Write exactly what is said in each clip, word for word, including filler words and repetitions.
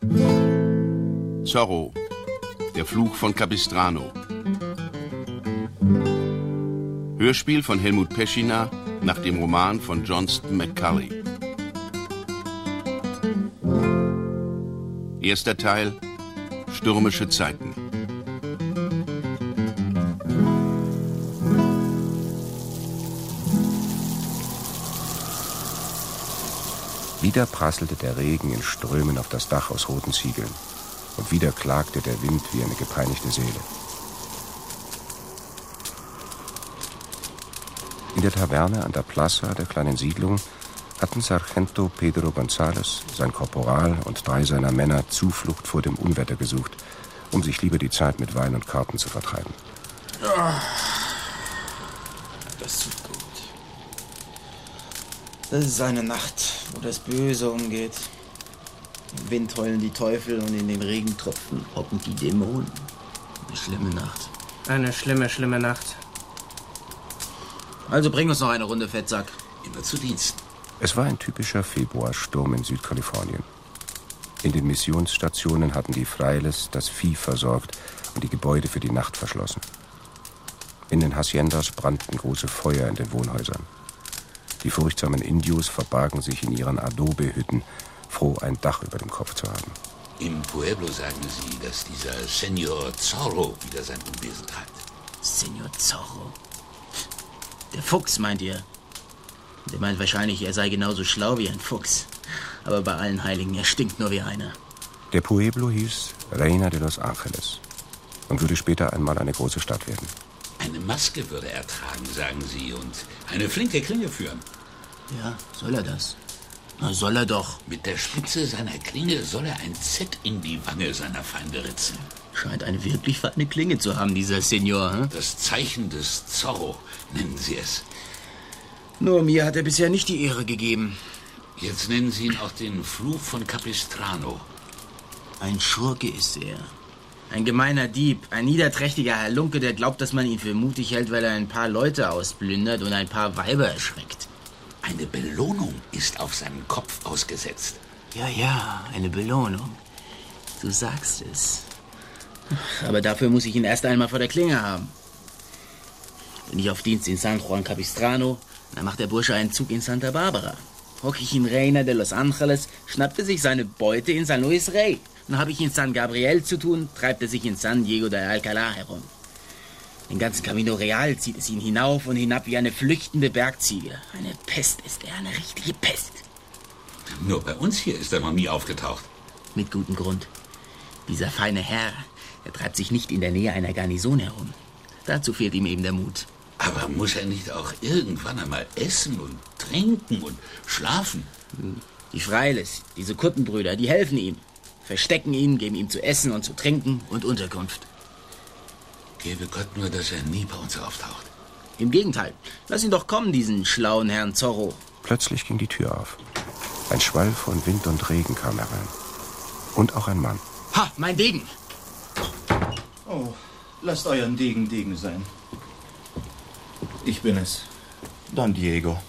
Zorro, der Fluch von Capistrano. Hörspiel von Helmut Peschina nach dem Roman von Johnston McCulley. Erster Teil: Stürmische Zeiten. Wieder prasselte der Regen in Strömen auf das Dach aus roten Ziegeln. Und wieder klagte der Wind wie eine gepeinigte Seele. In der Taverne an der Plaza der kleinen Siedlung hatten Sargento Pedro González, sein Korporal und drei seiner Männer Zuflucht vor dem Unwetter gesucht, um sich lieber die Zeit mit Wein und Karten zu vertreiben. Das tut gut. Das ist eine Nacht, wo das Böse umgeht. Im Wind heulen die Teufel und in den Regentropfen hocken die Dämonen. Eine schlimme Nacht. Eine schlimme, schlimme Nacht. Also bring uns noch eine Runde, Fettsack. Immer zu Dienst. Es war ein typischer Februarsturm in Südkalifornien. In den Missionsstationen hatten die Frailes das Vieh versorgt und die Gebäude für die Nacht verschlossen. In den Haciendas brannten große Feuer in den Wohnhäusern. Die furchtsamen Indios verbargen sich in ihren Adobe-Hütten, froh, ein Dach über dem Kopf zu haben. Im Pueblo sagen sie, dass dieser Senor Zorro wieder sein Unwesen treibt. Senor Zorro? Der Fuchs, meint ihr? Der meint wahrscheinlich, er sei genauso schlau wie ein Fuchs. Aber bei allen Heiligen, er stinkt nur wie einer. Der Pueblo hieß Reina de los Angeles und würde später einmal eine große Stadt werden. Eine Maske würde er tragen, sagen sie, und eine flinke Klinge führen. Ja, soll er das? Na, soll er doch. Mit der Spitze seiner Klinge soll er ein Z in die Wange seiner Feinde ritzen. Scheint eine wirklich feine Klinge zu haben, dieser Senor. Hm? Das Zeichen des Zorro, nennen sie es. Nur mir hat er bisher nicht die Ehre gegeben. Jetzt nennen sie ihn auch den Fluch von Capistrano. Ein Schurke ist er. Ein gemeiner Dieb, ein niederträchtiger Halunke, der glaubt, dass man ihn für mutig hält, weil er ein paar Leute ausplündert und ein paar Weiber erschreckt. Eine Belohnung ist auf seinen Kopf ausgesetzt. Ja, ja, eine Belohnung. Du sagst es. Aber dafür muss ich ihn erst einmal vor der Klinge haben. Bin ich auf Dienst in San Juan Capistrano, dann macht der Bursche einen Zug in Santa Barbara. Hock ich in Reina de los Angeles, schnappt er sich seine Beute in San Luis Rey. Dann habe ich in San Gabriel zu tun, treibt er sich in San Diego de Alcalá herum. Den ganzen Camino Real zieht es ihn hinauf und hinab wie eine flüchtende Bergziege. Eine Pest ist er, eine richtige Pest. Nur bei uns hier ist er noch nie aufgetaucht. Mit gutem Grund. Dieser feine Herr, er treibt sich nicht in der Nähe einer Garnison herum. Dazu fehlt ihm eben der Mut. Aber muss er nicht auch irgendwann einmal essen und trinken und schlafen? Die Frailes, diese Kuttenbrüder, die helfen ihm. Verstecken ihn, geben ihm zu essen und zu trinken und Unterkunft. Gebe Gott nur, dass er nie bei uns auftaucht. Im Gegenteil. Lass ihn doch kommen, diesen schlauen Herrn Zorro. Plötzlich ging die Tür auf. Ein Schwall von Wind und Regen kam herein. Und auch ein Mann. Ha, mein Degen! Oh, lasst euren Degen Degen sein. Ich bin es. Don Diego.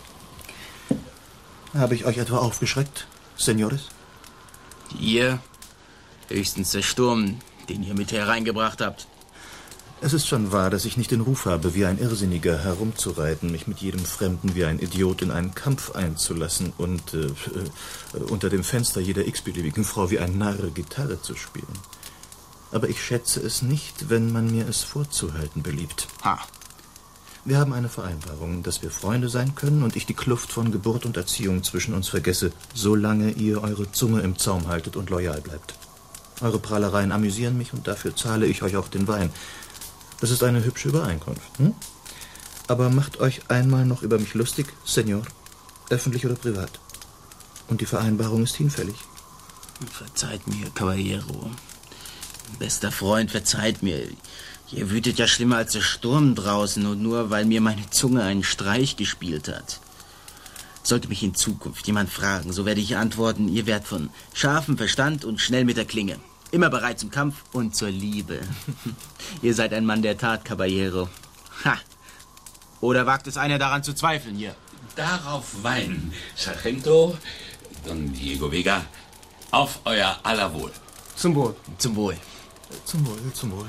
Habe ich euch etwa aufgeschreckt, Senores? Ihr? Höchstens der Sturm, den ihr mit hereingebracht habt. Es ist schon wahr, dass ich nicht den Ruf habe, wie ein Irrsinniger herumzureiten, mich mit jedem Fremden wie ein Idiot in einen Kampf einzulassen und äh, äh, unter dem Fenster jeder x-beliebigen Frau wie ein Narr Gitarre zu spielen. Aber ich schätze es nicht, wenn man mir es vorzuhalten beliebt. Ha. Wir haben eine Vereinbarung, dass wir Freunde sein können und ich die Kluft von Geburt und Erziehung zwischen uns vergesse, solange ihr eure Zunge im Zaum haltet und loyal bleibt. Eure Prahlereien amüsieren mich und dafür zahle ich euch auch den Wein. Das ist eine hübsche Übereinkunft. Hm? Aber macht euch einmal noch über mich lustig, Senor, öffentlich oder privat. Und die Vereinbarung ist hinfällig. Verzeiht mir, Caballero. Bester Freund, verzeiht mir. Ihr wütet ja schlimmer als der Sturm draußen und nur, weil mir meine Zunge einen Streich gespielt hat. Sollte mich in Zukunft jemand fragen, so werde ich antworten, ihr werdet von scharfem Verstand und schnell mit der Klinge. Immer bereit zum Kampf und zur Liebe. Ihr seid ein Mann der Tat, Caballero. Ha! Oder wagt es einer daran zu zweifeln hier? Darauf Wein, Sargento, Don Diego Vega. Auf euer aller Wohl. Zum Wohl. Zum Wohl. Zum Wohl, zum Wohl.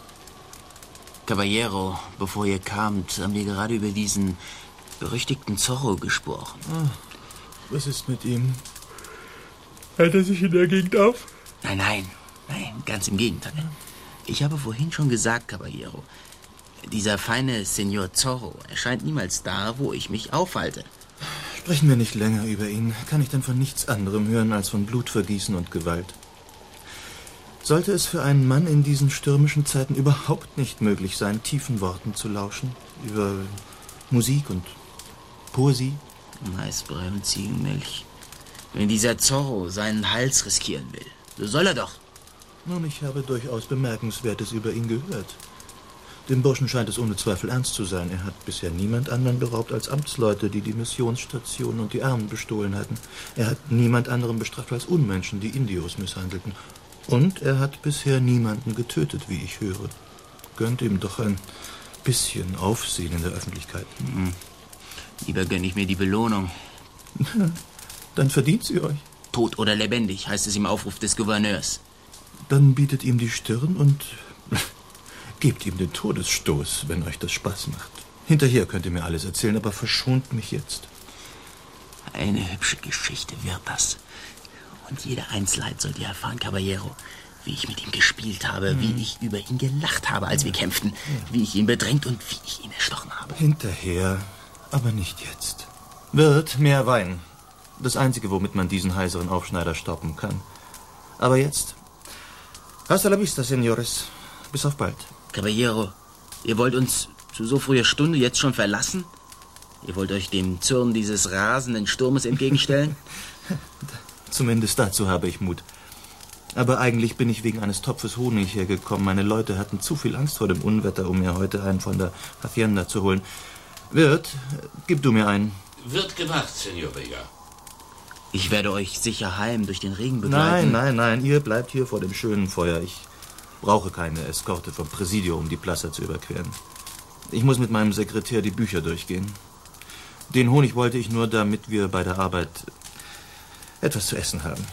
Caballero, bevor ihr kamt, haben wir gerade über diesen berüchtigten Zorro gesprochen. Ah, was ist mit ihm? Hält er sich in der Gegend auf? Nein, nein, nein, ganz im Gegenteil. Ich habe vorhin schon gesagt, Caballero, dieser feine Senor Zorro erscheint niemals da, wo ich mich aufhalte. Sprechen wir nicht länger über ihn. Kann ich denn von nichts anderem hören als von Blutvergießen und Gewalt? Sollte es für einen Mann in diesen stürmischen Zeiten überhaupt nicht möglich sein, tiefen Worten zu lauschen? Über Musik und Poesie? Maisbrei und Ziegenmilch. Wenn dieser Zorro seinen Hals riskieren will, so soll er doch. Nun, ich habe durchaus Bemerkenswertes über ihn gehört. Dem Burschen scheint es ohne Zweifel ernst zu sein. Er hat bisher niemand anderen beraubt als Amtsleute, die die Missionsstationen und die Armen bestohlen hatten. Er hat niemand anderen bestraft als Unmenschen, die Indios misshandelten. Und er hat bisher niemanden getötet, wie ich höre. Gönnt ihm doch ein bisschen Aufsehen in der Öffentlichkeit. Mhm. Lieber gönne ich mir die Belohnung. Dann verdient sie euch. Tot oder lebendig, heißt es im Aufruf des Gouverneurs. Dann bietet ihm die Stirn und gebt ihm den Todesstoß, wenn euch das Spaß macht. Hinterher könnt ihr mir alles erzählen, aber verschont mich jetzt. Eine hübsche Geschichte wird das. Und jede Einzelheit sollt ihr erfahren, Caballero. Wie ich mit ihm gespielt habe, mhm. wie ich über ihn gelacht habe, als wir kämpften, ja. wie ich ihn bedrängt und wie ich ihn erstochen habe. Hinterher, aber nicht jetzt. Wirt, mehr Wein. Das Einzige, womit man diesen heiseren Aufschneider stoppen kann. Aber jetzt. Hasta la vista, Senores. Bis auf bald. Caballero, ihr wollt uns zu so früher Stunde jetzt schon verlassen? Ihr wollt euch dem Zorn dieses rasenden Sturmes entgegenstellen? Zumindest dazu habe ich Mut. Aber eigentlich bin ich wegen eines Topfes Honig hergekommen. Meine Leute hatten zu viel Angst vor dem Unwetter, um mir heute einen von der Hacienda zu holen. Wirt, gib du mir einen. Wird gemacht, Senor Vega. Ich werde euch sicher heim durch den Regen begleiten. Nein, nein, nein, ihr bleibt hier vor dem schönen Feuer. Ich brauche keine Eskorte vom Präsidio, um die Plaza zu überqueren. Ich muss mit meinem Sekretär die Bücher durchgehen. Den Honig wollte ich nur, damit wir bei der Arbeit etwas zu essen haben.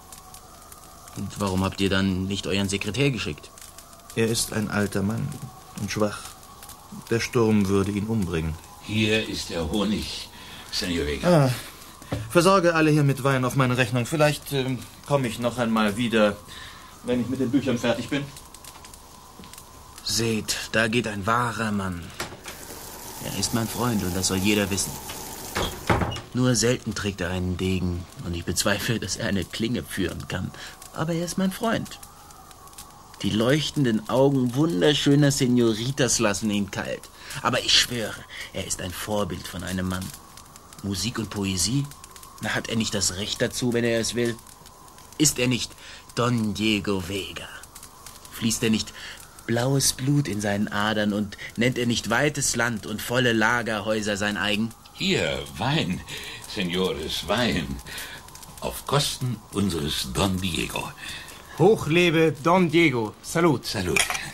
Und warum habt ihr dann nicht euren Sekretär geschickt? Er ist ein alter Mann und schwach. Der Sturm würde ihn umbringen. Hier ist der Honig, Senor Vega. Ah, versorge alle hier mit Wein auf meine Rechnung. Vielleicht äh, komme ich noch einmal wieder, wenn ich mit den Büchern fertig bin. Seht, da geht ein wahrer Mann. Er ist mein Freund und das soll jeder wissen. Nur selten trägt er einen Degen und ich bezweifle, dass er eine Klinge führen kann. Aber er ist mein Freund. Die leuchtenden Augen wunderschöner Senoritas lassen ihn kalt. Aber ich schwöre, er ist ein Vorbild von einem Mann. Musik und Poesie? Na, hat er nicht das Recht dazu, wenn er es will? Ist er nicht Don Diego Vega? Fließt er nicht blaues Blut in seinen Adern und nennt er nicht weites Land und volle Lagerhäuser sein eigen? Hier, Wein, Senores, Wein. Auf Kosten unseres Don Diego. Hochlebe Don Diego. Salut. Salut.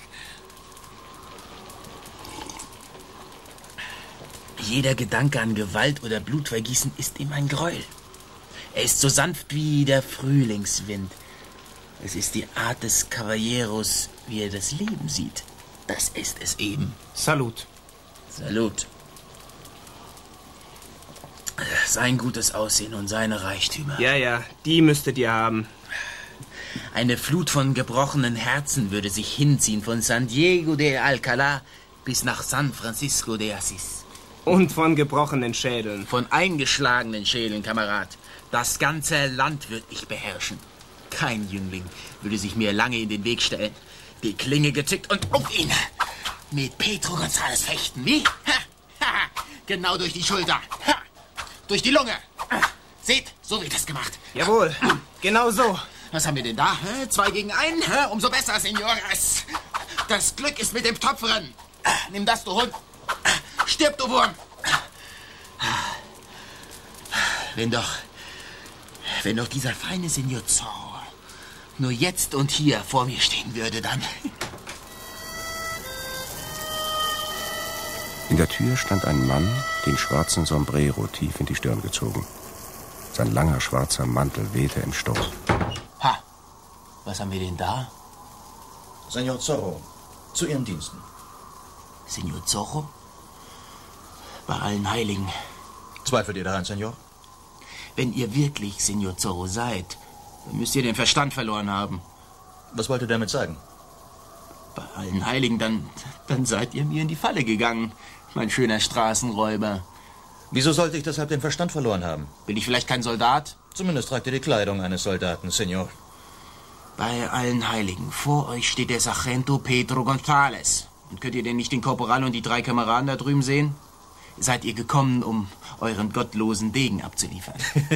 Jeder Gedanke an Gewalt oder Blutvergießen ist ihm ein Gräuel. Er ist so sanft wie der Frühlingswind. Es ist die Art des Caballeros, wie er das Leben sieht. Das ist es eben. Salut. Salut. Sein gutes Aussehen und seine Reichtümer. Ja, ja, die müsstet ihr haben. Eine Flut von gebrochenen Herzen würde sich hinziehen von San Diego de Alcalá bis nach San Francisco de Asís. Und von gebrochenen Schädeln. Von eingeschlagenen Schädeln, Kamerad. Das ganze Land würde ich beherrschen. Kein Jüngling würde sich mir lange in den Weg stellen. Die Klinge gezückt und auf ihn. Mit Pedro González fechten. Wie? Ha, ha, genau durch die Schulter. Ha, durch die Lunge. Seht, so wird es gemacht. Jawohl, genau so. Was haben wir denn da? Zwei gegen einen? Umso besser, Senores. Das Glück ist mit dem Topferen. Nimm das, du Hund. Stirb, du Wurm. Wenn doch... Wenn doch dieser feine Senor Zorro nur jetzt und hier vor mir stehen würde, dann... In der Tür stand ein Mann, den schwarzen Sombrero tief in die Stirn gezogen. Sein langer schwarzer Mantel wehte im Sturm. Was haben wir denn da? Senor Zorro, zu Ihren Diensten. Senor Zorro? Bei allen Heiligen. Zweifelt ihr daran, Senor? Wenn ihr wirklich Senor Zorro seid, dann müsst ihr den Verstand verloren haben. Was wollt ihr damit sagen? Bei allen Heiligen, dann, dann seid ihr mir in die Falle gegangen, mein schöner Straßenräuber. Wieso sollte ich deshalb den Verstand verloren haben? Bin ich vielleicht kein Soldat? Zumindest tragt ihr die Kleidung eines Soldaten, Senor. Bei allen Heiligen, vor euch steht der Sargento Pedro González. Und könnt ihr denn nicht den Korporal und die drei Kameraden da drüben sehen? Seid ihr gekommen, um euren gottlosen Degen abzuliefern?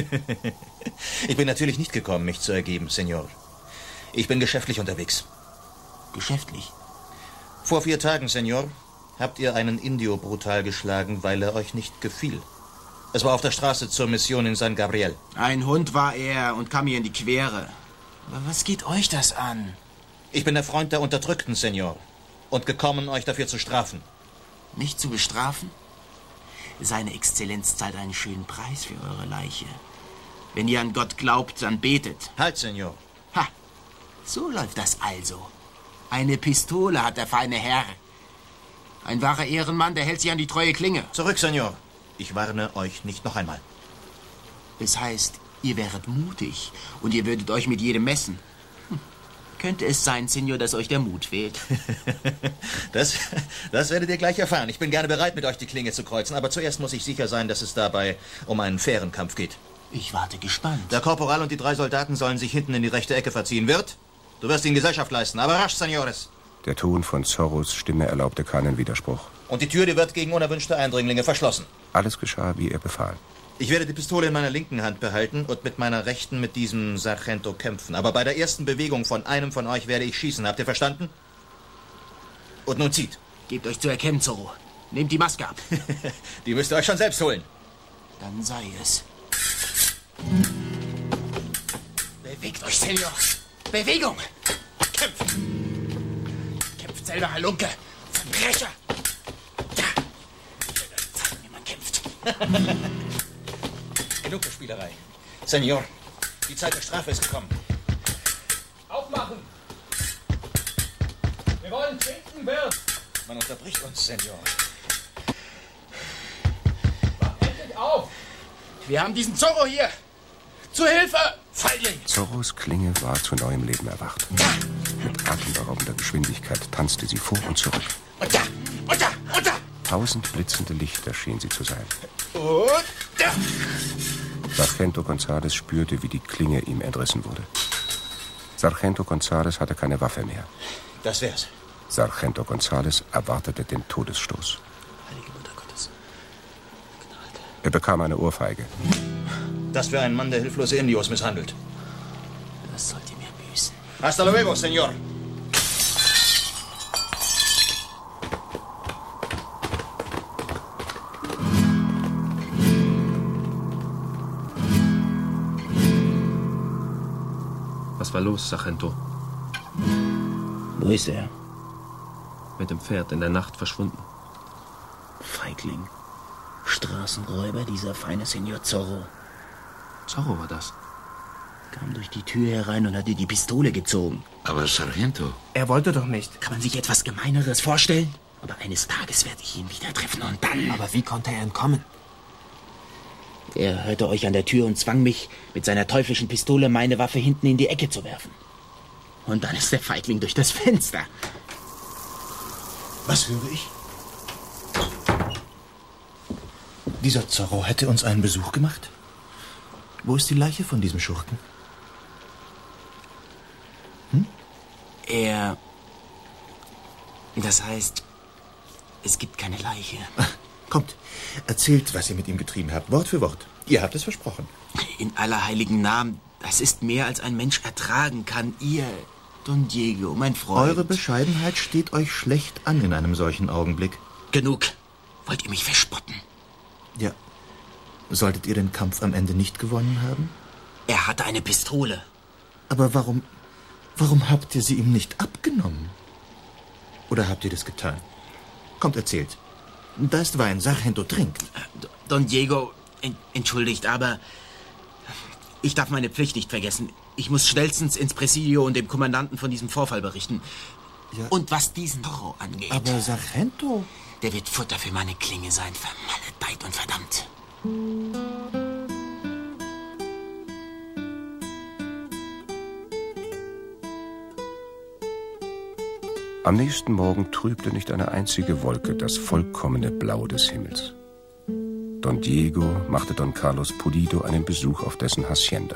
Ich bin natürlich nicht gekommen, mich zu ergeben, Senor. Ich bin geschäftlich unterwegs. Geschäftlich? Vor vier Tagen, Senor, habt ihr einen Indio brutal geschlagen, weil er euch nicht gefiel. Es war auf der Straße zur Mission in San Gabriel. Ein Hund war er und kam mir in die Quere. Aber was geht euch das an? Ich bin der Freund der Unterdrückten, Senor. Und gekommen, euch dafür zu strafen. Mich zu bestrafen? Seine Exzellenz zahlt einen schönen Preis für eure Leiche. Wenn ihr an Gott glaubt, dann betet. Halt, Senor. Ha, so läuft das also. Eine Pistole hat der feine Herr. Ein wahrer Ehrenmann, der hält sich an die treue Klinge. Zurück, Senor. Ich warne euch nicht noch einmal. Es heißt, ihr wäret mutig und ihr würdet euch mit jedem messen. Hm. Könnte es sein, Senor, dass euch der Mut fehlt? das, das werdet ihr gleich erfahren. Ich bin gerne bereit, mit euch die Klinge zu kreuzen, aber zuerst muss ich sicher sein, dass es dabei um einen fairen Kampf geht. Ich warte gespannt. Der Korporal und die drei Soldaten sollen sich hinten in die rechte Ecke verziehen. Wirt, du wirst ihnen Gesellschaft leisten, aber rasch, Senores. Der Ton von Zorros Stimme erlaubte keinen Widerspruch. Und die Tür, die wird gegen unerwünschte Eindringlinge verschlossen. Alles geschah, wie er befahl. Ich werde die Pistole in meiner linken Hand behalten und mit meiner rechten mit diesem Sargento kämpfen. Aber bei der ersten Bewegung von einem von euch werde ich schießen. Habt ihr verstanden? Und nun zieht. Gebt euch zu erkennen, Zorro. Nehmt die Maske ab. Die müsst ihr euch schon selbst holen. Dann sei es. Bewegt euch, Senor. Bewegung. Kämpft. Kämpft selber, Halunke. Verbrecher. Da. Zeigen, wie man kämpft. Genug der Spielerei. Senor, die Zeit der Strafe ist gekommen. Aufmachen! Wir wollen trinken, Wirt! Man unterbricht uns, Senor. Mach endlich auf! Wir haben diesen Zorro hier. Zu Hilfe! Feigling! Zorros Klinge war zu neuem Leben erwacht. Mit atemberaubender Geschwindigkeit tanzte sie vor und zurück. Und da! Und da! Und da! Tausend blitzende Lichter schien sie zu sein. Und da! Sargento González spürte, wie die Klinge ihm entrissen wurde. Sargento González hatte keine Waffe mehr. Das wär's. Sargento González erwartete den Todesstoß. Heilige Mutter Gottes. Gnade. Er bekam eine Ohrfeige. Das für einen Mann, der hilflose Indios misshandelt. Das sollt ihr mir büßen. Hasta luego, Senor. Was war los, Sargento? Wo ist er? Mit dem Pferd in der Nacht verschwunden. Feigling. Straßenräuber, dieser feine Senor Zorro. Zorro war das. Kam durch die Tür herein und hatte die Pistole gezogen. Aber Sargento, Er wollte doch nicht. Kann man sich etwas Gemeineres vorstellen? Aber eines Tages werde ich ihn wieder treffen und dann... Aber wie konnte er entkommen? Er hörte euch an der Tür und zwang mich, mit seiner teuflischen Pistole meine Waffe hinten in die Ecke zu werfen. Und dann ist der Feigling durch das Fenster. Was höre ich? Dieser Zorro hätte uns einen Besuch gemacht? Wo ist die Leiche von diesem Schurken? Hm? Er... Das heißt, es gibt keine Leiche. Ach, kommt, erzählt, was ihr mit ihm getrieben habt, Wort für Wort. Ihr habt es versprochen. In aller heiligen Namen, das ist mehr, als ein Mensch ertragen kann. Ihr, Don Diego, mein Freund. Eure Bescheidenheit steht euch schlecht an in einem solchen Augenblick. Genug. Wollt ihr mich verspotten? Ja. Solltet ihr den Kampf am Ende nicht gewonnen haben? Er hatte eine Pistole. Aber warum... Warum habt ihr sie ihm nicht abgenommen? Oder habt ihr das getan? Kommt, erzählt. Da ist Wein. Sargento, trinkt. Don Diego, en entschuldigt, aber... Ich darf meine Pflicht nicht vergessen. Ich muss schnellstens ins Presidio und dem Kommandanten von diesem Vorfall berichten. Ja. Und was diesen Zorro angeht... Aber Sargento... Der wird Futter für meine Klinge sein, vermaledeit und verdammt. Am nächsten Morgen trübte nicht eine einzige Wolke das vollkommene Blau des Himmels. Don Diego machte Don Carlos Pulido einen Besuch auf dessen Hacienda.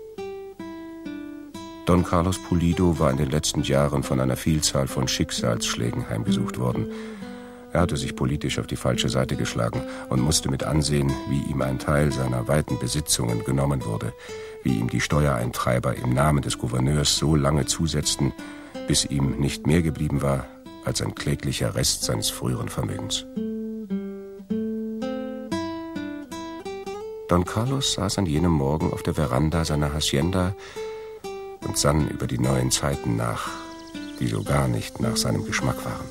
Don Carlos Pulido war in den letzten Jahren von einer Vielzahl von Schicksalsschlägen heimgesucht worden. Er hatte sich politisch auf die falsche Seite geschlagen und musste mit ansehen, wie ihm ein Teil seiner weiten Besitzungen genommen wurde, wie ihm die Steuereintreiber im Namen des Gouverneurs so lange zusetzten, bis ihm nicht mehr geblieben war als ein kläglicher Rest seines früheren Vermögens. Don Carlos saß an jenem Morgen auf der Veranda seiner Hacienda und sann über die neuen Zeiten nach, die so gar nicht nach seinem Geschmack waren.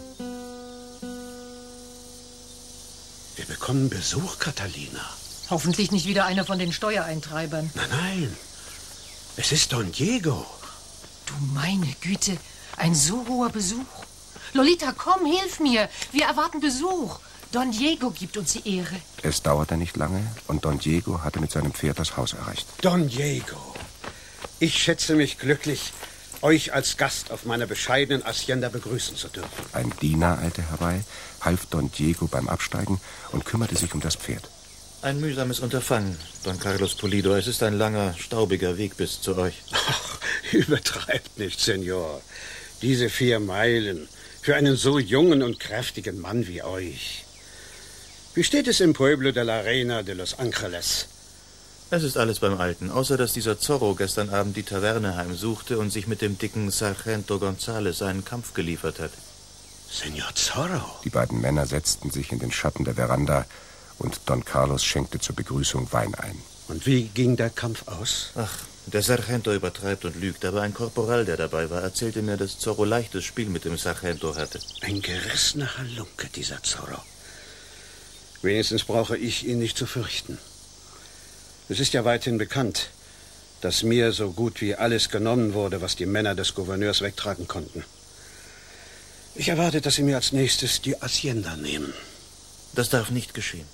Wir bekommen Besuch, Catalina. Hoffentlich nicht wieder einer von den Steuereintreibern. Nein, nein. Es ist Don Diego. Du meine Güte, ein so hoher Besuch. Lolita, komm, hilf mir. Wir erwarten Besuch. Don Diego gibt uns die Ehre. Es dauerte nicht lange und Don Diego hatte mit seinem Pferd das Haus erreicht. Don Diego, ich schätze mich glücklich, euch als Gast auf meiner bescheidenen Hacienda begrüßen zu dürfen. Ein Diener eilte herbei, half Don Diego beim Absteigen und kümmerte sich um das Pferd. Ein mühsames Unterfangen, Don Carlos Pulido. Es ist ein langer, staubiger Weg bis zu euch. Ach, übertreibt nicht, Senor. Diese vier Meilen für einen so jungen und kräftigen Mann wie euch. Wie steht es im Pueblo de la Reina de los Angeles? Es ist alles beim Alten, außer dass dieser Zorro gestern Abend die Taverne heimsuchte und sich mit dem dicken Sargento González einen Kampf geliefert hat. Senor Zorro? Die beiden Männer setzten sich in den Schatten der Veranda und Don Carlos schenkte zur Begrüßung Wein ein. Und wie ging der Kampf aus? Ach, der Sargento übertreibt und lügt, aber ein Korporal, der dabei war, erzählte mir, dass Zorro leichtes Spiel mit dem Sargento hatte. Ein gerissener Halunke, dieser Zorro. Wenigstens brauche ich ihn nicht zu fürchten. Es ist ja weithin bekannt, dass mir so gut wie alles genommen wurde, was die Männer des Gouverneurs wegtragen konnten. Ich erwarte, dass sie mir als nächstes die Hacienda nehmen. Das darf nicht geschehen.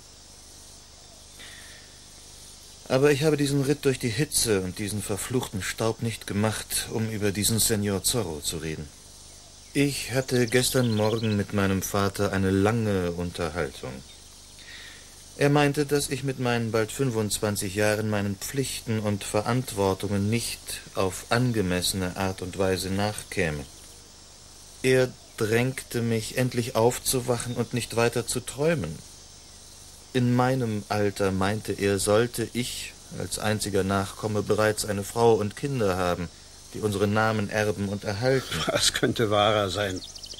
Aber ich habe diesen Ritt durch die Hitze und diesen verfluchten Staub nicht gemacht, um über diesen Senor Zorro zu reden. Ich hatte gestern Morgen mit meinem Vater eine lange Unterhaltung. Er meinte, dass ich mit meinen bald fünfundzwanzig Jahren meinen Pflichten und Verantwortungen nicht auf angemessene Art und Weise nachkäme. Er drängte mich, endlich aufzuwachen und nicht weiter zu träumen. In meinem Alter, meinte er, sollte ich als einziger Nachkomme bereits eine Frau und Kinder haben, die unseren Namen erben und erhalten. Was könnte wahrer sein?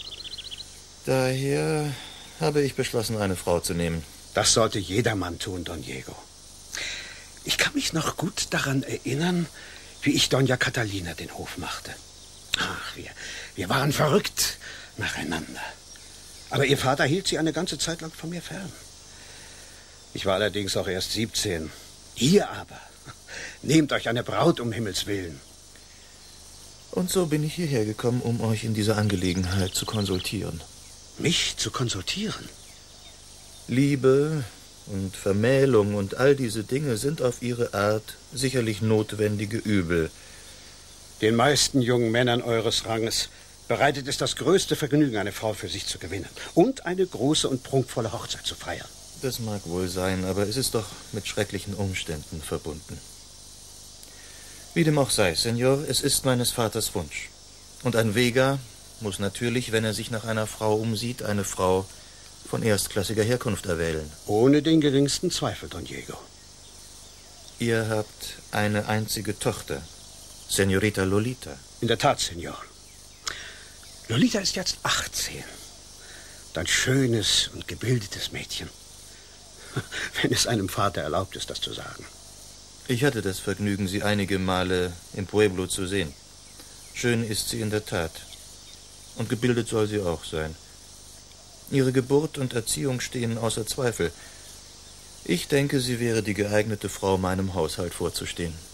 Daher habe ich beschlossen, eine Frau zu nehmen. Das sollte jedermann tun, Don Diego. Ich kann mich noch gut daran erinnern, wie ich Doña Catalina den Hof machte. Ach, wir, wir waren verrückt nacheinander. Aber ihr Vater hielt sie eine ganze Zeit lang von mir fern. Ich war allerdings auch erst siebzehn. Ihr aber, nehmt euch eine Braut um Himmels Willen. Und so bin ich hierher gekommen, um euch in dieser Angelegenheit zu konsultieren. Mich zu konsultieren? Liebe und Vermählung und all diese Dinge sind auf ihre Art sicherlich notwendige Übel. Den meisten jungen Männern eures Ranges bereitet es das größte Vergnügen, eine Frau für sich zu gewinnen und eine große und prunkvolle Hochzeit zu feiern. Das mag wohl sein, aber es ist doch mit schrecklichen Umständen verbunden. Wie dem auch sei, Senor, es ist meines Vaters Wunsch. Und ein Vega muss natürlich, wenn er sich nach einer Frau umsieht, eine Frau von erstklassiger Herkunft erwählen. Ohne den geringsten Zweifel, Don Diego. Ihr habt eine einzige Tochter, Senorita Lolita. In der Tat, Senor. Lolita ist jetzt achtzehn. Und ein schönes und gebildetes Mädchen. Wenn es einem Vater erlaubt ist, das zu sagen. Ich hatte das Vergnügen, sie einige Male im Pueblo zu sehen. Schön ist sie in der Tat. Und gebildet soll sie auch sein. Ihre Geburt und Erziehung stehen außer Zweifel. Ich denke, sie wäre die geeignete Frau, meinem Haushalt vorzustehen.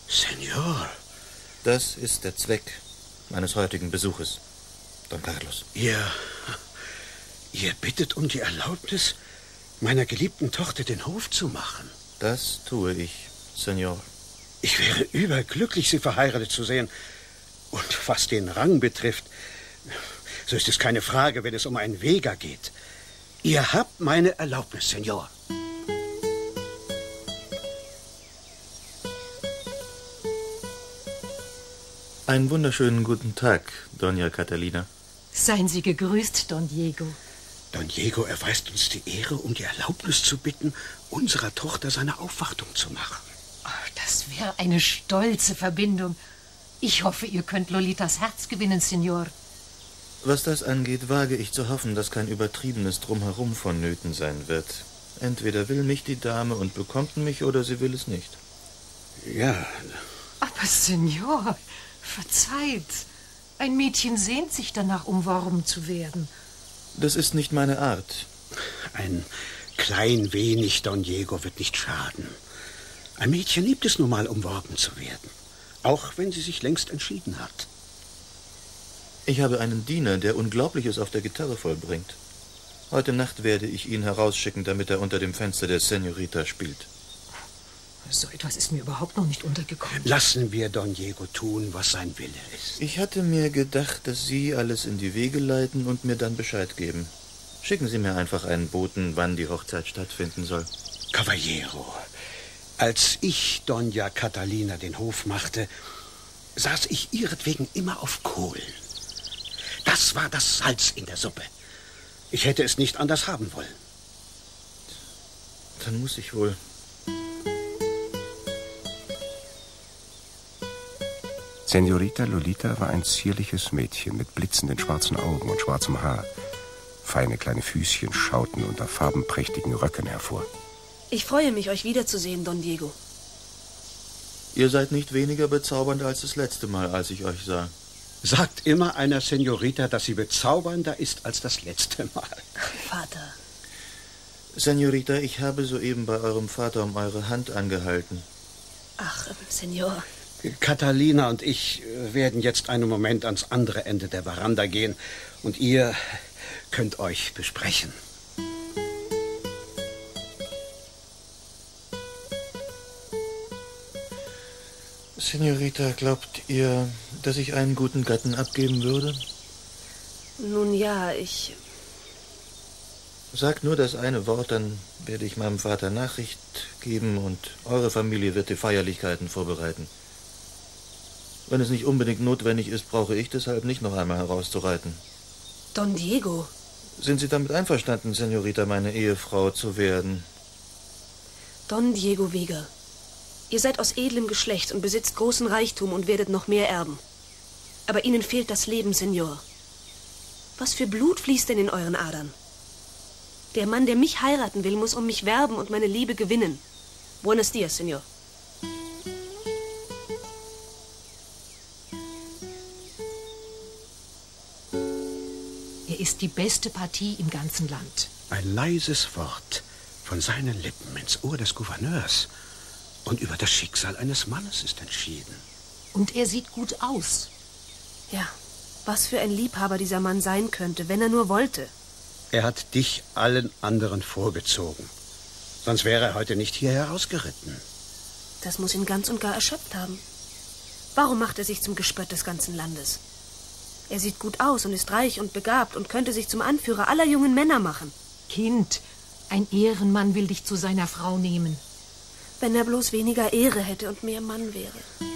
Senor. Das ist der Zweck meines heutigen Besuches, Don Carlos. Ihr, ihr bittet um die Erlaubnis, meiner geliebten Tochter den Hof zu machen? Das tue ich, Senor. Ich wäre überglücklich, Sie verheiratet zu sehen. Und was den Rang betrifft, so ist es keine Frage, wenn es um einen Vega geht. Ihr habt meine Erlaubnis, Senor. Einen wunderschönen guten Tag, Doña Catalina. Seien Sie gegrüßt, Don Diego. Don Diego erweist uns die Ehre, um die Erlaubnis zu bitten, unserer Tochter seine Aufwartung zu machen. Oh, das wäre eine stolze Verbindung. Ich hoffe, ihr könnt Lolitas Herz gewinnen, Senor. Was das angeht, wage ich zu hoffen, dass kein übertriebenes Drumherum vonnöten sein wird. Entweder will mich die Dame und bekommt mich, oder sie will es nicht. Ja. Aber, Senor, verzeiht. Ein Mädchen sehnt sich danach, umworben zu werden. Das ist nicht meine Art. Ein klein wenig, Don Diego, wird nicht schaden. Ein Mädchen liebt es nun mal, umworben zu werden. Auch wenn sie sich längst entschieden hat. Ich habe einen Diener, der Unglaubliches auf der Gitarre vollbringt. Heute Nacht werde ich ihn herausschicken, damit er unter dem Fenster der Senorita spielt. So etwas ist mir überhaupt noch nicht untergekommen. Lassen wir Don Diego tun, was sein Wille ist. Ich hatte mir gedacht, dass Sie alles in die Wege leiten und mir dann Bescheid geben. Schicken Sie mir einfach einen Boten, wann die Hochzeit stattfinden soll. Caballero, als ich Doña Catalina den Hof machte, saß ich ihretwegen immer auf Kohlen. Das war das Salz in der Suppe. Ich hätte es nicht anders haben wollen. Dann muss ich wohl. Senorita Lolita war ein zierliches Mädchen mit blitzenden schwarzen Augen und schwarzem Haar. Feine kleine Füßchen schauten unter farbenprächtigen Röcken hervor. Ich freue mich, euch wiederzusehen, Don Diego. Ihr seid nicht weniger bezaubernd als das letzte Mal, als ich euch sah. Sagt immer einer Senorita, dass sie bezaubernder ist als das letzte Mal. Vater. Senorita, ich habe soeben bei eurem Vater um eure Hand angehalten. Ach, Senor. Catalina und ich werden jetzt einen Moment ans andere Ende der Veranda gehen und ihr könnt euch besprechen. Senorita, glaubt ihr, dass ich einen guten Gatten abgeben würde? Nun ja, ich... Sagt nur das eine Wort, dann werde ich meinem Vater Nachricht geben und eure Familie wird die Feierlichkeiten vorbereiten. Wenn es nicht unbedingt notwendig ist, brauche ich deshalb nicht noch einmal herauszureiten. Don Diego. Sind Sie damit einverstanden, Senorita, meine Ehefrau zu werden? Don Diego Vega. Ihr seid aus edlem Geschlecht und besitzt großen Reichtum und werdet noch mehr erben. Aber Ihnen fehlt das Leben, Senor. Was für Blut fließt denn in euren Adern? Der Mann, der mich heiraten will, muss um mich werben und meine Liebe gewinnen. Buenos dias, Senor. Er ist die beste Partie im ganzen Land. Ein leises Wort von seinen Lippen ins Ohr des Gouverneurs. Und über das Schicksal eines Mannes ist entschieden. Und er sieht gut aus. Ja, was für ein Liebhaber dieser Mann sein könnte, wenn er nur wollte. Er hat dich allen anderen vorgezogen. Sonst wäre er heute nicht hier herausgeritten. Das muss ihn ganz und gar erschöpft haben. Warum macht er sich zum Gespött des ganzen Landes? Er sieht gut aus und ist reich und begabt und könnte sich zum Anführer aller jungen Männer machen. Kind, ein Ehrenmann will dich zu seiner Frau nehmen. Wenn er bloß weniger Ehre hätte und mehr Mann wäre.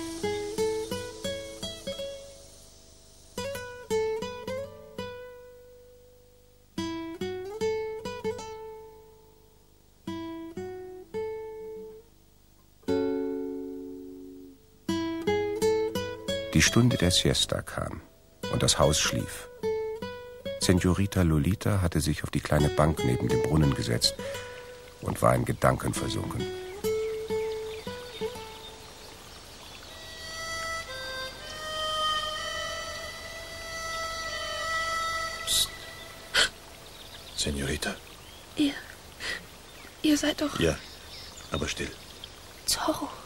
Die Stunde der Siesta kam und das Haus schlief. Senorita Lolita hatte sich auf die kleine Bank neben dem Brunnen gesetzt und war in Gedanken versunken. Psst. Senorita. Ihr... Ihr seid doch... Ja, aber still. Zorro.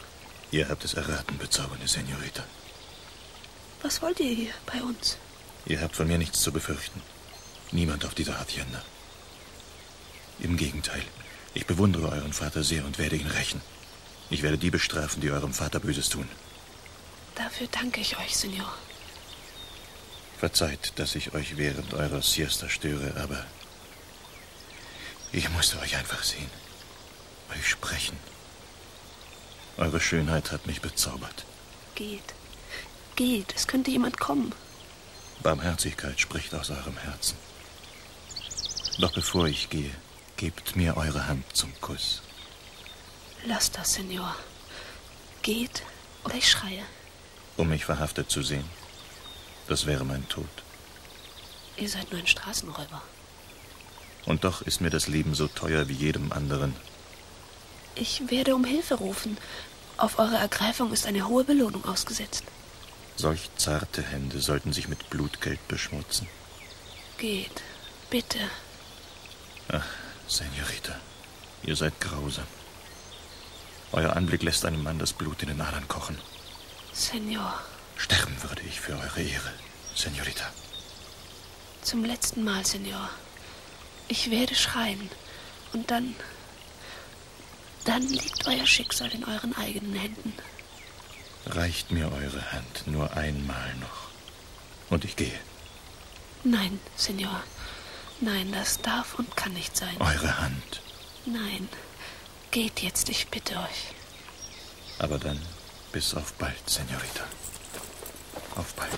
Ihr habt es erraten, bezaubernde Senorita. Was wollt ihr hier bei uns? Ihr habt von mir nichts zu befürchten. Niemand auf dieser Hacienda. Im Gegenteil, ich bewundere euren Vater sehr und werde ihn rächen. Ich werde die bestrafen, die eurem Vater Böses tun. Dafür danke ich euch, Senor. Verzeiht, dass ich euch während eurer Siesta störe, aber ich musste euch einfach sehen. Euch sprechen. Eure Schönheit hat mich bezaubert. Geht. Geht. Es könnte jemand kommen. Barmherzigkeit spricht aus eurem Herzen. Doch bevor ich gehe, gebt mir eure Hand zum Kuss. Lasst das, Senor. Geht oder ich schreie. Um mich verhaftet zu sehen. Das wäre mein Tod. Ihr seid nur ein Straßenräuber. Und doch ist mir das Leben so teuer wie jedem anderen. Ich werde um Hilfe rufen. Auf eure Ergreifung ist eine hohe Belohnung ausgesetzt. Solch zarte Hände sollten sich mit Blutgeld beschmutzen. Geht, bitte. Ach, Senorita, ihr seid grausam. Euer Anblick lässt einem Mann das Blut in den Adern kochen. Senor. Sterben würde ich für eure Ehre, Senorita. Zum letzten Mal, Senor. Ich werde schreien. Und dann... Dann liegt euer Schicksal in euren eigenen Händen. Reicht mir eure Hand nur einmal noch. Und ich gehe. Nein, Senor. Nein, das darf und kann nicht sein. Eure Hand. Nein. Geht jetzt, ich bitte euch. Aber dann bis auf bald, Senorita. Auf bald.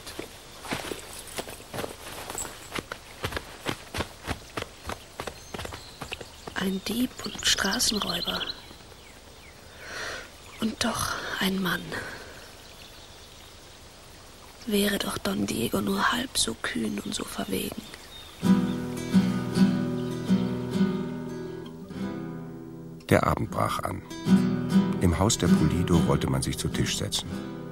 Ein Dieb und Straßenräuber. Und doch ein Mann. Wäre doch Don Diego nur halb so kühn und so verwegen. Der Abend brach an. Im Haus der Pulido wollte man sich zu Tisch setzen.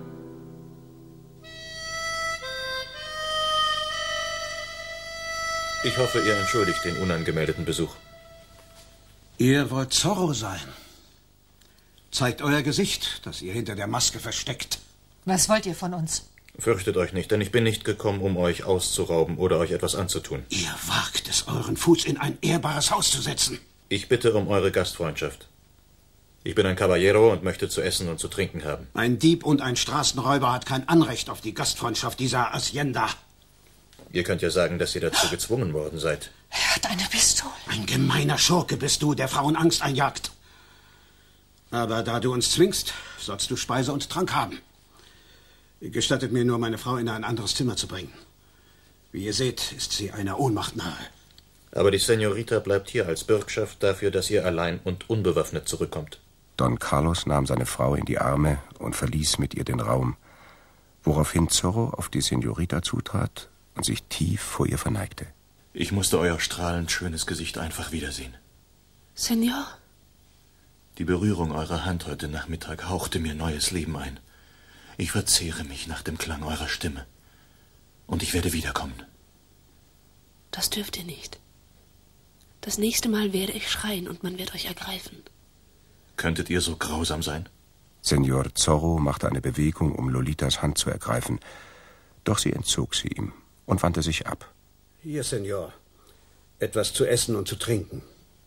Ich hoffe, ihr entschuldigt den unangemeldeten Besuch. Ihr wollt Zorro sein. Zeigt euer Gesicht, das ihr hinter der Maske versteckt. Was wollt ihr von uns? Fürchtet euch nicht, denn ich bin nicht gekommen, um euch auszurauben oder euch etwas anzutun. Ihr wagt es, euren Fuß in ein ehrbares Haus zu setzen. Ich bitte um eure Gastfreundschaft. Ich bin ein Caballero und möchte zu essen und zu trinken haben. Ein Dieb und ein Straßenräuber hat kein Anrecht auf die Gastfreundschaft dieser Hacienda. Ihr könnt ja sagen, dass ihr dazu gezwungen worden seid. Er hat eine Pistole. Ein gemeiner Schurke bist du, der Frauen Angst einjagt. Aber da du uns zwingst, sollst du Speise und Trank haben. Gestattet mir nur, meine Frau in ein anderes Zimmer zu bringen. Wie ihr seht, ist sie einer Ohnmacht nahe. Aber die Senorita bleibt hier als Bürgschaft dafür, dass ihr allein und unbewaffnet zurückkommt. Don Carlos nahm seine Frau in die Arme und verließ mit ihr den Raum, woraufhin Zorro auf die Senorita zutrat und sich tief vor ihr verneigte. Ich musste euer strahlend schönes Gesicht einfach wiedersehen. Senor? Die Berührung eurer Hand heute Nachmittag hauchte mir neues Leben ein. Ich verzehre mich nach dem Klang eurer Stimme. Und ich werde wiederkommen. Das dürft ihr nicht. Das nächste Mal werde ich schreien und man wird euch ergreifen. Könntet ihr so grausam sein? Senor Zorro machte eine Bewegung, um Lolitas Hand zu ergreifen. Doch sie entzog sie ihm und wandte sich ab. Hier, Senor. Etwas zu essen und zu trinken.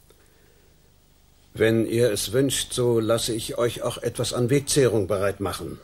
Wenn ihr es wünscht, so lasse ich euch auch etwas an Wegzehrung bereit machen.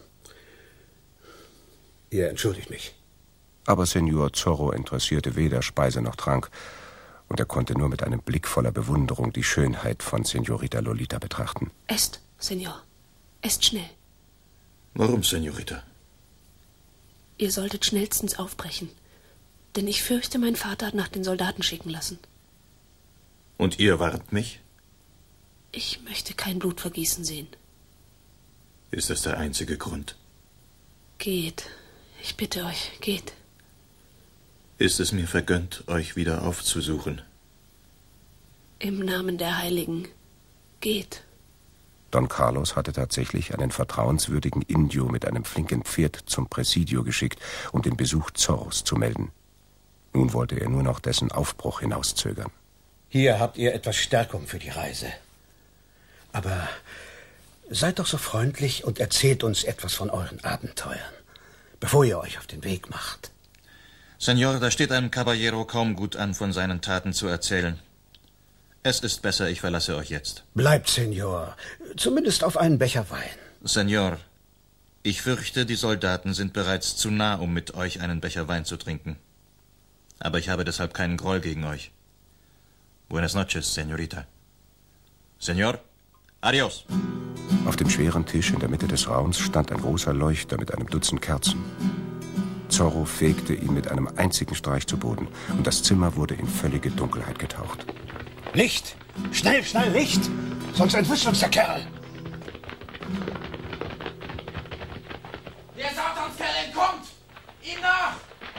Ihr entschuldigt mich. Aber Senor Zorro interessierte weder Speise noch Trank, und er konnte nur mit einem Blick voller Bewunderung die Schönheit von Senorita Lolita betrachten. Esst, Senor. Esst schnell. Warum, Senorita? Ihr solltet schnellstens aufbrechen. Denn ich fürchte, mein Vater hat nach den Soldaten schicken lassen. Und ihr warnt mich? Ich möchte kein Blutvergießen sehen. Ist das der einzige Grund? Geht. Ich bitte euch, geht. Ist es mir vergönnt, euch wieder aufzusuchen? Im Namen der Heiligen, geht. Don Carlos hatte tatsächlich einen vertrauenswürdigen Indio mit einem flinken Pferd zum Präsidio geschickt, um den Besuch Zorros zu melden. Nun wollte er nur noch dessen Aufbruch hinauszögern. Hier habt ihr etwas Stärkung für die Reise. Aber seid doch so freundlich und erzählt uns etwas von euren Abenteuern, bevor ihr euch auf den Weg macht. Senor, da steht einem Caballero kaum gut an, von seinen Taten zu erzählen. Es ist besser, ich verlasse euch jetzt. Bleibt, Senor, zumindest auf einen Becher Wein. Senor, ich fürchte, die Soldaten sind bereits zu nah, um mit euch einen Becher Wein zu trinken. Aber ich habe deshalb keinen Groll gegen euch. Buenas noches, Senorita. Senor, adios. Auf dem schweren Tisch in der Mitte des Raums stand ein großer Leuchter mit einem Dutzend Kerzen. Zorro fegte ihn mit einem einzigen Streich zu Boden, und das Zimmer wurde in völlige Dunkelheit getaucht. Licht! Schnell, schnell, Licht! Sonst entwischt uns der Kerl! Der Satanskerl entkommt! Ihm nach!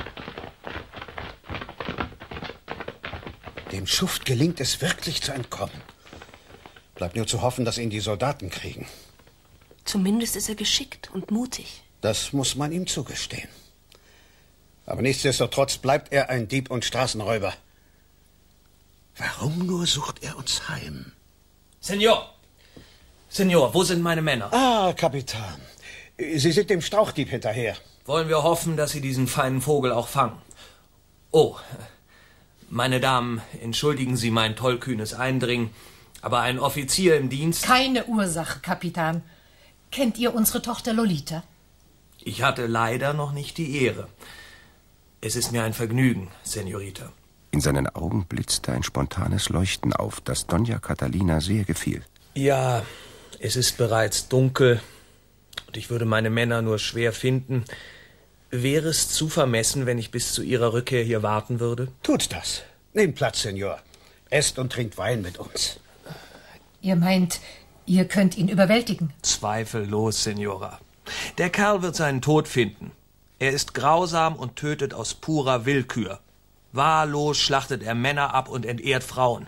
Dem Schuft gelingt es wirklich zu entkommen. Bleibt nur zu hoffen, dass ihn die Soldaten kriegen. Zumindest ist er geschickt und mutig. Das muss man ihm zugestehen. Aber nichtsdestotrotz bleibt er ein Dieb und Straßenräuber. Warum nur sucht er uns heim? Senor! Senor, wo sind meine Männer? Ah, Kapitän. Sie sind dem Strauchdieb hinterher. Wollen wir hoffen, dass Sie diesen feinen Vogel auch fangen. Oh, meine Damen, entschuldigen Sie mein tollkühnes Eindringen, aber ein Offizier im Dienst... Keine Ursache, Kapitän. Kennt ihr unsere Tochter Lolita? Ich hatte leider noch nicht die Ehre. Es ist mir ein Vergnügen, Senorita. In seinen Augen blitzte ein spontanes Leuchten auf, das Doña Catalina sehr gefiel. Ja, es ist bereits dunkel und ich würde meine Männer nur schwer finden. Wäre es zu vermessen, wenn ich bis zu ihrer Rückkehr hier warten würde? Tut das. Nehmt Platz, Senor. Esst und trinkt Wein mit uns. Ihr meint, ihr könnt ihn überwältigen? Zweifellos, Senora. Der Kerl wird seinen Tod finden. Er ist grausam und tötet aus purer Willkür. Wahllos schlachtet er Männer ab und entehrt Frauen.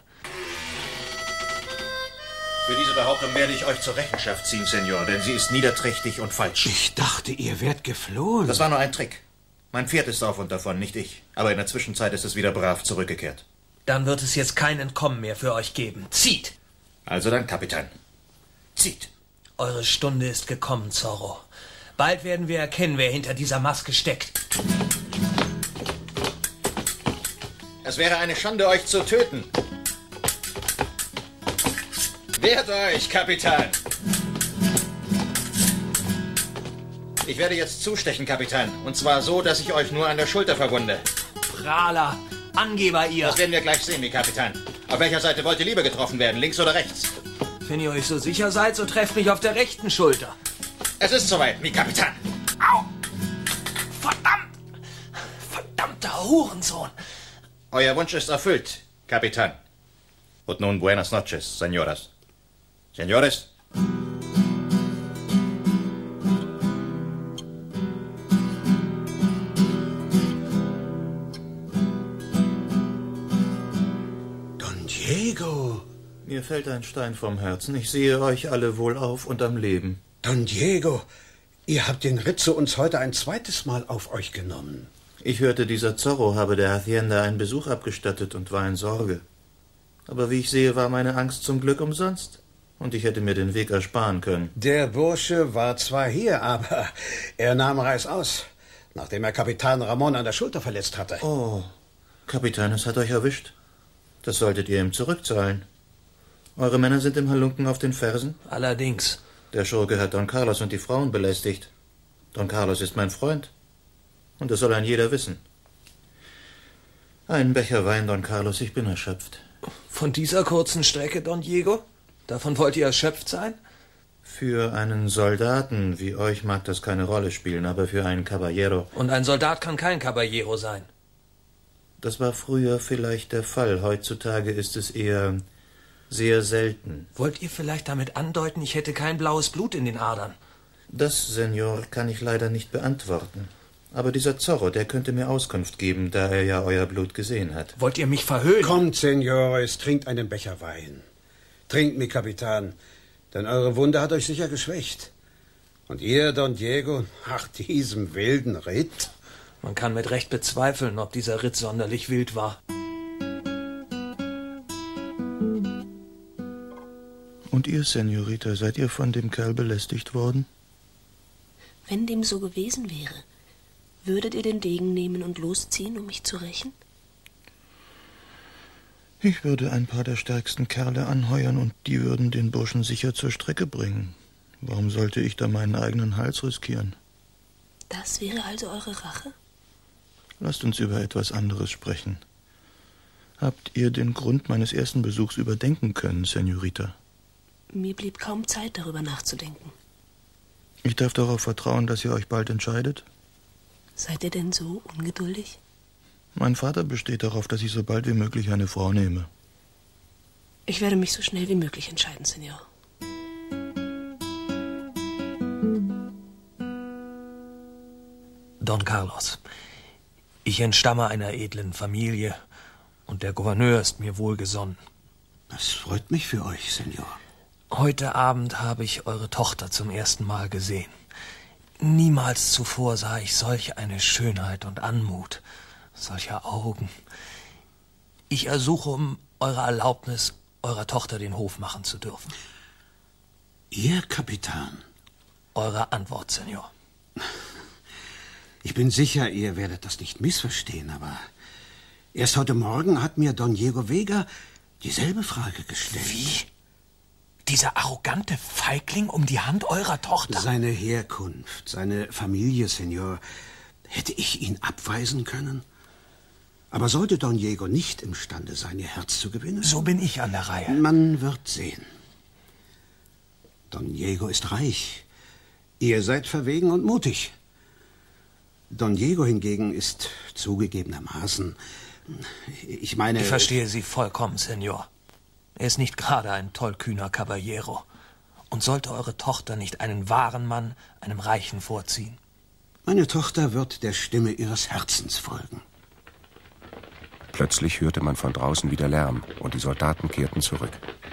Für diese Behauptung werde ich euch zur Rechenschaft ziehen, Senor, denn sie ist niederträchtig und falsch. Ich dachte, ihr wärt geflohen. Das war nur ein Trick. Mein Pferd ist auf und davon, nicht ich. Aber in der Zwischenzeit ist es wieder brav zurückgekehrt. Dann wird es jetzt kein Entkommen mehr für euch geben. Zieht! Also dann, Kapitän. Zieht! Eure Stunde ist gekommen, Zorro. Bald werden wir erkennen, wer hinter dieser Maske steckt. Es wäre eine Schande, euch zu töten. Wehrt euch, Kapitän! Ich werde jetzt zustechen, Kapitän. Und zwar so, dass ich euch nur an der Schulter verwunde. Prahler! Angeber, ihr! Das werden wir gleich sehen, mi Kapitän. Auf welcher Seite wollt ihr lieber getroffen werden, links oder rechts? Wenn ihr euch so sicher seid, so trefft mich auf der rechten Schulter. Es ist soweit, mi Kapitän. Au! Verdammt! Verdammter Hurensohn! Euer Wunsch ist erfüllt, Kapitän. Und nun buenas noches, Señoras. Señores. Don Diego. Mir fällt ein Stein vom Herzen. Ich sehe euch alle wohlauf und am Leben. Don Diego, ihr habt den Ritt zu uns heute ein zweites Mal auf euch genommen. Ich hörte, dieser Zorro habe der Hacienda einen Besuch abgestattet und war in Sorge. Aber wie ich sehe, war meine Angst zum Glück umsonst. Und ich hätte mir den Weg ersparen können. Der Bursche war zwar hier, aber er nahm reißaus, nachdem er Kapitän Ramon an der Schulter verletzt hatte. Oh, Kapitän, es hat euch erwischt. Das solltet ihr ihm zurückzahlen. Eure Männer sind im Halunken auf den Fersen? Allerdings. Der Schurke hat Don Carlos und die Frauen belästigt. Don Carlos ist mein Freund. Und das soll ein jeder wissen. Ein Becher Wein, Don Carlos, ich bin erschöpft. Von dieser kurzen Strecke, Don Diego? Davon wollt ihr erschöpft sein? Für einen Soldaten wie euch mag das keine Rolle spielen, aber für einen Caballero... Und ein Soldat kann kein Caballero sein. Das war früher vielleicht der Fall. Heutzutage ist es eher sehr selten. Wollt ihr vielleicht damit andeuten, ich hätte kein blaues Blut in den Adern? Das, Senor, kann ich leider nicht beantworten. Aber dieser Zorro, der könnte mir Auskunft geben, da er ja euer Blut gesehen hat. Wollt ihr mich verhöhnen? Kommt, Senores, trinkt einen Becher Wein. Trinkt, mi Kapitän, denn eure Wunde hat euch sicher geschwächt. Und ihr, Don Diego, nach diesem wilden Ritt? Man kann mit Recht bezweifeln, ob dieser Ritt sonderlich wild war. Und ihr, Senorita, seid ihr von dem Kerl belästigt worden? Wenn dem so gewesen wäre, würdet ihr den Degen nehmen und losziehen, um mich zu rächen? Ich würde ein paar der stärksten Kerle anheuern und die würden den Burschen sicher zur Strecke bringen. Warum sollte ich da meinen eigenen Hals riskieren? Das wäre also eure Rache? Lasst uns über etwas anderes sprechen. Habt ihr den Grund meines ersten Besuchs überdenken können, Senorita? Mir blieb kaum Zeit, darüber nachzudenken. Ich darf darauf vertrauen, dass ihr euch bald entscheidet? Seid ihr denn so ungeduldig? Mein Vater besteht darauf, dass ich so bald wie möglich eine Frau nehme. Ich werde mich so schnell wie möglich entscheiden, Senor. Don Carlos, ich entstamme einer edlen Familie und der Gouverneur ist mir wohlgesonnen. Das freut mich für euch, Senor. Heute Abend habe ich eure Tochter zum ersten Mal gesehen. Niemals zuvor sah ich solch eine Schönheit und Anmut, solche Augen. Ich ersuche um eure Erlaubnis, eurer Tochter den Hof machen zu dürfen. Ihr, Kapitän? Eure Antwort, Senor. Ich bin sicher, ihr werdet das nicht missverstehen, aber erst heute Morgen hat mir Don Diego Vega dieselbe Frage gestellt. Wie? Dieser arrogante Feigling um die Hand eurer Tochter? Seine Herkunft, seine Familie, Senor. Hätte ich ihn abweisen können? Aber sollte Don Diego nicht imstande sein, ihr Herz zu gewinnen? So bin ich an der Reihe. Man wird sehen. Don Diego ist reich. Ihr seid verwegen und mutig. Don Diego hingegen ist zugegebenermaßen... Ich meine... Ich verstehe Sie vollkommen, Senor. Er ist nicht gerade ein tollkühner Caballero. Und sollte eure Tochter nicht einen wahren Mann einem Reichen vorziehen? Meine Tochter wird der Stimme ihres Herzens folgen. Plötzlich hörte man von draußen wieder Lärm und die Soldaten kehrten zurück.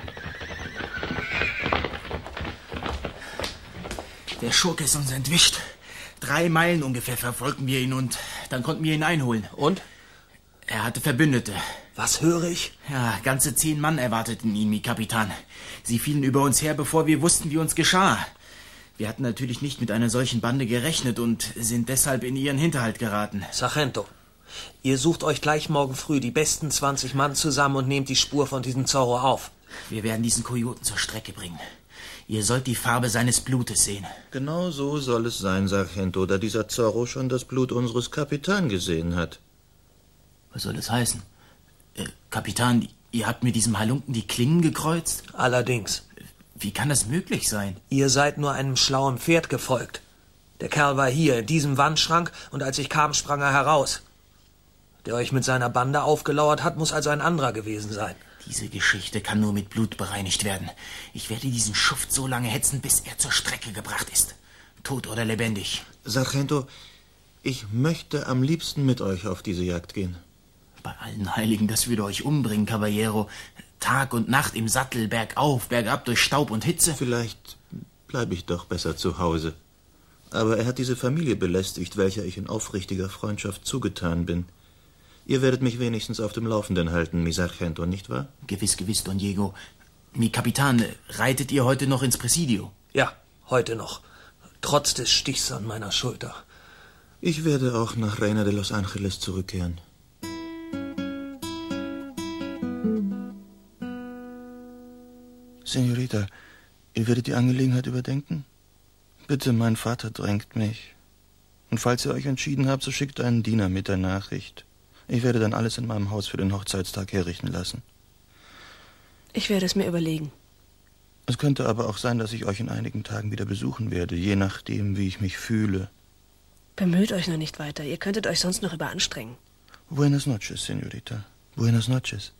Der Schurke ist uns entwischt. Drei Meilen ungefähr verfolgten wir ihn und dann konnten wir ihn einholen. Und? Er hatte Verbündete. Was höre ich? Ja, ganze zehn Mann erwarteten ihn, mi Kapitän. Sie fielen über uns her, bevor wir wussten, wie uns geschah. Wir hatten natürlich nicht mit einer solchen Bande gerechnet und sind deshalb in ihren Hinterhalt geraten. Sargento, ihr sucht euch gleich morgen früh die besten zwanzig Mann zusammen und nehmt die Spur von diesem Zorro auf. Wir werden diesen Kojoten zur Strecke bringen. Ihr sollt die Farbe seines Blutes sehen. Genau so soll es sein, Sargento, da dieser Zorro schon das Blut unseres Kapitän gesehen hat. Was soll das heißen? Äh, Kapitän, ihr habt mit diesem Halunken die Klingen gekreuzt? Allerdings. Wie kann das möglich sein? Ihr seid nur einem schlauen Pferd gefolgt. Der Kerl war hier, in diesem Wandschrank, und als ich kam, sprang er heraus. Der euch mit seiner Bande aufgelauert hat, muss also ein anderer gewesen sein. Diese Geschichte kann nur mit Blut bereinigt werden. Ich werde diesen Schuft so lange hetzen, bis er zur Strecke gebracht ist. Tot oder lebendig. Sargento, ich möchte am liebsten mit euch auf diese Jagd gehen. Bei allen Heiligen, das würde euch umbringen, Caballero. Tag und Nacht im Sattel, bergauf, bergab, durch Staub und Hitze. Vielleicht bleibe ich doch besser zu Hause. Aber er hat diese Familie belästigt, welcher ich in aufrichtiger Freundschaft zugetan bin. Ihr werdet mich wenigstens auf dem Laufenden halten, mi Sargento, nicht wahr? Gewiss, gewiss, Don Diego. Mi Kapitän, reitet ihr heute noch ins Präsidio? Ja, heute noch. Trotz des Stichs an meiner Schulter. Ich werde auch nach Reina de los Angeles zurückkehren. Senorita, ihr werdet die Angelegenheit überdenken? Bitte, mein Vater drängt mich. Und falls ihr euch entschieden habt, so schickt einen Diener mit der Nachricht. Ich werde dann alles in meinem Haus für den Hochzeitstag herrichten lassen. Ich werde es mir überlegen. Es könnte aber auch sein, dass ich euch in einigen Tagen wieder besuchen werde, je nachdem, wie ich mich fühle. Bemüht euch noch nicht weiter. Ihr könntet euch sonst noch überanstrengen. Buenas noches, Senorita. Buenas noches.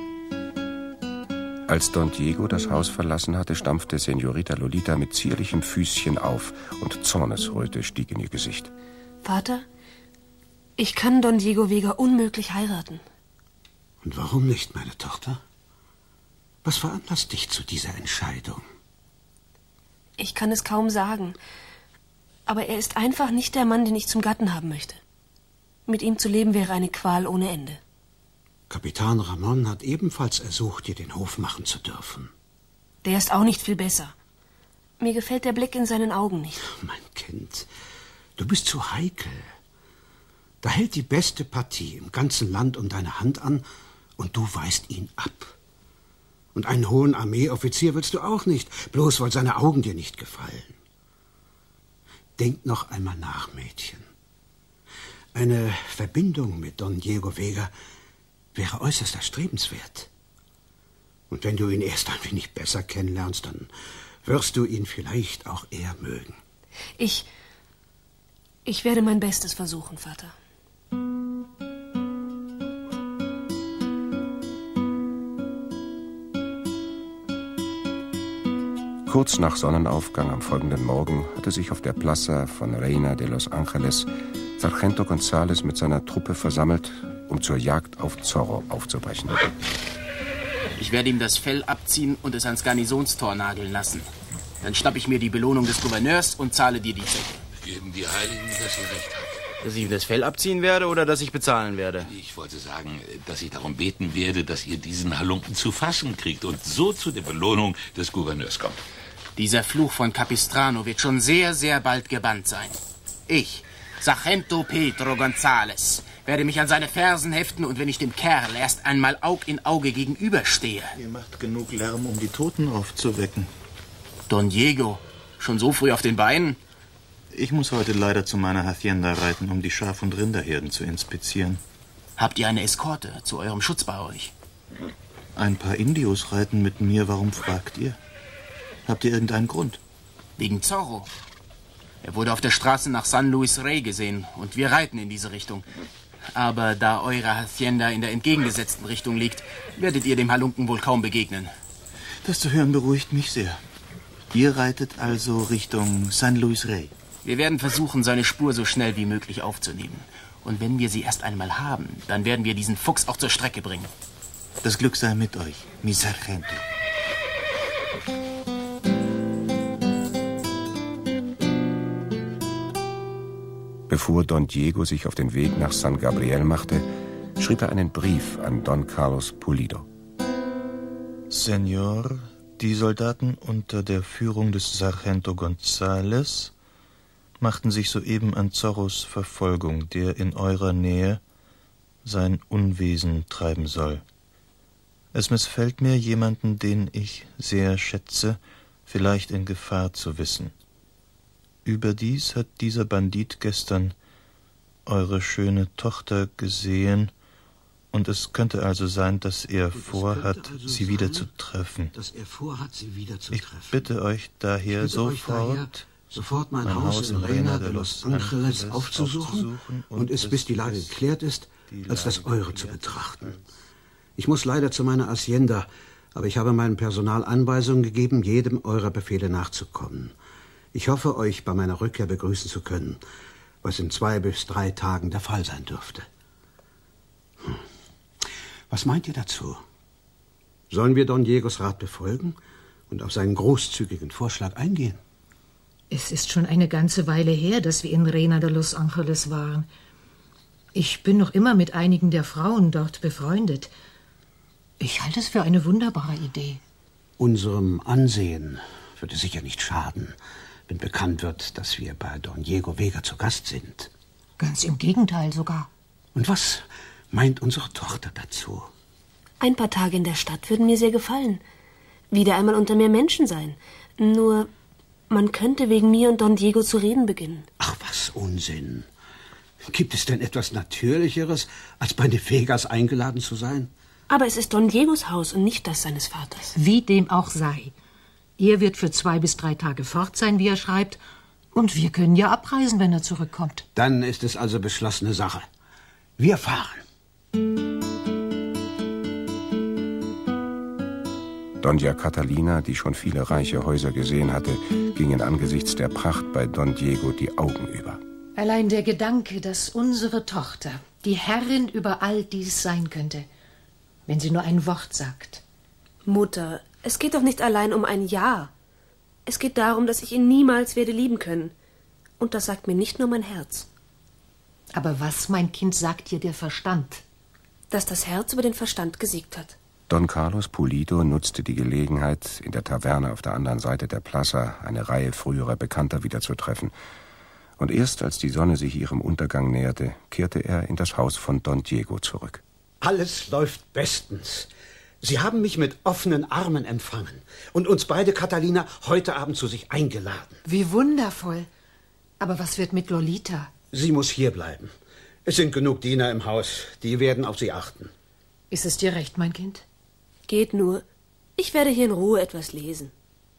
Als Don Diego das Haus verlassen hatte, stampfte Senorita Lolita mit zierlichem Füßchen auf und Zornesröte stieg in ihr Gesicht. Vater, ich kann Don Diego Vega unmöglich heiraten. Und warum nicht, meine Tochter? Was veranlasst dich zu dieser Entscheidung? Ich kann es kaum sagen. Aber er ist einfach nicht der Mann, den ich zum Gatten haben möchte. Mit ihm zu leben wäre eine Qual ohne Ende. Kapitän Ramon hat ebenfalls ersucht, dir den Hof machen zu dürfen. Der ist auch nicht viel besser. Mir gefällt der Blick in seinen Augen nicht. Mein Kind, du bist zu heikel. Da hält die beste Partie im ganzen Land um deine Hand an und du weist ihn ab. Und einen hohen Armeeoffizier willst du auch nicht, bloß weil seine Augen dir nicht gefallen. Denk noch einmal nach, Mädchen. Eine Verbindung mit Don Diego Vega wäre äußerst erstrebenswert. Und wenn du ihn erst ein wenig besser kennenlernst, dann wirst du ihn vielleicht auch eher mögen. Ich... Ich werde mein Bestes versuchen, Vater. Kurz nach Sonnenaufgang am folgenden Morgen hatte sich auf der Plaza von Reina de los Angeles Sargento González mit seiner Truppe versammelt, um zur Jagd auf Zorro aufzubrechen. Ich werde ihm das Fell abziehen und es ans Garnisonstor nageln lassen. Dann schnapp ich mir die Belohnung des Gouverneurs und zahle dir die Zecke. Geben die Heiligen, dass ihr recht habt. Dass ich ihm das Fell abziehen werde oder dass ich bezahlen werde? Ich wollte sagen, dass ich darum beten werde, dass ihr diesen Halunken zu fassen kriegt und so zu der Belohnung des Gouverneurs kommt. Dieser Fluch von Capistrano wird schon sehr, sehr bald gebannt sein. Ich, Sargento Pedro González, werde mich an seine Fersen heften und wenn ich dem Kerl erst einmal Aug in Auge gegenüberstehe... Ihr macht genug Lärm, um die Toten aufzuwecken. Don Diego, schon so früh auf den Beinen? Ich muss heute leider zu meiner Hacienda reiten, um die Schaf- und Rinderherden zu inspizieren. Habt ihr eine Eskorte zu eurem Schutz bei euch? Ein paar Indios reiten mit mir, warum fragt ihr? Habt ihr irgendeinen Grund? Wegen Zorro. Er wurde auf der Straße nach San Luis Rey gesehen und wir reiten in diese Richtung. Aber da eure Hacienda in der entgegengesetzten Richtung liegt, werdet ihr dem Halunken wohl kaum begegnen. Das zu hören beruhigt mich sehr. Ihr reitet also Richtung San Luis Rey? Wir werden versuchen, seine Spur so schnell wie möglich aufzunehmen. Und wenn wir sie erst einmal haben, dann werden wir diesen Fuchs auch zur Strecke bringen. Das Glück sei mit euch, mi Sargento. Bevor Don Diego sich auf den Weg nach San Gabriel machte, schrieb er einen Brief an Don Carlos Pulido. Señor, die Soldaten unter der Führung des Sargento González machten sich soeben an Zorros Verfolgung, der in eurer Nähe sein Unwesen treiben soll. Es missfällt mir, jemanden, den ich sehr schätze, vielleicht in Gefahr zu wissen. Überdies hat dieser Bandit gestern eure schöne Tochter gesehen, und es könnte also sein, dass er vorhat, also sie sein, wieder zu treffen. Dass er vorhat, sie wieder zu ich treffen. bitte euch daher bitte sofort, euch daher, sofort mein, mein Haus, Haus in Reina de los Angeles, Angeles aufzusuchen und, und es, bis die Lage geklärt ist, als das eure zu betrachten. Ich muss leider zu meiner Hacienda, aber ich habe meinem Personal Anweisungen gegeben, jedem eurer Befehle nachzukommen. Ich hoffe, euch bei meiner Rückkehr begrüßen zu können, was in zwei bis drei Tagen der Fall sein dürfte. Hm. Was meint ihr dazu? Sollen wir Don Diegos Rat befolgen und auf seinen großzügigen Vorschlag eingehen? Es ist schon eine ganze Weile her, dass wir in Reina de los Angeles waren. Ich bin noch immer mit einigen der Frauen dort befreundet. Ich halte es für eine wunderbare Idee. Unserem Ansehen würde sicher nicht schaden, wenn bekannt wird, dass wir bei Don Diego Vega zu Gast sind. Ganz im Gegenteil sogar. Und was meint unsere Tochter dazu? Ein paar Tage in der Stadt würden mir sehr gefallen. Wieder einmal unter mehr Menschen sein. Nur, man könnte wegen mir und Don Diego zu reden beginnen. Ach, was Unsinn. Gibt es denn etwas Natürlicheres, als bei den Vegas eingeladen zu sein? Aber es ist Don Diegos Haus und nicht das seines Vaters. Wie dem auch sei. Er wird für zwei bis drei Tage fort sein, wie er schreibt. Und wir können ja abreisen, wenn er zurückkommt. Dann ist es also beschlossene Sache. Wir fahren. Doña Catalina, die schon viele reiche Häuser gesehen hatte, gingen angesichts der Pracht bei Don Diego die Augen über. Allein der Gedanke, dass unsere Tochter die Herrin über all dies sein könnte, wenn sie nur ein Wort sagt. Mutter, es geht doch nicht allein um ein Ja. Es geht darum, dass ich ihn niemals werde lieben können. Und das sagt mir nicht nur mein Herz. Aber was, mein Kind, sagt dir der Verstand? Dass das Herz über den Verstand gesiegt hat. Don Carlos Pulido nutzte die Gelegenheit, in der Taverne auf der anderen Seite der Plaza eine Reihe früherer Bekannter wiederzutreffen. Und erst als die Sonne sich ihrem Untergang näherte, kehrte er in das Haus von Don Diego zurück. Alles läuft bestens. Sie haben mich mit offenen Armen empfangen und uns beide, Catalina, heute Abend zu sich eingeladen. Wie wundervoll. Aber was wird mit Lolita? Sie muss hier bleiben. Es sind genug Diener im Haus, die werden auf sie achten. Ist es dir recht, mein Kind? Geht nur. Ich werde hier in Ruhe etwas lesen.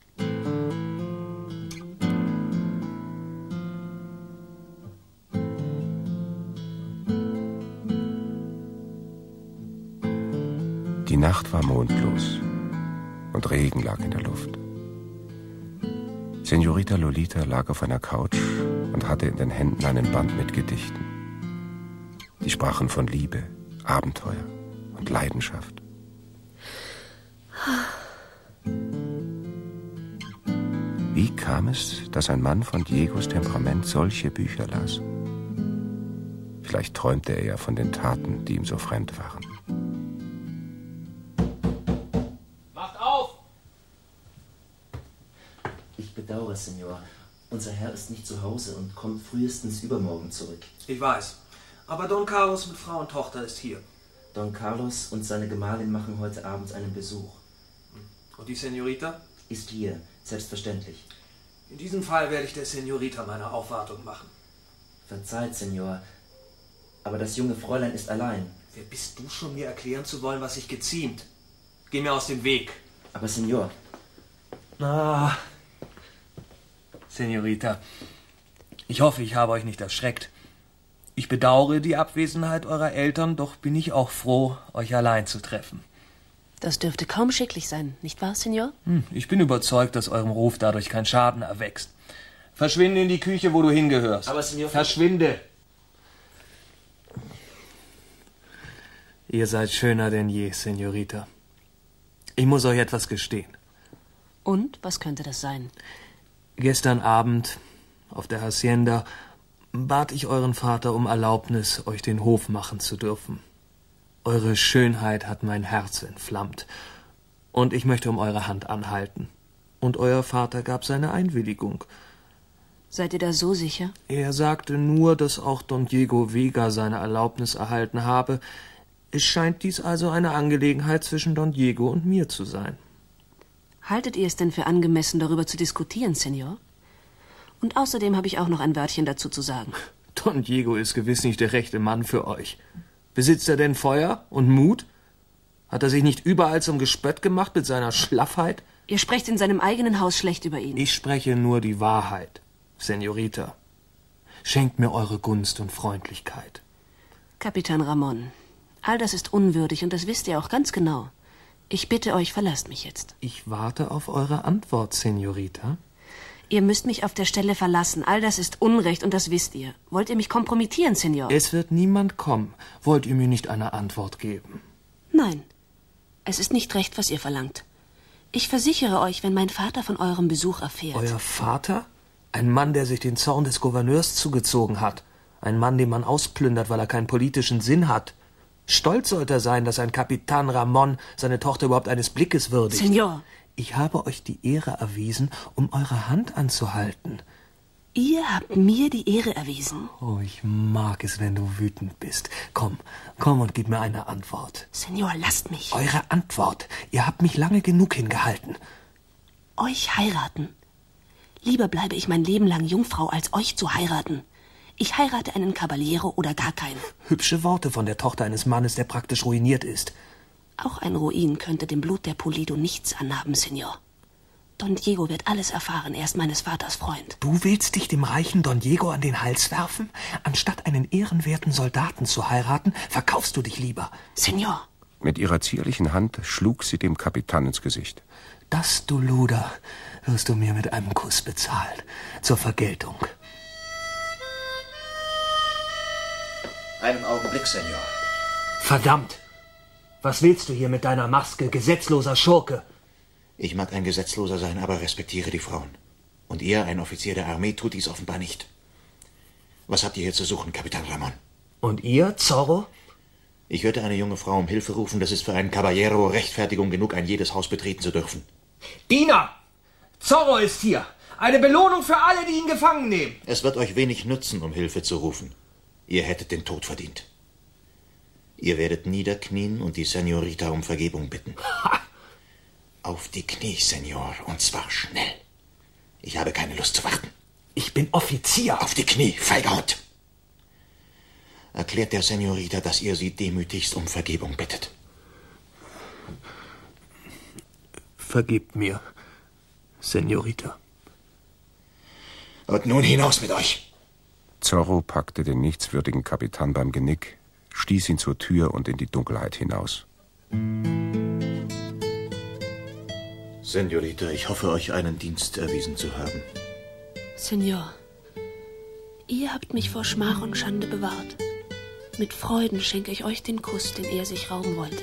Die Nacht war mondlos und Regen lag in der Luft. Senorita Lolita lag auf einer Couch und hatte in den Händen einen Band mit Gedichten. Die sprachen von Liebe, Abenteuer und Leidenschaft. Wie kam es, dass ein Mann von Diegos Temperament solche Bücher las? Vielleicht träumte er ja von den Taten, die ihm so fremd waren. Macht auf! Ich bedauere, Senor. Unser Herr ist nicht zu Hause und kommt frühestens übermorgen zurück. Ich weiß. Aber Don Carlos mit Frau und Tochter ist hier. Don Carlos und seine Gemahlin machen heute Abend einen Besuch. Und die Senorita? Ist hier, selbstverständlich. In diesem Fall werde ich der Senorita meine Aufwartung machen. Verzeiht, Senor, aber das junge Fräulein ist allein. Wer bist du schon, mir erklären zu wollen, was sich geziemt? Geh mir aus dem Weg. Aber Senor... Ah, Senorita, ich hoffe, ich habe euch nicht erschreckt. Ich bedauere die Abwesenheit eurer Eltern, doch bin ich auch froh, euch allein zu treffen. Das dürfte kaum schicklich sein, nicht wahr, Senor? Hm, ich bin überzeugt, dass eurem Ruf dadurch kein Schaden erwächst. Verschwinde in die Küche, wo du hingehörst. Aber Senor... Verschwinde! Ihr seid schöner denn je, Senorita. Ich muss euch etwas gestehen. Und? Was könnte das sein? Gestern Abend auf der Hacienda bat ich euren Vater um Erlaubnis, euch den Hof machen zu dürfen. Eure Schönheit hat mein Herz entflammt, und ich möchte um eure Hand anhalten. Und euer Vater gab seine Einwilligung. Seid ihr da so sicher? Er sagte nur, dass auch Don Diego Vega seine Erlaubnis erhalten habe. Es scheint dies also eine Angelegenheit zwischen Don Diego und mir zu sein. Haltet ihr es denn für angemessen, darüber zu diskutieren, Senor? Und außerdem habe ich auch noch ein Wörtchen dazu zu sagen. Don Diego ist gewiss nicht der rechte Mann für euch. Besitzt er denn Feuer und Mut? Hat er sich nicht überall zum Gespött gemacht mit seiner Schlaffheit? Ihr sprecht in seinem eigenen Haus schlecht über ihn. Ich spreche nur die Wahrheit, Senorita. Schenkt mir eure Gunst und Freundlichkeit. Kapitan Ramon, all das ist unwürdig und das wisst ihr auch ganz genau. Ich bitte euch, verlasst mich jetzt. Ich warte auf eure Antwort, Senorita. Ihr müsst mich auf der Stelle verlassen. All das ist Unrecht und das wisst ihr. Wollt ihr mich kompromittieren, Senor? Es wird niemand kommen. Wollt ihr mir nicht eine Antwort geben? Nein. Es ist nicht recht, was ihr verlangt. Ich versichere euch, wenn mein Vater von eurem Besuch erfährt... Euer Vater? Ein Mann, der sich den Zorn des Gouverneurs zugezogen hat. Ein Mann, den man ausplündert, weil er keinen politischen Sinn hat. Stolz sollte er sein, dass ein Kapitan Ramon seine Tochter überhaupt eines Blickes würdigt. Senor! Ich habe euch die Ehre erwiesen, um eure Hand anzuhalten. Ihr habt mir die Ehre erwiesen? Oh, ich mag es, wenn du wütend bist. Komm, komm und gib mir eine Antwort. Senor, lasst mich. Eure Antwort. Ihr habt mich lange genug hingehalten. Euch heiraten. Lieber bleibe ich mein Leben lang Jungfrau, als euch zu heiraten. Ich heirate einen Caballero oder gar keinen. Hübsche Worte von der Tochter eines Mannes, der praktisch ruiniert ist. Auch ein Ruin könnte dem Blut der Pulido nichts anhaben, Senor. Don Diego wird alles erfahren, er ist meines Vaters Freund. Du willst dich dem reichen Don Diego an den Hals werfen? Anstatt einen ehrenwerten Soldaten zu heiraten, verkaufst du dich lieber. Senor! Mit ihrer zierlichen Hand schlug sie dem Kapitän ins Gesicht. Das, du Luder, wirst du mir mit einem Kuss bezahlen. Zur Vergeltung. Einen Augenblick, Senor. Verdammt! Was willst du hier mit deiner Maske, gesetzloser Schurke? Ich mag ein Gesetzloser sein, aber respektiere die Frauen. Und ihr, ein Offizier der Armee, tut dies offenbar nicht. Was habt ihr hier zu suchen, Kapitan Ramon? Und ihr, Zorro? Ich hörte eine junge Frau um Hilfe rufen. Das ist für einen Caballero Rechtfertigung genug, ein jedes Haus betreten zu dürfen. Diener! Zorro ist hier! Eine Belohnung für alle, die ihn gefangen nehmen! Es wird euch wenig nützen, um Hilfe zu rufen. Ihr hättet den Tod verdient. Ihr werdet niederknien und die Senorita um Vergebung bitten. Ha! Auf die Knie, Senor, und zwar schnell. Ich habe keine Lust zu warten. Ich bin Offizier. Auf die Knie, feiger Hund. Erklärt der Senorita, dass ihr sie demütigst um Vergebung bittet. Vergebt mir, Senorita. Und nun hinaus mit euch. Zorro packte den nichtswürdigen Kapitän beim Genick, stieß ihn zur Tür und in die Dunkelheit hinaus. Senorita, ich hoffe, euch einen Dienst erwiesen zu haben. Senor, ihr habt mich vor Schmach und Schande bewahrt. Mit Freuden schenke ich euch den Kuss, den er sich rauben wollte.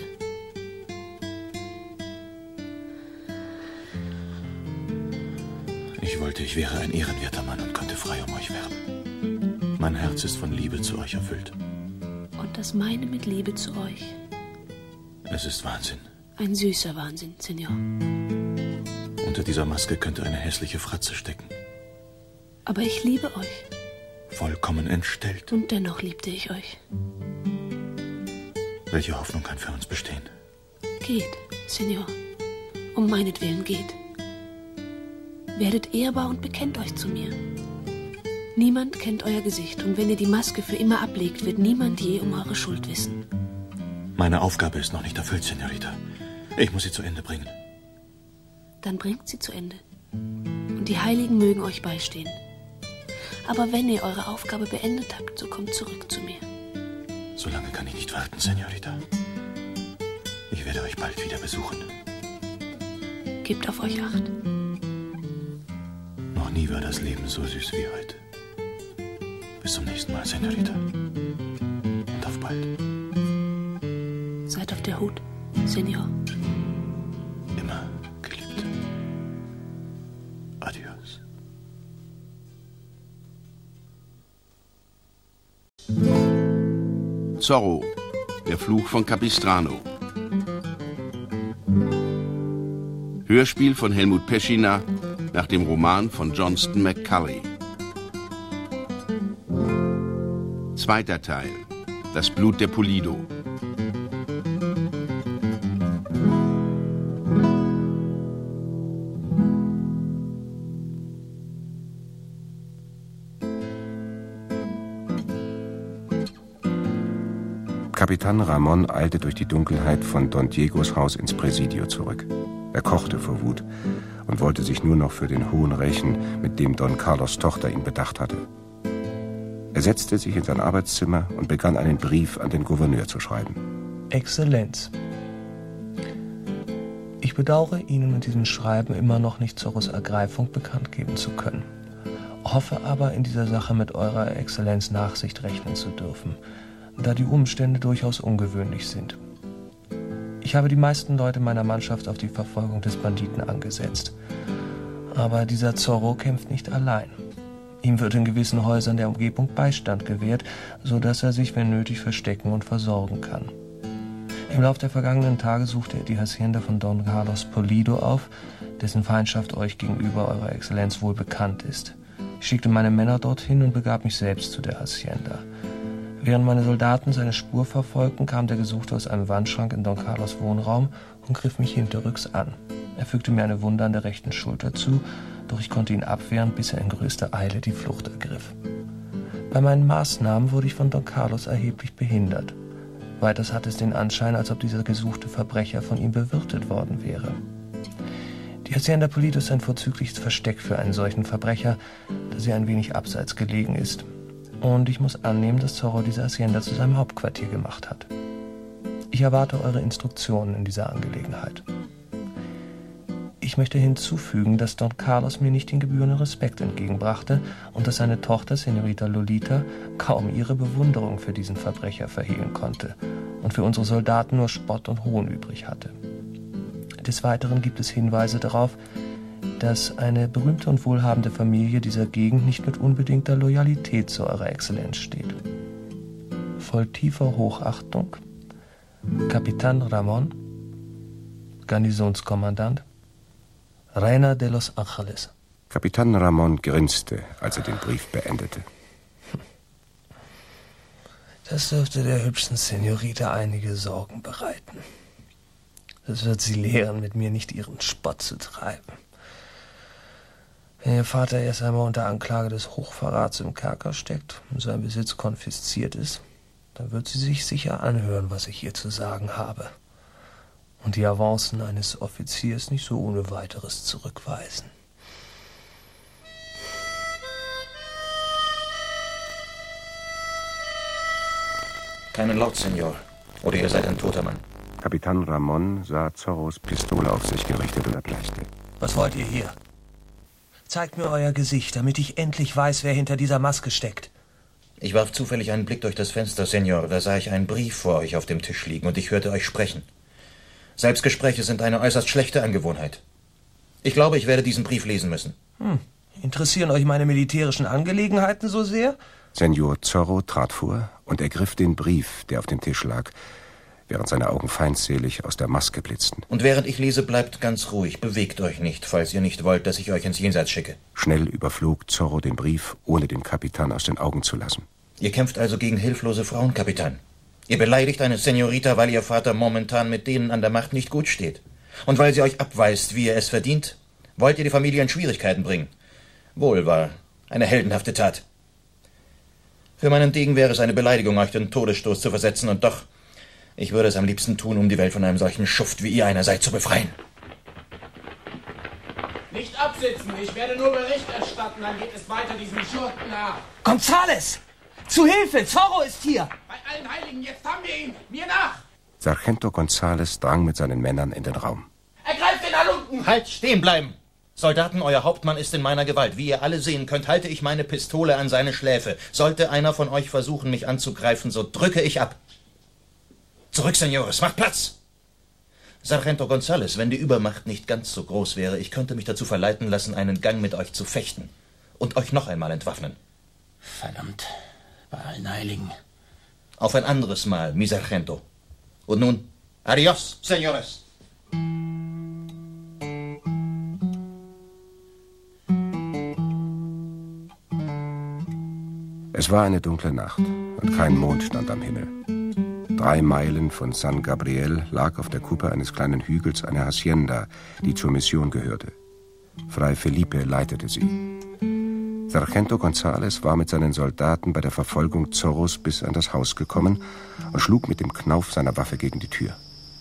Ich wollte, ich wäre ein ehrenwerter Mann und könnte frei um euch werben. Mein Herz ist von Liebe zu euch erfüllt. Und das meine mit Liebe zu euch. Es ist Wahnsinn. Ein süßer Wahnsinn, Senor. Unter dieser Maske könnte eine hässliche Fratze stecken. Aber ich liebe euch. Vollkommen entstellt. Und dennoch liebte ich euch. Welche Hoffnung kann für uns bestehen? Geht, Senor. Um meinetwillen geht. Werdet ehrbar und bekennt euch zu mir. Niemand kennt euer Gesicht, und wenn ihr die Maske für immer ablegt, wird niemand je um eure Schuld wissen. Meine Aufgabe ist noch nicht erfüllt, Senorita. Ich muss sie zu Ende bringen. Dann bringt sie zu Ende. Und die Heiligen mögen euch beistehen. Aber wenn ihr eure Aufgabe beendet habt, so kommt zurück zu mir. So lange kann ich nicht warten, Senorita. Ich werde euch bald wieder besuchen. Gebt auf euch Acht. Noch nie war das Leben so süß wie heute. Bis zum nächsten Mal, Senorita. Und auf bald. Seid auf der Hut, Senor. Immer geliebt. Adios. Zorro, der Fluch von Capistrano. Hörspiel von Helmut Peschina nach dem Roman von Johnston McCulley. Zweiter Teil. Das Blut der Pulido. Kapitän Ramon eilte durch die Dunkelheit von Don Diegos Haus ins Präsidio zurück. Er kochte vor Wut und wollte sich nur noch für den Hohn rächen, mit dem Don Carlos Tochter ihn bedacht hatte. Er setzte sich in sein Arbeitszimmer und begann einen Brief an den Gouverneur zu schreiben. Exzellenz, ich bedauere, Ihnen mit diesem Schreiben immer noch nicht Zorros Ergreifung bekannt geben zu können. Hoffe aber, in dieser Sache mit Eurer Exzellenz Nachsicht rechnen zu dürfen, da die Umstände durchaus ungewöhnlich sind. Ich habe die meisten Leute meiner Mannschaft auf die Verfolgung des Banditen angesetzt. Aber dieser Zorro kämpft nicht allein. Ihm wird in gewissen Häusern der Umgebung Beistand gewährt, so dass er sich, wenn nötig, verstecken und versorgen kann. Im Lauf der vergangenen Tage suchte er die Hacienda von Don Carlos Pulido auf, dessen Feindschaft euch gegenüber Eurer Exzellenz wohl bekannt ist. Ich schickte meine Männer dorthin und begab mich selbst zu der Hacienda. Während meine Soldaten seine Spur verfolgten, kam der Gesuchte aus einem Wandschrank in Don Carlos Wohnraum und griff mich hinterrücks an. Er fügte mir eine Wunde an der rechten Schulter zu, doch ich konnte ihn abwehren, bis er in größter Eile die Flucht ergriff. Bei meinen Maßnahmen wurde ich von Don Carlos erheblich behindert. Weiters hatte es den Anschein, als ob dieser gesuchte Verbrecher von ihm bewirtet worden wäre. Die Hacienda Pulido ist ein vorzügliches Versteck für einen solchen Verbrecher, da sie ein wenig abseits gelegen ist. Und ich muss annehmen, dass Zorro diese Hacienda zu seinem Hauptquartier gemacht hat. Ich erwarte eure Instruktionen in dieser Angelegenheit. Ich möchte hinzufügen, dass Don Carlos mir nicht den gebührenden Respekt entgegenbrachte und dass seine Tochter, Senorita Lolita, kaum ihre Bewunderung für diesen Verbrecher verhehlen konnte und für unsere Soldaten nur Spott und Hohn übrig hatte. Des Weiteren gibt es Hinweise darauf, dass eine berühmte und wohlhabende Familie dieser Gegend nicht mit unbedingter Loyalität zu Eurer Exzellenz steht. Voll tiefer Hochachtung Kapitän Ramon, Garnisonskommandant, Reina de Los Angeles. Kapitän Ramon grinste, als er den Brief beendete. Das dürfte der hübschen Senorita einige Sorgen bereiten. Das wird sie lehren, mit mir nicht ihren Spott zu treiben. Wenn ihr Vater erst einmal unter Anklage des Hochverrats im Kerker steckt und sein Besitz konfisziert ist, dann wird sie sich sicher anhören, was ich ihr zu sagen habe. Und die Avancen eines Offiziers nicht so ohne weiteres zurückweisen. Keinen Laut, Senor. Oder ihr seid ein toter Mann. Kapitän Ramon sah Zorros Pistole auf sich gerichtet und erbleichte. Was wollt ihr hier? Zeigt mir euer Gesicht, damit ich endlich weiß, wer hinter dieser Maske steckt. Ich warf zufällig einen Blick durch das Fenster, Senor. Da sah ich einen Brief vor euch auf dem Tisch liegen und ich hörte euch sprechen. Selbstgespräche sind eine äußerst schlechte Angewohnheit. Ich glaube, ich werde diesen Brief lesen müssen. Hm. Interessieren euch meine militärischen Angelegenheiten so sehr? Senor Zorro trat vor und ergriff den Brief, der auf dem Tisch lag, während seine Augen feindselig aus der Maske blitzten. Und während ich lese, bleibt ganz ruhig. Bewegt euch nicht, falls ihr nicht wollt, dass ich euch ins Jenseits schicke. Schnell überflog Zorro den Brief, ohne den Kapitän aus den Augen zu lassen. Ihr kämpft also gegen hilflose Frauen, Kapitän. Ihr beleidigt eine Senorita, weil ihr Vater momentan mit denen an der Macht nicht gut steht. Und weil sie euch abweist, wie ihr es verdient, wollt ihr die Familie in Schwierigkeiten bringen. Wohl wahr, eine heldenhafte Tat. Für meinen Degen wäre es eine Beleidigung, euch den Todesstoß zu versetzen, und doch, ich würde es am liebsten tun, um die Welt von einem solchen Schuft, wie ihr einer seid, zu befreien. Nicht absitzen, ich werde nur Bericht erstatten, dann geht es weiter diesem Schurken nach. Gonzales! Zu Hilfe! Zorro ist hier! Bei allen Heiligen, jetzt haben wir ihn! Mir nach! Sargento González drang mit seinen Männern in den Raum. Ergreift den Halunken! Halt, stehen bleiben! Soldaten, euer Hauptmann ist in meiner Gewalt. Wie ihr alle sehen könnt, halte ich meine Pistole an seine Schläfe. Sollte einer von euch versuchen, mich anzugreifen, so drücke ich ab. Zurück, Senores, macht Platz! Sargento González, wenn die Übermacht nicht ganz so groß wäre, ich könnte mich dazu verleiten lassen, einen Gang mit euch zu fechten und euch noch einmal entwaffnen. Verdammt, bei allen Heiligen. Auf ein anderes Mal, mi Sargento. Und nun, adios, Senores! Es war eine dunkle Nacht und kein Mond stand am Himmel. Drei Meilen von San Gabriel lag auf der Kuppe eines kleinen Hügels eine Hacienda, die zur Mission gehörte. Fray Felipe leitete sie. Sargento González war mit seinen Soldaten bei der Verfolgung Zorros bis an das Haus gekommen und schlug mit dem Knauf seiner Waffe gegen die Tür.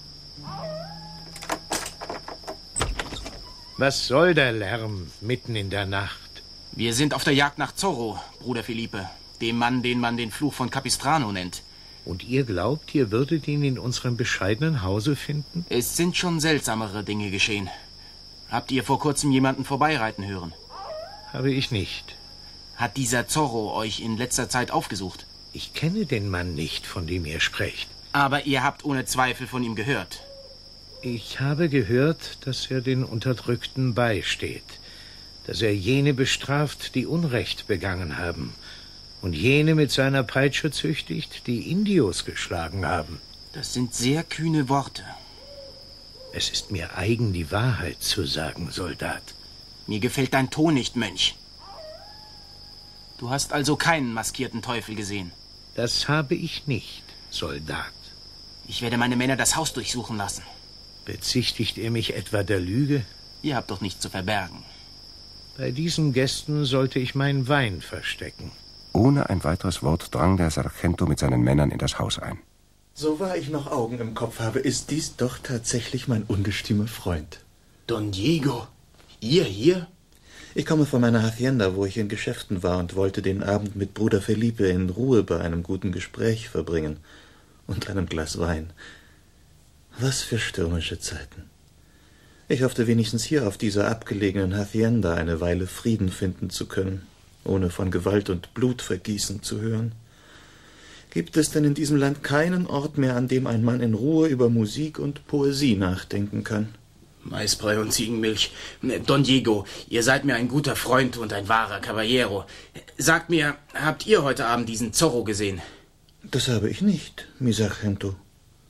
Was soll der Lärm mitten in der Nacht? Wir sind auf der Jagd nach Zorro, Bruder Felipe, dem Mann, den man den Fluch von Capistrano nennt. Und ihr glaubt, ihr würdet ihn in unserem bescheidenen Hause finden? Es sind schon seltsamere Dinge geschehen. Habt ihr vor kurzem jemanden vorbeireiten hören? Habe ich nicht. Hat dieser Zorro euch in letzter Zeit aufgesucht? Ich kenne den Mann nicht, von dem ihr sprecht. Aber ihr habt ohne Zweifel von ihm gehört. Ich habe gehört, dass er den Unterdrückten beisteht, dass er jene bestraft, die Unrecht begangen haben, und jene mit seiner Peitsche züchtigt, die Indios geschlagen haben. Das sind sehr kühne Worte. Es ist mir eigen, die Wahrheit zu sagen, Soldat. Mir gefällt dein Ton nicht, Mönch. Du hast also keinen maskierten Teufel gesehen? Das habe ich nicht, Soldat. Ich werde meine Männer das Haus durchsuchen lassen. Bezichtigt ihr mich etwa der Lüge? Ihr habt doch nichts zu verbergen. Bei diesen Gästen sollte ich meinen Wein verstecken. Ohne ein weiteres Wort drang der Sargento mit seinen Männern in das Haus ein. So wahr ich noch Augen im Kopf habe, ist dies doch tatsächlich mein ungestümer Freund. Don Diego, ihr hier? Ich komme von meiner Hacienda, wo ich in Geschäften war und wollte den Abend mit Bruder Felipe in Ruhe bei einem guten Gespräch verbringen und einem Glas Wein. Was für stürmische Zeiten. Ich hoffte wenigstens hier auf dieser abgelegenen Hacienda eine Weile Frieden finden zu können, ohne von Gewalt und Blutvergießen zu hören. Gibt es denn in diesem Land keinen Ort mehr, an dem ein Mann in Ruhe über Musik und Poesie nachdenken kann? Maisbrei und Ziegenmilch. Don Diego, ihr seid mir ein guter Freund und ein wahrer Caballero. Sagt mir, habt ihr heute Abend diesen Zorro gesehen? Das habe ich nicht, mi Sargento.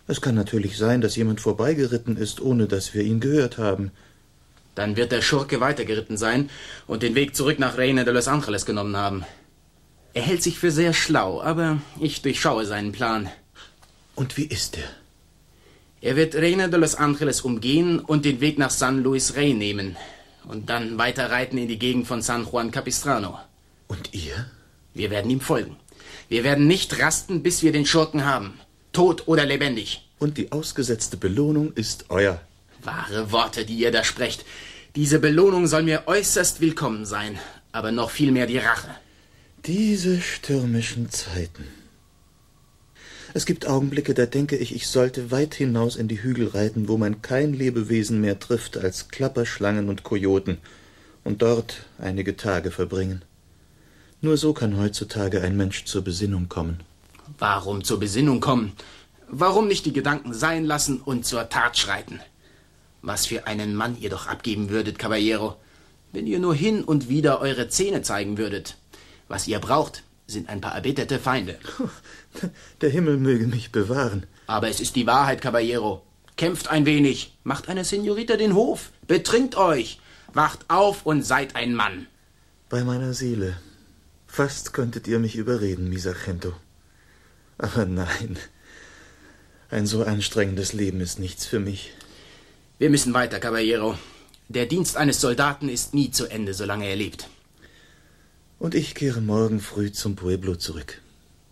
Es kann natürlich sein, dass jemand vorbeigeritten ist, ohne dass wir ihn gehört haben. Dann wird der Schurke weitergeritten sein und den Weg zurück nach Reina de Los Angeles genommen haben. Er hält sich für sehr schlau, aber ich durchschaue seinen Plan. Und wie ist er? Er wird Reina de Los Angeles umgehen und den Weg nach San Luis Rey nehmen und dann weiter reiten in die Gegend von San Juan Capistrano. Und ihr? Wir werden ihm folgen. Wir werden nicht rasten, bis wir den Schurken haben. Tot oder lebendig. Und die ausgesetzte Belohnung ist euer. Wahre Worte, die ihr da sprecht. Diese Belohnung soll mir äußerst willkommen sein, aber noch viel mehr die Rache. Diese stürmischen Zeiten. Es gibt Augenblicke, da denke ich, ich sollte weit hinaus in die Hügel reiten, wo man kein Lebewesen mehr trifft als Klapperschlangen und Kojoten, und dort einige Tage verbringen. Nur so kann heutzutage ein Mensch zur Besinnung kommen. Warum zur Besinnung kommen? Warum nicht die Gedanken sein lassen und zur Tat schreiten? Was für einen Mann ihr doch abgeben würdet, Caballero, wenn ihr nur hin und wieder eure Zähne zeigen würdet. Was ihr braucht, sind ein paar erbitterte Feinde. Der Himmel möge mich bewahren. Aber es ist die Wahrheit, Caballero. Kämpft ein wenig, macht einer Senorita den Hof, betrinkt euch, wacht auf und seid ein Mann. Bei meiner Seele. Fast könntet ihr mich überreden, mi Sargento. Aber nein, ein so anstrengendes Leben ist nichts für mich. Wir müssen weiter, Caballero. Der Dienst eines Soldaten ist nie zu Ende, solange er lebt. Und ich kehre morgen früh zum Pueblo zurück.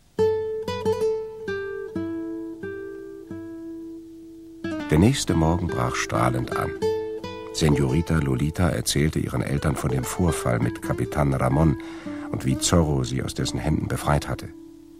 Der nächste Morgen brach strahlend an. Senorita Lolita erzählte ihren Eltern von dem Vorfall mit Kapitan Ramon und wie Zorro sie aus dessen Händen befreit hatte.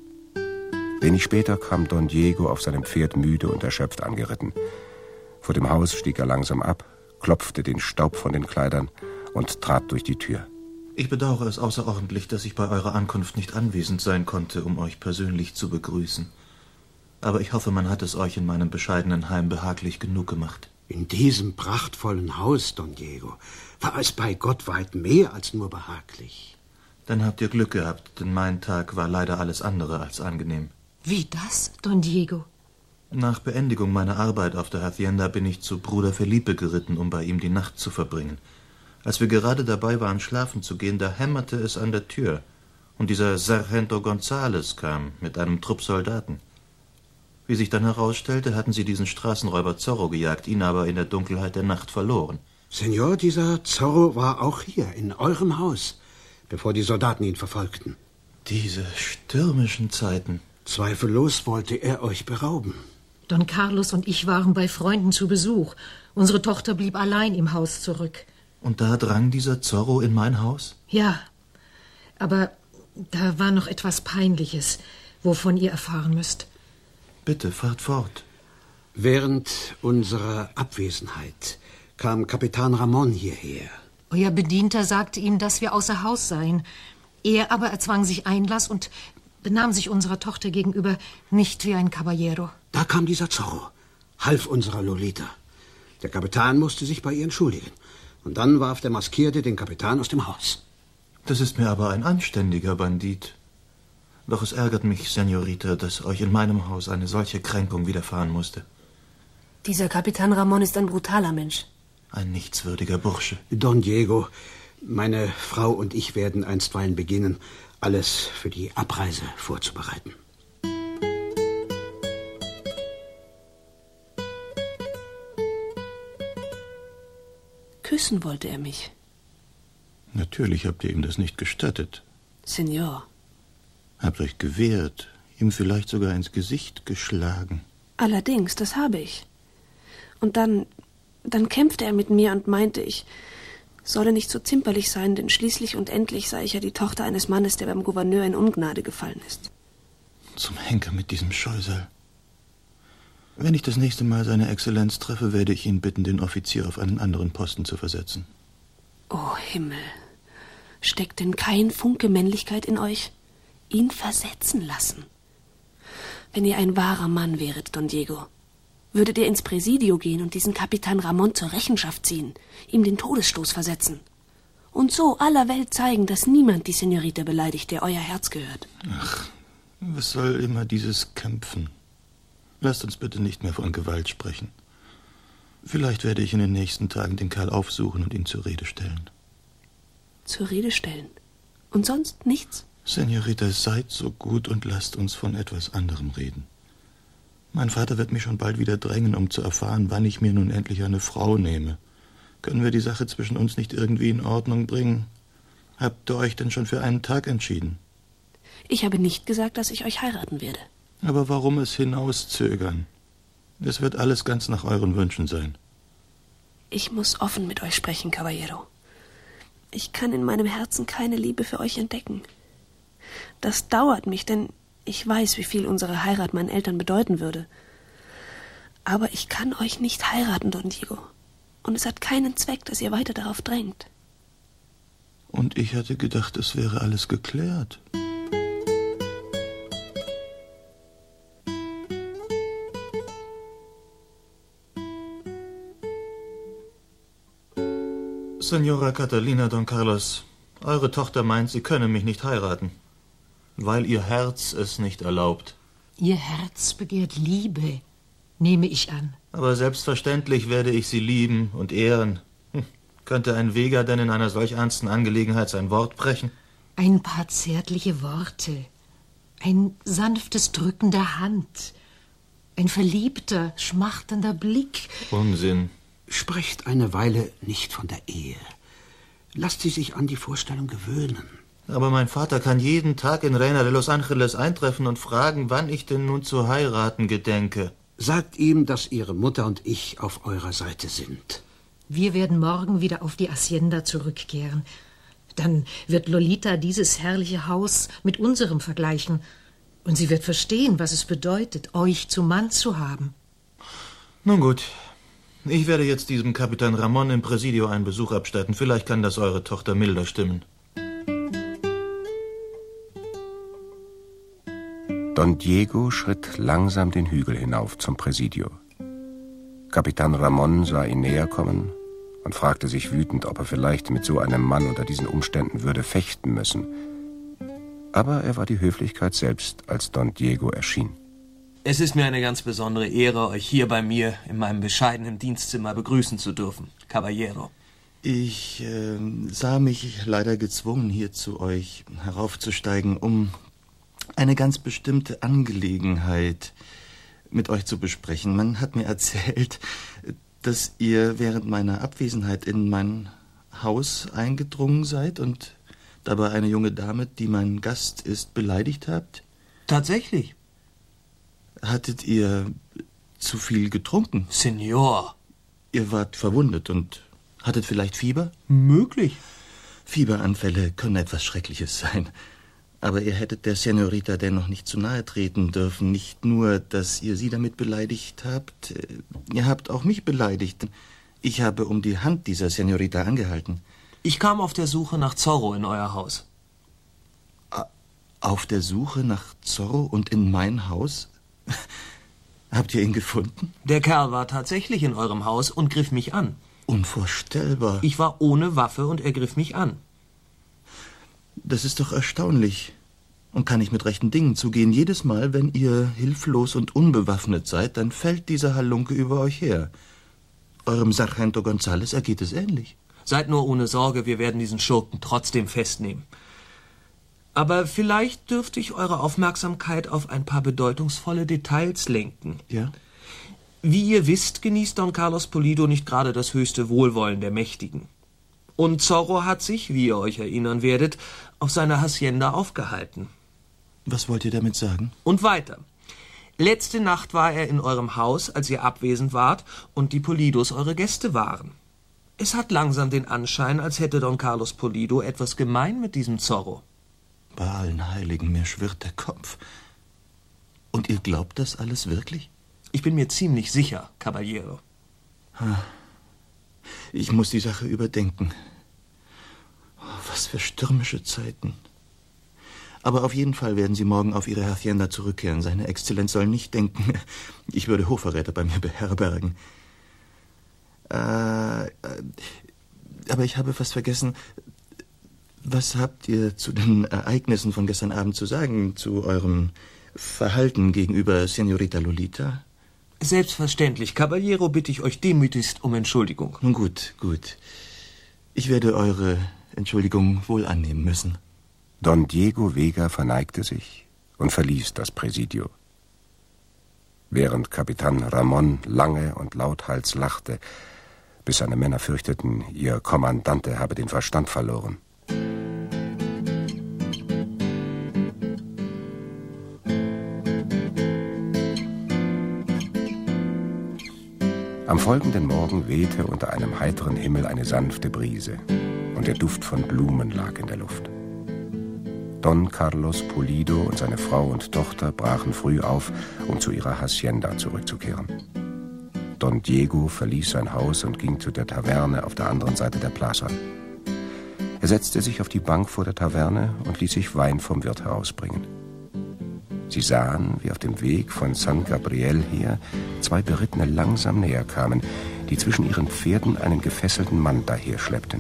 Wenig später kam Don Diego auf seinem Pferd müde und erschöpft angeritten. Vor dem Haus stieg er langsam ab, klopfte den Staub von den Kleidern und trat durch die Tür. Ich bedauere es außerordentlich, dass ich bei eurer Ankunft nicht anwesend sein konnte, um euch persönlich zu begrüßen. Aber ich hoffe, man hat es euch in meinem bescheidenen Heim behaglich genug gemacht. In diesem prachtvollen Haus, Don Diego, war es bei Gott weit mehr als nur behaglich. Dann habt ihr Glück gehabt, denn mein Tag war leider alles andere als angenehm. Wie das, Don Diego? Nach Beendigung meiner Arbeit auf der Hacienda bin ich zu Bruder Felipe geritten, um bei ihm die Nacht zu verbringen. Als wir gerade dabei waren, schlafen zu gehen, da hämmerte es an der Tür, und dieser Sargento González kam mit einem Trupp Soldaten. Wie sich dann herausstellte, hatten sie diesen Straßenräuber Zorro gejagt, ihn aber in der Dunkelheit der Nacht verloren. Senor, dieser Zorro war auch hier, in eurem Haus, bevor die Soldaten ihn verfolgten. Diese stürmischen Zeiten. Zweifellos wollte er euch berauben. Don Carlos und ich waren bei Freunden zu Besuch. Unsere Tochter blieb allein im Haus zurück. Und da drang dieser Zorro in mein Haus? Ja, aber da war noch etwas Peinliches, wovon ihr erfahren müsst. Bitte, fahrt fort. Während unserer Abwesenheit kam Kapitan Ramon hierher. Euer Bedienter sagte ihm, dass wir außer Haus seien. Er aber erzwang sich Einlass und benahm sich unserer Tochter gegenüber nicht wie ein Caballero. Da kam dieser Zorro, half unserer Lolita. Der Kapitän musste sich bei ihr entschuldigen. Und dann warf der Maskierte den Kapitän aus dem Haus. Das ist mir aber ein anständiger Bandit. Doch es ärgert mich, Senorita, dass euch in meinem Haus eine solche Kränkung widerfahren musste. Dieser Kapitän Ramon ist ein brutaler Mensch. Ein nichtswürdiger Bursche. Don Diego, meine Frau und ich werden einstweilen beginnen, alles für die Abreise vorzubereiten. Küssen wollte er mich. Natürlich habt ihr ihm das nicht gestattet. Senor. Habt euch gewehrt, ihm vielleicht sogar ins Gesicht geschlagen. Allerdings, das habe ich. Und dann, dann kämpfte er mit mir und meinte, ich solle nicht so zimperlich sein, denn schließlich und endlich sei ich ja die Tochter eines Mannes, der beim Gouverneur in Ungnade gefallen ist. Zum Henker mit diesem Scheusal. Wenn ich das nächste Mal seine Exzellenz treffe, werde ich ihn bitten, den Offizier auf einen anderen Posten zu versetzen. Oh Himmel, steckt denn kein Funke Männlichkeit in euch? Ihn versetzen lassen. Wenn ihr ein wahrer Mann wäret, Don Diego, würdet ihr ins Präsidio gehen und diesen Kapitän Ramon zur Rechenschaft ziehen, ihm den Todesstoß versetzen und so aller Welt zeigen, dass niemand die Senorita beleidigt, der euer Herz gehört. Ach, was soll immer dieses Kämpfen? Lasst uns bitte nicht mehr von Gewalt sprechen. Vielleicht werde ich in den nächsten Tagen den Kerl aufsuchen und ihn zur Rede stellen. Zur Rede stellen? Und sonst nichts? Senorita, seid so gut und lasst uns von etwas anderem reden. Mein Vater wird mich schon bald wieder drängen, um zu erfahren, wann ich mir nun endlich eine Frau nehme. Können wir die Sache zwischen uns nicht irgendwie in Ordnung bringen? Habt ihr euch denn schon für einen Tag entschieden? Ich habe nicht gesagt, dass ich euch heiraten werde. Aber warum es hinauszögern? Es wird alles ganz nach euren Wünschen sein. Ich muss offen mit euch sprechen, Caballero. Ich kann in meinem Herzen keine Liebe für euch entdecken. Das dauert mich, denn ich weiß, wie viel unsere Heirat meinen Eltern bedeuten würde. Aber ich kann euch nicht heiraten, Don Diego. Und es hat keinen Zweck, dass ihr weiter darauf drängt. Und ich hatte gedacht, es wäre alles geklärt. Senora Catalina, Don Carlos, eure Tochter meint, sie könne mich nicht heiraten, weil ihr Herz es nicht erlaubt. Ihr Herz begehrt Liebe, nehme ich an. Aber selbstverständlich werde ich sie lieben und ehren. Hm. Könnte ein Vega denn in einer solch ernsten Angelegenheit sein Wort brechen? Ein paar zärtliche Worte, ein sanftes Drücken der Hand, ein verliebter, schmachtender Blick. Unsinn. Sprecht eine Weile nicht von der Ehe. Lasst sie sich an die Vorstellung gewöhnen. Aber mein Vater kann jeden Tag in Reina de Los Angeles eintreffen und fragen, wann ich denn nun zu heiraten gedenke. Sagt ihm, dass Ihre Mutter und ich auf eurer Seite sind. Wir werden morgen wieder auf die Hacienda zurückkehren. Dann wird Lolita dieses herrliche Haus mit unserem vergleichen. Und sie wird verstehen, was es bedeutet, euch zum Mann zu haben. Nun gut. Ich werde jetzt diesem Kapitän Ramon im Präsidio einen Besuch abstatten. Vielleicht kann das eure Tochter milder stimmen. Don Diego schritt langsam den Hügel hinauf zum Präsidio. Kapitän Ramon sah ihn näher kommen und fragte sich wütend, ob er vielleicht mit so einem Mann unter diesen Umständen würde fechten müssen. Aber er war die Höflichkeit selbst, als Don Diego erschien. Es ist mir eine ganz besondere Ehre, euch hier bei mir in meinem bescheidenen Dienstzimmer begrüßen zu dürfen, Caballero. Ich äh, sah mich leider gezwungen, hier zu euch heraufzusteigen, um eine ganz bestimmte Angelegenheit mit euch zu besprechen. Man hat mir erzählt, dass ihr während meiner Abwesenheit in mein Haus eingedrungen seid und dabei eine junge Dame, die mein Gast ist, beleidigt habt. Tatsächlich. Hattet ihr zu viel getrunken? Senor. Ihr wart verwundet und hattet vielleicht Fieber? Möglich. Fieberanfälle können etwas Schreckliches sein. Aber ihr hättet der Senorita dennoch nicht zu nahe treten dürfen. Nicht nur, dass ihr sie damit beleidigt habt, ihr habt auch mich beleidigt. Ich habe um die Hand dieser Senorita angehalten. Ich kam auf der Suche nach Zorro in euer Haus. Auf der Suche nach Zorro und in mein Haus? Habt ihr ihn gefunden? Der Kerl war tatsächlich in eurem Haus und griff mich an. Unvorstellbar. Ich war ohne Waffe und er griff mich an. Das ist doch erstaunlich. Und kann ich mit rechten Dingen zugehen. Jedes Mal, wenn ihr hilflos und unbewaffnet seid, dann fällt dieser Halunke über euch her. Eurem Sargento González ergeht es ähnlich. Seid nur ohne Sorge, wir werden diesen Schurken trotzdem festnehmen. Aber vielleicht dürfte ich eure Aufmerksamkeit auf ein paar bedeutungsvolle Details lenken. Ja? Wie ihr wisst, genießt Don Carlos Pulido nicht gerade das höchste Wohlwollen der Mächtigen. Und Zorro hat sich, wie ihr euch erinnern werdet, auf seiner Hacienda aufgehalten. Was wollt ihr damit sagen? Und weiter. Letzte Nacht war er in eurem Haus, als ihr abwesend wart und die Pulidos eure Gäste waren. Es hat langsam den Anschein, als hätte Don Carlos Pulido etwas gemein mit diesem Zorro. Bei allen Heiligen, mir schwirrt der Kopf. Und ihr glaubt das alles wirklich? Ich bin mir ziemlich sicher, Caballero. Ich muss die Sache überdenken. Was für stürmische Zeiten. Aber auf jeden Fall werden Sie morgen auf Ihre Hacienda zurückkehren. Seine Exzellenz soll nicht denken, ich würde Hofverräter bei mir beherbergen. Äh, aber ich habe fast vergessen. Was habt ihr zu den Ereignissen von gestern Abend zu sagen, zu eurem Verhalten gegenüber Senorita Lolita? Selbstverständlich, Caballero, bitte ich euch demütigst um Entschuldigung. Nun gut, gut. Ich werde eure Entschuldigung wohl annehmen müssen. Don Diego Vega verneigte sich und verließ das Präsidio. Während Kapitän Ramon lange und lauthals lachte, bis seine Männer fürchteten, ihr Kommandante habe den Verstand verloren. Am folgenden Morgen wehte unter einem heiteren Himmel eine sanfte Brise und der Duft von Blumen lag in der Luft. Don Carlos Pulido und seine Frau und Tochter brachen früh auf, um zu ihrer Hacienda zurückzukehren. Don Diego verließ sein Haus und ging zu der Taverne auf der anderen Seite der Plaza. Er setzte sich auf die Bank vor der Taverne und ließ sich Wein vom Wirt herausbringen. Sie sahen, wie auf dem Weg von San Gabriel her zwei Berittene langsam näher kamen, die zwischen ihren Pferden einen gefesselten Mann daherschleppten.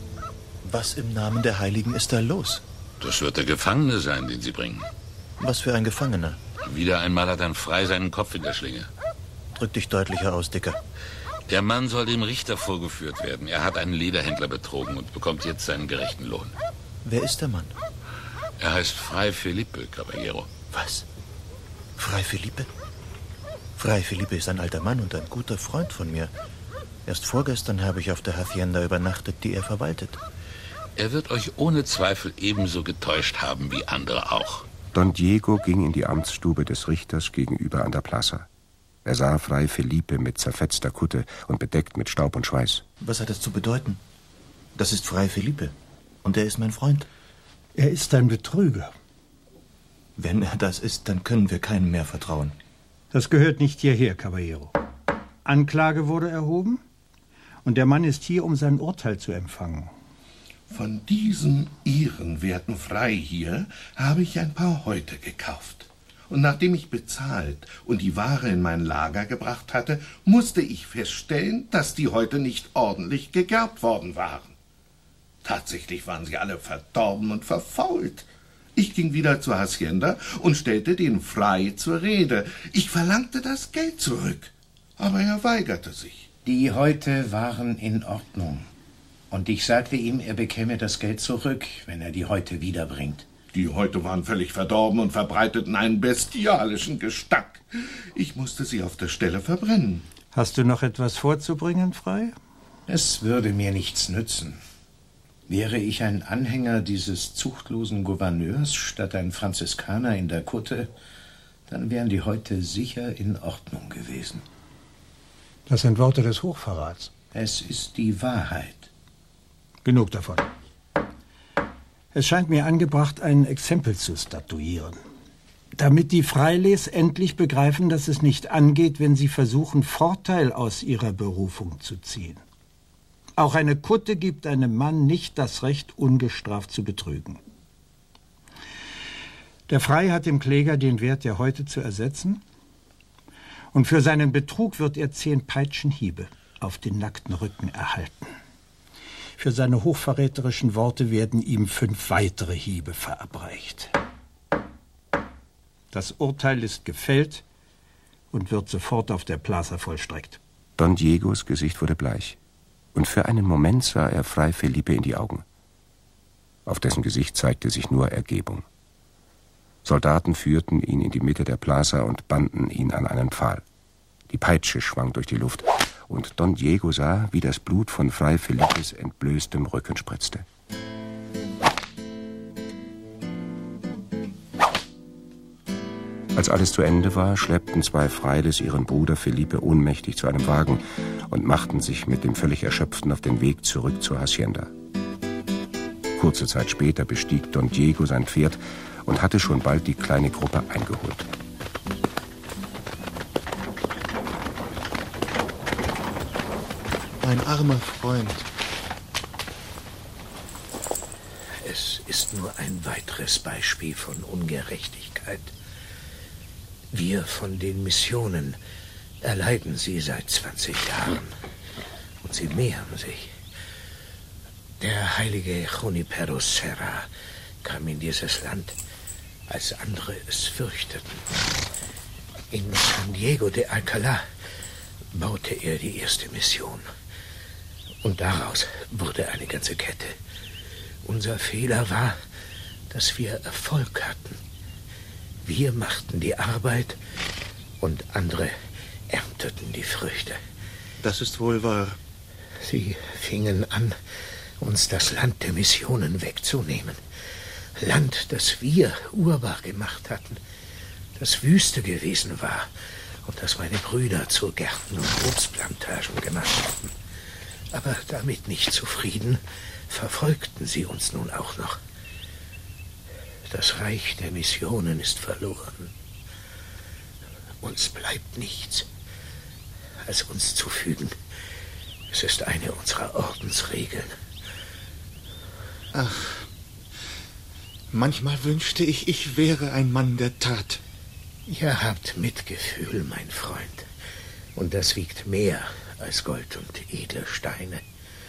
Was im Namen der Heiligen ist da los? Das wird der Gefangene sein, den Sie bringen. Was für ein Gefangener? Wieder einmal hat ein Frei seinen Kopf in der Schlinge. Drück dich deutlicher aus, Dicker. Der Mann soll dem Richter vorgeführt werden. Er hat einen Lederhändler betrogen und bekommt jetzt seinen gerechten Lohn. Wer ist der Mann? Er heißt Fray Felipe, Caballero. Was? Fray Felipe? Fray Felipe ist ein alter Mann und ein guter Freund von mir. Erst vorgestern habe ich auf der Hacienda übernachtet, die er verwaltet. Er wird euch ohne Zweifel ebenso getäuscht haben wie andere auch. Don Diego ging in die Amtsstube des Richters gegenüber an der Plaza. Er sah Fray Felipe mit zerfetzter Kutte und bedeckt mit Staub und Schweiß. Was hat das zu bedeuten? Das ist Fray Felipe und er ist mein Freund. Er ist ein Betrüger. Wenn er das ist, dann können wir keinem mehr vertrauen. Das gehört nicht hierher, Caballero. Anklage wurde erhoben und der Mann ist hier, um sein Urteil zu empfangen. Von diesem ehrenwerten Fray hier habe ich ein paar Häute gekauft. Und nachdem ich bezahlt und die Ware in mein Lager gebracht hatte, musste ich feststellen, dass die Häute nicht ordentlich gegerbt worden waren. Tatsächlich waren sie alle verdorben und verfault. Ich ging wieder zur Hacienda und stellte den Fray zur Rede. Ich verlangte das Geld zurück, aber er weigerte sich. Die Häute waren in Ordnung. Und ich sagte ihm, er bekäme das Geld zurück, wenn er die Häute wiederbringt. Die Häute waren völlig verdorben und verbreiteten einen bestialischen Gestank. Ich musste sie auf der Stelle verbrennen. Hast du noch etwas vorzubringen, Fray? Es würde mir nichts nützen. Wäre ich ein Anhänger dieses zuchtlosen Gouverneurs statt ein Franziskaner in der Kutte, dann wären die Häute sicher in Ordnung gewesen. Das sind Worte des Hochverrats. Es ist die Wahrheit. Genug davon. Es scheint mir angebracht, ein Exempel zu statuieren. Damit die Frailes endlich begreifen, dass es nicht angeht, wenn sie versuchen, Vorteil aus ihrer Berufung zu ziehen. Auch eine Kutte gibt einem Mann nicht das Recht, ungestraft zu betrügen. Der Fray hat dem Kläger den Wert der Häute zu ersetzen und für seinen Betrug wird er zehn Peitschenhiebe auf den nackten Rücken erhalten. Für seine hochverräterischen Worte werden ihm fünf weitere Hiebe verabreicht. Das Urteil ist gefällt und wird sofort auf der Plaza vollstreckt. Don Diegos Gesicht wurde bleich. Und für einen Moment sah er Fray Felipe in die Augen. Auf dessen Gesicht zeigte sich nur Ergebung. Soldaten führten ihn in die Mitte der Plaza und banden ihn an einen Pfahl. Die Peitsche schwang durch die Luft, und Don Diego sah, wie das Blut von Fray Felipes entblößtem Rücken spritzte. Als alles zu Ende war, schleppten zwei Frailes ihren Bruder Felipe ohnmächtig zu einem Wagen und machten sich mit dem völlig Erschöpften auf den Weg zurück zur Hacienda. Kurze Zeit später bestieg Don Diego sein Pferd und hatte schon bald die kleine Gruppe eingeholt. Mein armer Freund. Es ist nur ein weiteres Beispiel von Ungerechtigkeit. Wir von den Missionen erleiden sie seit zwanzig Jahren. Und sie mehren sich. Der heilige Junipero Serra kam in dieses Land, als andere es fürchteten. In San Diego de Alcalá baute er die erste Mission. Und daraus wurde eine ganze Kette. Unser Fehler war, dass wir Erfolg hatten. Wir machten die Arbeit und andere ernteten die Früchte. Das ist wohl wahr. Sie fingen an, uns das Land der Missionen wegzunehmen. Land, das wir urbar gemacht hatten, das Wüste gewesen war und das meine Brüder zu Gärten und Obstplantagen gemacht hatten. Aber damit nicht zufrieden, verfolgten sie uns nun auch noch. Das Reich der Missionen ist verloren. Uns bleibt nichts, als uns zu fügen. Es ist eine unserer Ordensregeln. Ach, manchmal wünschte ich, ich wäre ein Mann der Tat. Ihr habt Mitgefühl, mein Freund. Und das wiegt mehr als Gold und edle Steine.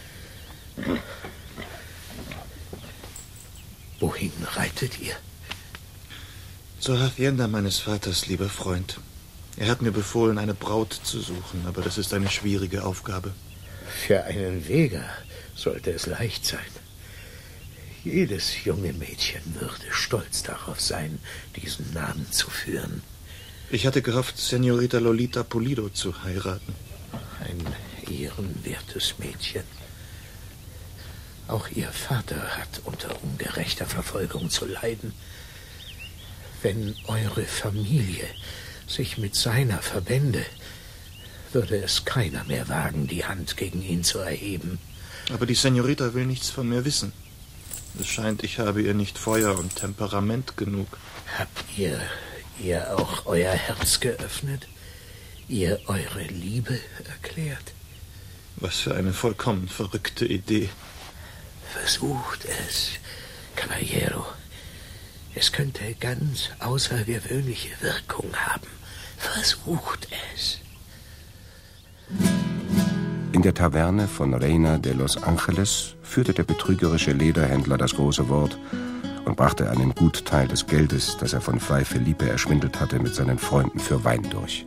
Wohin reitet ihr? Zur Hacienda meines Vaters, lieber Freund. Er hat mir befohlen, eine Braut zu suchen, aber das ist eine schwierige Aufgabe. Für einen Weger sollte es leicht sein. Jedes junge Mädchen würde stolz darauf sein, diesen Namen zu führen. Ich hatte gehofft, Senorita Lolita Pulido zu heiraten. Ein ehrenwertes Mädchen. Auch ihr Vater hat unter ungerechter Verfolgung zu leiden. Wenn eure Familie sich mit seiner verbände, würde es keiner mehr wagen, die Hand gegen ihn zu erheben. Aber die Senorita will nichts von mir wissen. Es scheint, ich habe ihr nicht Feuer und Temperament genug. Habt ihr ihr auch euer Herz geöffnet? Ihr eure Liebe erklärt? Was für eine vollkommen verrückte Idee. Versucht es, Caballero. Es könnte ganz außergewöhnliche Wirkung haben. Versucht es. In der Taverne von Reina de Los Angeles führte der betrügerische Lederhändler das große Wort und brachte einen Gutteil des Geldes, das er von Fray Felipe erschwindelt hatte, mit seinen Freunden für Wein durch.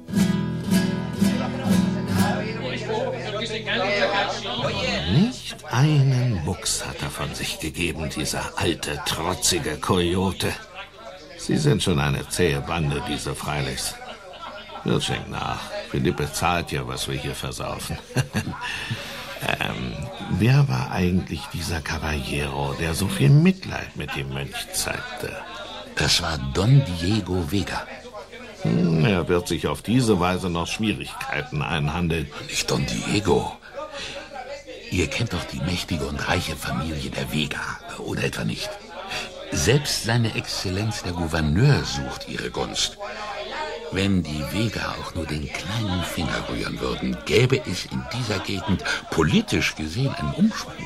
Nicht einen Mucks hat er von sich gegeben, dieser alte, trotzige Kojote. Sie sind schon eine zähe Bande, diese Freilichs. Nur schenkt nach. Felipe zahlt ja, was wir hier versaufen. ähm, wer war eigentlich dieser Caballero, der so viel Mitleid mit dem Mönch zeigte? Das war Don Diego Vega. Hm, er wird sich auf diese Weise noch Schwierigkeiten einhandeln. Nicht Don Diego. Ihr kennt doch die mächtige und reiche Familie der Vega, oder etwa nicht? Selbst seine Exzellenz der Gouverneur sucht ihre Gunst. Wenn die Vega auch nur den kleinen Finger rühren würden, gäbe es in dieser Gegend politisch gesehen einen Umschwung.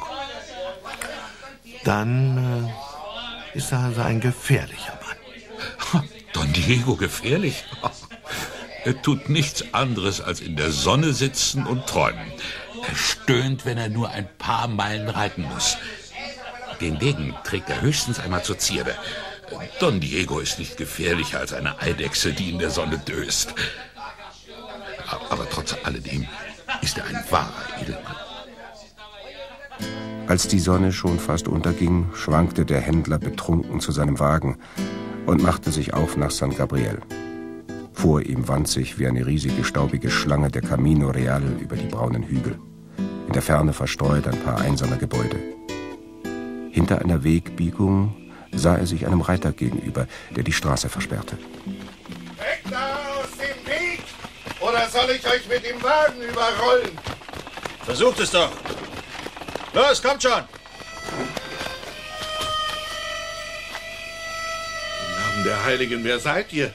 Dann äh, ist er also ein gefährlicher Mann. Don Diego gefährlich? Er tut nichts anderes als in der Sonne sitzen und träumen. Er stöhnt, wenn er nur ein paar Meilen reiten muss. Den Degen trägt er höchstens einmal zur Zierde. Don Diego ist nicht gefährlicher als eine Eidechse, die in der Sonne döst. Aber trotz alledem ist er ein wahrer Edelmann. Als die Sonne schon fast unterging, schwankte der Händler betrunken zu seinem Wagen und machte sich auf nach San Gabriel. Vor ihm wand sich wie eine riesige, staubige Schlange der Camino Real über die braunen Hügel. In der Ferne verstreut ein paar einsame Gebäude. Hinter einer Wegbiegung sah er sich einem Reiter gegenüber, der die Straße versperrte. Weg da aus dem Weg! Oder soll ich euch mit dem Wagen überrollen? Versucht es doch! Los, kommt schon! Im Namen der Heiligen, wer seid ihr?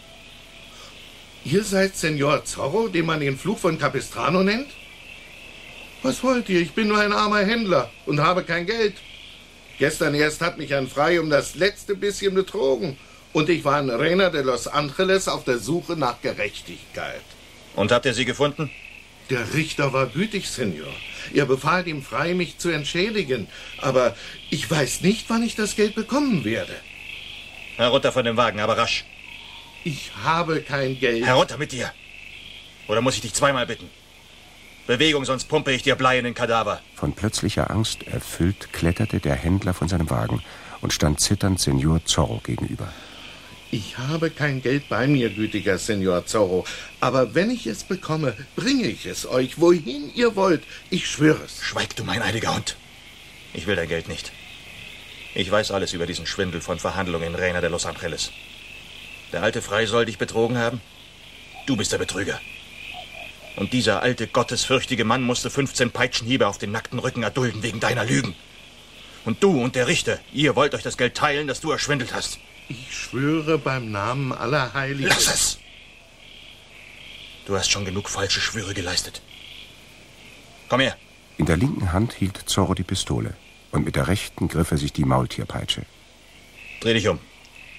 Ihr seid Senor Zorro, den man den Fluch von Capistrano nennt? Was wollt ihr? Ich bin nur ein armer Händler und habe kein Geld. Gestern erst hat mich ein Frei um das letzte bisschen betrogen. Und ich war in Reina de Los Angeles auf der Suche nach Gerechtigkeit. Und habt ihr sie gefunden? Der Richter war gütig, Senor. Er befahl dem Frei, mich zu entschädigen. Aber ich weiß nicht, wann ich das Geld bekommen werde. Herunter von dem Wagen, aber rasch. Ich habe kein Geld. Herunter mit dir! Oder muss ich dich zweimal bitten? Bewegung, sonst pumpe ich dir Blei in den Kadaver. Von plötzlicher Angst erfüllt, kletterte der Händler von seinem Wagen und stand zitternd Senor Zorro gegenüber. Ich habe kein Geld bei mir, gütiger Senor Zorro. Aber wenn ich es bekomme, bringe ich es euch, wohin ihr wollt. Ich schwöre es. Schweig, du meineiliger Hund. Ich will dein Geld nicht. Ich weiß alles über diesen Schwindel von Verhandlungen in Reina de los Angeles. Der alte Frei soll dich betrogen haben. Du bist der Betrüger. Und dieser alte, gottesfürchtige Mann musste fünfzehn Peitschenhiebe auf den nackten Rücken erdulden wegen deiner Lügen. Und du und der Richter, ihr wollt euch das Geld teilen, das du erschwindelt hast. Ich schwöre beim Namen aller Heiligen... Lass es! Du hast schon genug falsche Schwüre geleistet. Komm her. In der linken Hand hielt Zorro die Pistole und mit der rechten griff er sich die Maultierpeitsche. Dreh dich um.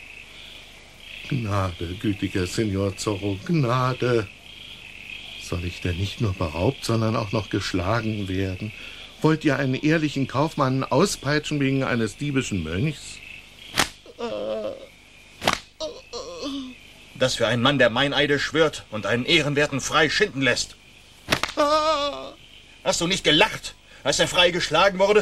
Gnade, gütiger Senor Zorro, Gnade. Soll ich denn nicht nur beraubt, sondern auch noch geschlagen werden? Wollt ihr einen ehrlichen Kaufmann auspeitschen wegen eines diebischen Mönchs? Das für einen Mann, der Meineide schwört und einen ehrenwerten Frei schinden lässt. Hast du nicht gelacht, als der Frei geschlagen wurde?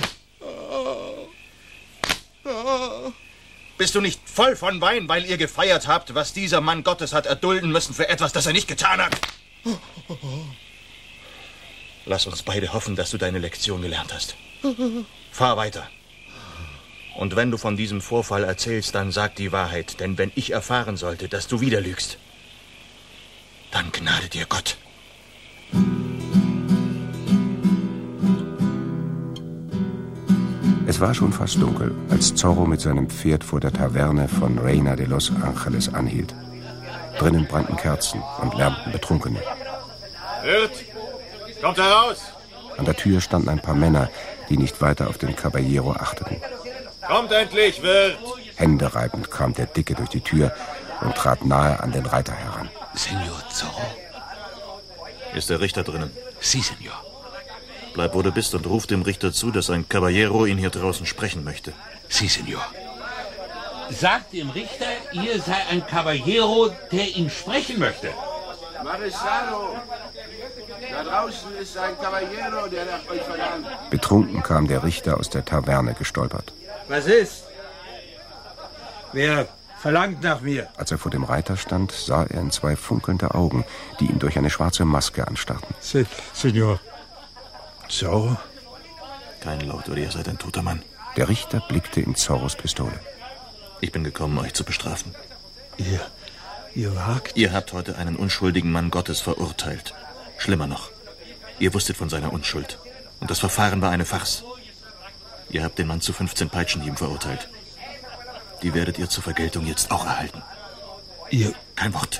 Bist du nicht voll von Wein, weil ihr gefeiert habt, was dieser Mann Gottes hat erdulden müssen für etwas, das er nicht getan hat? Lass uns beide hoffen, dass du deine Lektion gelernt hast. Fahr weiter. Und wenn du von diesem Vorfall erzählst, dann sag die Wahrheit. Denn wenn ich erfahren sollte, dass du wieder lügst, dann gnade dir Gott. Es war schon fast dunkel, als Zorro mit seinem Pferd vor der Taverne von Reina de los Angeles anhielt. Drinnen brannten Kerzen und lärmten Betrunkene. Wirt, kommt heraus! An der Tür standen ein paar Männer, die nicht weiter auf den Caballero achteten. Kommt endlich, Wirt! Händereibend kam der Dicke durch die Tür und trat nahe an den Reiter heran. Senor Zorro. Ist der Richter drinnen? Si, Senor. Bleib, wo du bist und ruf dem Richter zu, dass ein Caballero ihn hier draußen sprechen möchte. Si, Senor. Sagt dem Richter, ihr sei ein Caballero, der ihn sprechen möchte. Marisado, da draußen ist ein Caballero, der nach euch verlangt. Betrunken kam der Richter aus der Taverne gestolpert. Was ist? Wer verlangt nach mir? Als er vor dem Reiter stand, sah er in zwei funkelnde Augen, die ihn durch eine schwarze Maske anstarrten. Se, Senor. Zorro? Kein Laut, oder ihr seid ein toter Mann. Der Richter blickte in Zorros Pistole. Ich bin gekommen, euch zu bestrafen. Ihr, ihr wagt? Ihr habt heute einen unschuldigen Mann Gottes verurteilt. Schlimmer noch, ihr wusstet von seiner Unschuld. Und das Verfahren war eine Farce. Ihr habt den Mann zu fünfzehn Peitschenhieben verurteilt. Die werdet ihr zur Vergeltung jetzt auch erhalten. Ihr... Kein Wort.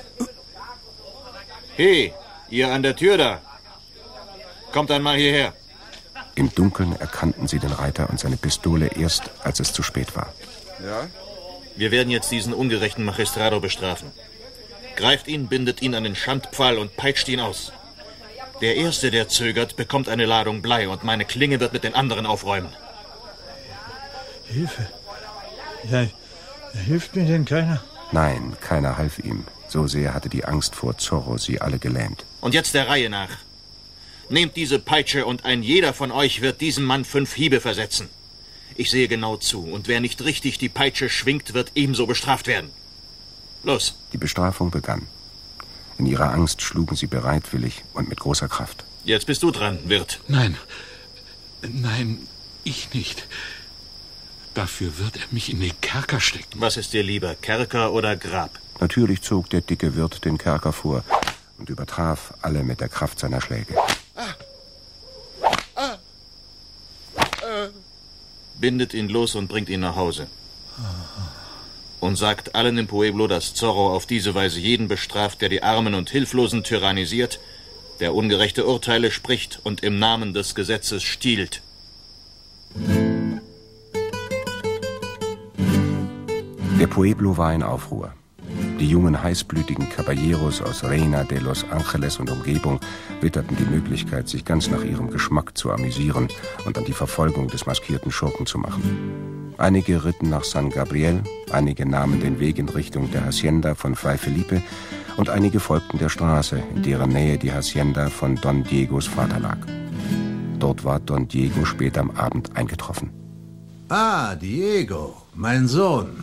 Hey, ihr an der Tür da. Kommt einmal hierher. Im Dunkeln erkannten sie den Reiter und seine Pistole erst, als es zu spät war. Ja? Wir werden jetzt diesen ungerechten Magistrado bestrafen. Greift ihn, bindet ihn an den Schandpfahl und peitscht ihn aus. Der Erste, der zögert, bekommt eine Ladung Blei und meine Klinge wird mit den anderen aufräumen. Hilfe. Ja, hilft mir denn keiner? Nein, keiner half ihm. So sehr hatte die Angst vor Zorro sie alle gelähmt. Und jetzt der Reihe nach. Nehmt diese Peitsche und ein jeder von euch wird diesem Mann fünf Hiebe versetzen. Ich sehe genau zu und wer nicht richtig die Peitsche schwingt, wird ebenso bestraft werden. Los. Die Bestrafung begann. In ihrer Angst schlugen sie bereitwillig und mit großer Kraft. Jetzt bist du dran, Wirt. Nein, nein, ich nicht. Dafür wird er mich in den Kerker stecken. Was ist dir lieber, Kerker oder Grab? Natürlich zog der dicke Wirt den Kerker vor und übertraf alle mit der Kraft seiner Schläge. Ah. Ah. Äh. Bindet ihn los und bringt ihn nach Hause. Und sagt allen im Pueblo, dass Zorro auf diese Weise jeden bestraft, der die Armen und Hilflosen tyrannisiert, der ungerechte Urteile spricht und im Namen des Gesetzes stiehlt. Der Pueblo war in Aufruhr. Die jungen, heißblütigen Caballeros aus Reina de los Angeles und Umgebung witterten die Möglichkeit, sich ganz nach ihrem Geschmack zu amüsieren und an die Verfolgung des maskierten Schurken zu machen. Einige ritten nach San Gabriel, einige nahmen den Weg in Richtung der Hacienda von Fray Felipe und einige folgten der Straße, in deren Nähe die Hacienda von Don Diegos Vater lag. Dort war Don Diego spät am Abend eingetroffen. Ah, Diego, mein Sohn.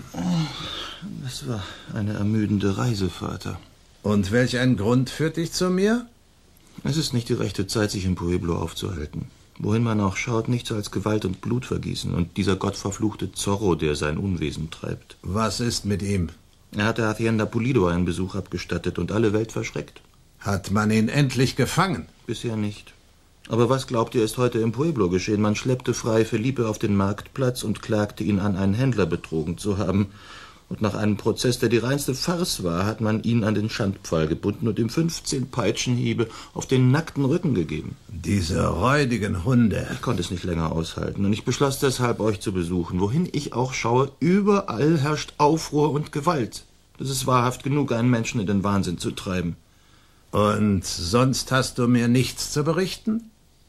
Das war eine ermüdende Reise, Vater. Und welch ein Grund führt dich zu mir? Es ist nicht die rechte Zeit, sich im Pueblo aufzuhalten. Wohin man auch schaut, nichts als Gewalt und Blutvergießen und dieser gottverfluchte Zorro, der sein Unwesen treibt. Was ist mit ihm? Er hat der Hacienda Pulido einen Besuch abgestattet und alle Welt verschreckt. Hat man ihn endlich gefangen? Bisher nicht. Aber was glaubt ihr, ist heute im Pueblo geschehen? Man schleppte Fray Felipe auf den Marktplatz und klagte ihn an, einen Händler betrogen zu haben. Und nach einem Prozess, der die reinste Farce war, hat man ihn an den Schandpfahl gebunden und ihm fünfzehn Peitschenhiebe auf den nackten Rücken gegeben. Diese räudigen Hunde. Ich konnte es nicht länger aushalten und ich beschloss deshalb, euch zu besuchen. Wohin ich auch schaue, überall herrscht Aufruhr und Gewalt. Das ist wahrhaft genug, einen Menschen in den Wahnsinn zu treiben. Und sonst hast du mir nichts zu berichten?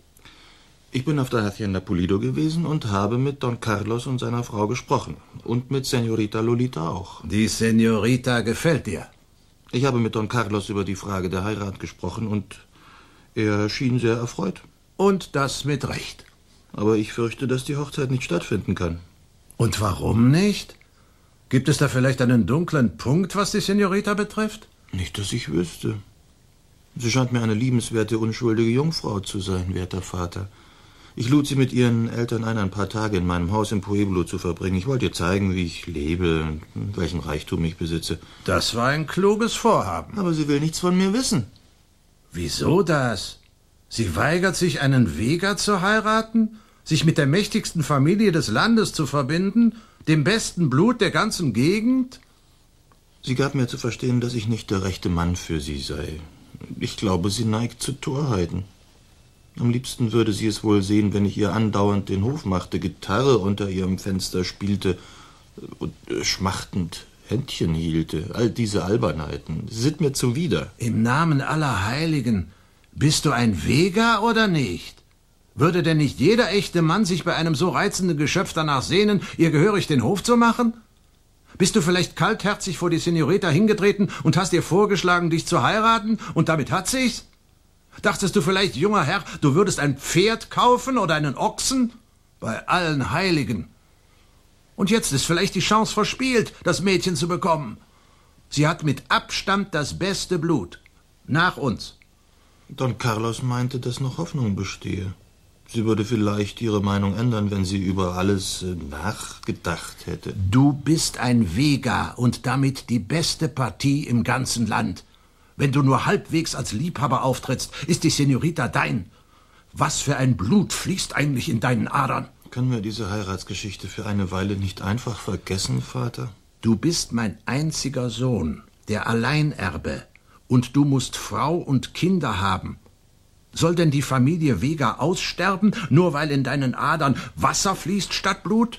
Ich bin auf der Hacienda Pulido gewesen und habe mit Don Carlos und seiner Frau gesprochen. Und mit Senorita Lolita auch. Die Senorita gefällt dir? Ich habe mit Don Carlos über die Frage der Heirat gesprochen und er schien sehr erfreut. Und das mit Recht. Aber ich fürchte, dass die Hochzeit nicht stattfinden kann. Und warum nicht? Gibt es da vielleicht einen dunklen Punkt, was die Senorita betrifft? Nicht, dass ich wüsste. Sie scheint mir eine liebenswerte, unschuldige Jungfrau zu sein, werter Vater. Ich lud sie mit ihren Eltern ein, ein paar Tage in meinem Haus im Pueblo zu verbringen. Ich wollte ihr zeigen, wie ich lebe und welchen Reichtum ich besitze. Das war ein kluges Vorhaben. Aber sie will nichts von mir wissen. Wieso das? Sie weigert sich, einen Vega zu heiraten? Sich mit der mächtigsten Familie des Landes zu verbinden? Dem besten Blut der ganzen Gegend? Sie gab mir zu verstehen, dass ich nicht der rechte Mann für sie sei. Ich glaube, sie neigt zu Torheiten. Am liebsten würde sie es wohl sehen, wenn ich ihr andauernd den Hof machte, Gitarre unter ihrem Fenster spielte und äh, schmachtend Händchen hielte. All diese Albernheiten sind mir zuwider. Im Namen aller Heiligen, bist du ein Vega oder nicht? Würde denn nicht jeder echte Mann sich bei einem so reizenden Geschöpf danach sehnen, ihr gehörig den Hof zu machen? Bist du vielleicht kaltherzig vor die Senorita hingetreten und hast ihr vorgeschlagen, dich zu heiraten, und damit hat sie's? Dachtest du vielleicht, junger Herr, du würdest ein Pferd kaufen oder einen Ochsen? Bei allen Heiligen. Und jetzt ist vielleicht die Chance verspielt, das Mädchen zu bekommen. Sie hat mit Abstand das beste Blut. Nach uns. Don Carlos meinte, dass noch Hoffnung bestehe. Sie würde vielleicht ihre Meinung ändern, wenn sie über alles äh, nachgedacht hätte. Du bist ein Vega und damit die beste Partie im ganzen Land. Wenn du nur halbwegs als Liebhaber auftrittst, ist die Senorita dein. Was für ein Blut fließt eigentlich in deinen Adern? Können wir diese Heiratsgeschichte für eine Weile nicht einfach vergessen, Vater? Du bist mein einziger Sohn, der Alleinerbe. Und du musst Frau und Kinder haben. Soll denn die Familie Vega aussterben, nur weil in deinen Adern Wasser fließt statt Blut?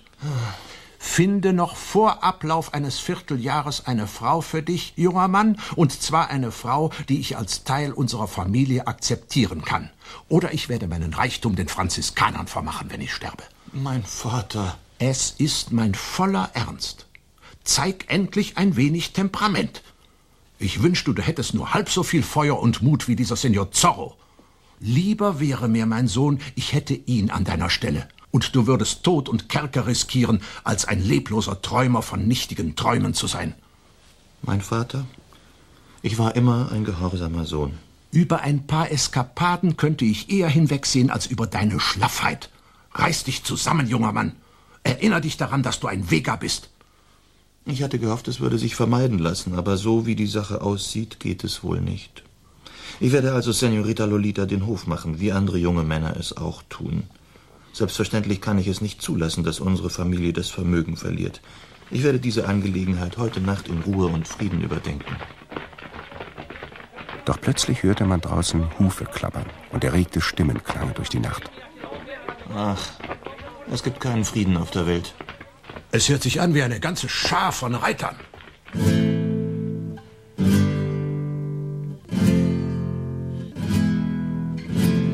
Finde noch vor Ablauf eines Vierteljahres eine Frau für dich, junger Mann, und zwar eine Frau, die ich als Teil unserer Familie akzeptieren kann. Oder ich werde meinen Reichtum den Franziskanern vermachen, wenn ich sterbe. Mein Vater. Es ist mein voller Ernst. Zeig endlich ein wenig Temperament. Ich wünschte, du hättest nur halb so viel Feuer und Mut wie dieser Senor Zorro. Lieber wäre mir, mein Sohn, ich hätte ihn an deiner Stelle. Und du würdest Tod und Kerker riskieren, als ein lebloser Träumer von nichtigen Träumen zu sein. Mein Vater, ich war immer ein gehorsamer Sohn. Über ein paar Eskapaden könnte ich eher hinwegsehen, als über deine Schlaffheit. Reiß dich zusammen, junger Mann. Erinner dich daran, dass du ein Vega bist. Ich hatte gehofft, es würde sich vermeiden lassen, aber so wie die Sache aussieht, geht es wohl nicht. Ich werde also Senorita Lolita den Hof machen, wie andere junge Männer es auch tun. Selbstverständlich kann ich es nicht zulassen, dass unsere Familie das Vermögen verliert. Ich werde diese Angelegenheit heute Nacht in Ruhe und Frieden überdenken. Doch plötzlich hörte man draußen Hufe klappern und erregte Stimmen klangen durch die Nacht. Ach, es gibt keinen Frieden auf der Welt. Es hört sich an wie eine ganze Schar von Reitern.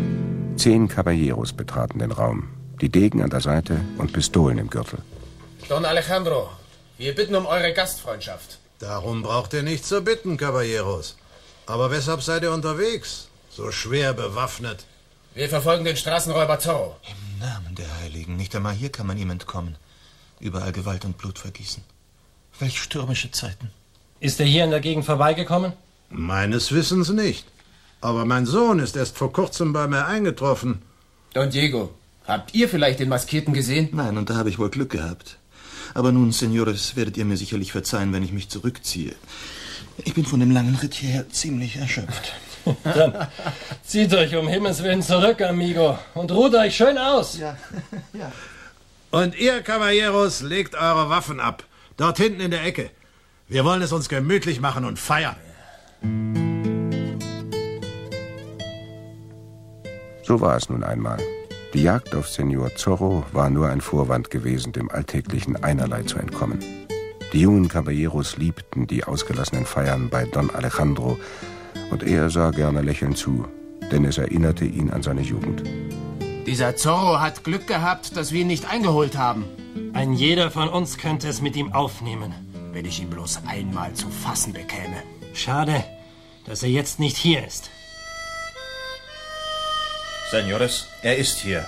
Zehn Caballeros betraten den Raum, die Degen an der Seite und Pistolen im Gürtel. Don Alejandro, wir bitten um eure Gastfreundschaft. Darum braucht ihr nicht zu bitten, Caballeros. Aber weshalb seid ihr unterwegs? So schwer bewaffnet. Wir verfolgen den Straßenräuber Zorro. Im Namen der Heiligen, nicht einmal hier kann man ihm entkommen. Überall Gewalt und Blutvergießen. Welch stürmische Zeiten. Ist er hier in der Gegend vorbeigekommen? Meines Wissens nicht. Aber mein Sohn ist erst vor kurzem bei mir eingetroffen. Don Diego, habt ihr vielleicht den Maskierten gesehen? Nein, und da habe ich wohl Glück gehabt. Aber nun, Senores, werdet ihr mir sicherlich verzeihen, wenn ich mich zurückziehe. Ich bin von dem langen Ritt hierher ziemlich erschöpft. Dann zieht euch um Himmels Willen zurück, amigo, und ruht euch schön aus. Ja, ja. Und ihr, Caballeros, legt eure Waffen ab. Dort hinten in der Ecke. Wir wollen es uns gemütlich machen und feiern. So war es nun einmal. Die Jagd auf Senor Zorro war nur ein Vorwand gewesen, dem alltäglichen Einerlei zu entkommen. Die jungen Caballeros liebten die ausgelassenen Feiern bei Don Alejandro, und er sah gerne lächelnd zu, denn es erinnerte ihn an seine Jugend. Dieser Zorro hat Glück gehabt, dass wir ihn nicht eingeholt haben. Ein jeder von uns könnte es mit ihm aufnehmen. Wenn ich ihn bloß einmal zu fassen bekäme. Schade, dass er jetzt nicht hier ist. Senores, er ist hier.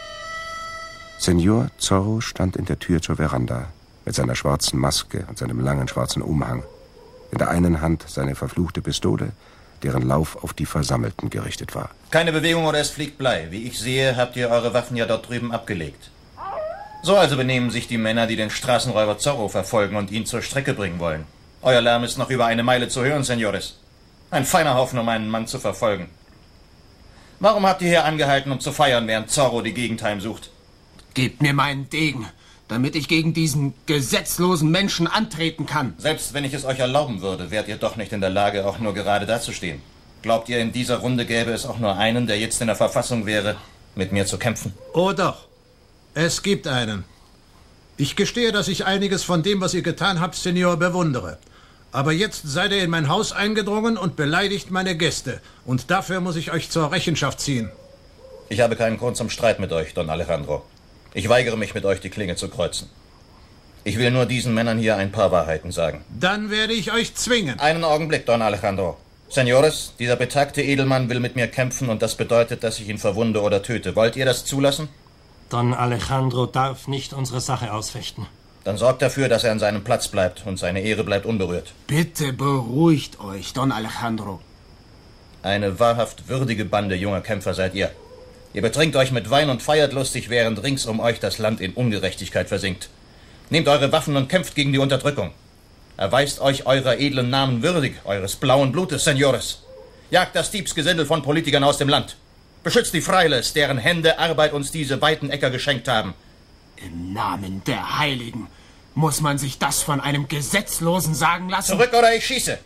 Senor Zorro stand in der Tür zur Veranda mit seiner schwarzen Maske und seinem langen schwarzen Umhang. In der einen Hand seine verfluchte Pistole, deren Lauf auf die Versammelten gerichtet war. Keine Bewegung oder es fliegt Blei. Wie ich sehe, habt ihr eure Waffen ja dort drüben abgelegt. So also benehmen sich die Männer, die den Straßenräuber Zorro verfolgen und ihn zur Strecke bringen wollen. Euer Lärm ist noch über eine Meile zu hören, Senores. Ein feiner Haufen, um einen Mann zu verfolgen. Warum habt ihr hier angehalten, um zu feiern, während Zorro die Gegend heimsucht? Gebt mir meinen Degen, damit ich gegen diesen gesetzlosen Menschen antreten kann. Selbst wenn ich es euch erlauben würde, wärt ihr doch nicht in der Lage, auch nur gerade dazustehen. Glaubt ihr, in dieser Runde gäbe es auch nur einen, der jetzt in der Verfassung wäre, mit mir zu kämpfen? Oh doch, es gibt einen. Ich gestehe, dass ich einiges von dem, was ihr getan habt, Senor, bewundere. Aber jetzt seid ihr in mein Haus eingedrungen und beleidigt meine Gäste. Und dafür muss ich euch zur Rechenschaft ziehen. Ich habe keinen Grund zum Streit mit euch, Don Alejandro. Ich weigere mich, mit euch die Klinge zu kreuzen. Ich will nur diesen Männern hier ein paar Wahrheiten sagen. Dann werde ich euch zwingen. Einen Augenblick, Don Alejandro. Senores, dieser betagte Edelmann will mit mir kämpfen und das bedeutet, dass ich ihn verwunde oder töte. Wollt ihr das zulassen? Don Alejandro darf nicht unsere Sache ausfechten. Dann sorgt dafür, dass er an seinem Platz bleibt und seine Ehre bleibt unberührt. Bitte beruhigt euch, Don Alejandro. Eine wahrhaft würdige Bande junger Kämpfer seid ihr. Ihr betrinkt euch mit Wein und feiert lustig, während rings um euch das Land in Ungerechtigkeit versinkt. Nehmt eure Waffen und kämpft gegen die Unterdrückung. Erweist euch eurer edlen Namen würdig, eures blauen Blutes, Senores. Jagt das Diebsgesindel von Politikern aus dem Land. Beschützt die Frailes, deren Hände Arbeit uns diese weiten Äcker geschenkt haben. Im Namen der Heiligen muss man sich das von einem Gesetzlosen sagen lassen? Zurück oder ich schieße!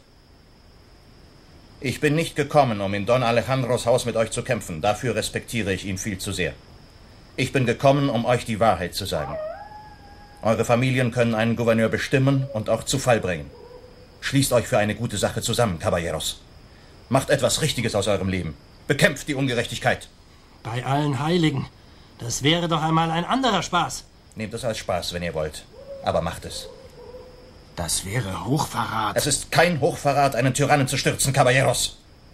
Ich bin nicht gekommen, um in Don Alejandros Haus mit euch zu kämpfen. Dafür respektiere ich ihn viel zu sehr. Ich bin gekommen, um euch die Wahrheit zu sagen. Eure Familien können einen Gouverneur bestimmen und auch zu Fall bringen. Schließt euch für eine gute Sache zusammen, Caballeros. Macht etwas Richtiges aus eurem Leben. Bekämpft die Ungerechtigkeit. Bei allen Heiligen. Das wäre doch einmal ein anderer Spaß. Nehmt es als Spaß, wenn ihr wollt. Aber macht es. Das wäre Hochverrat. Es ist kein Hochverrat, einen Tyrannen zu stürzen, Caballeros.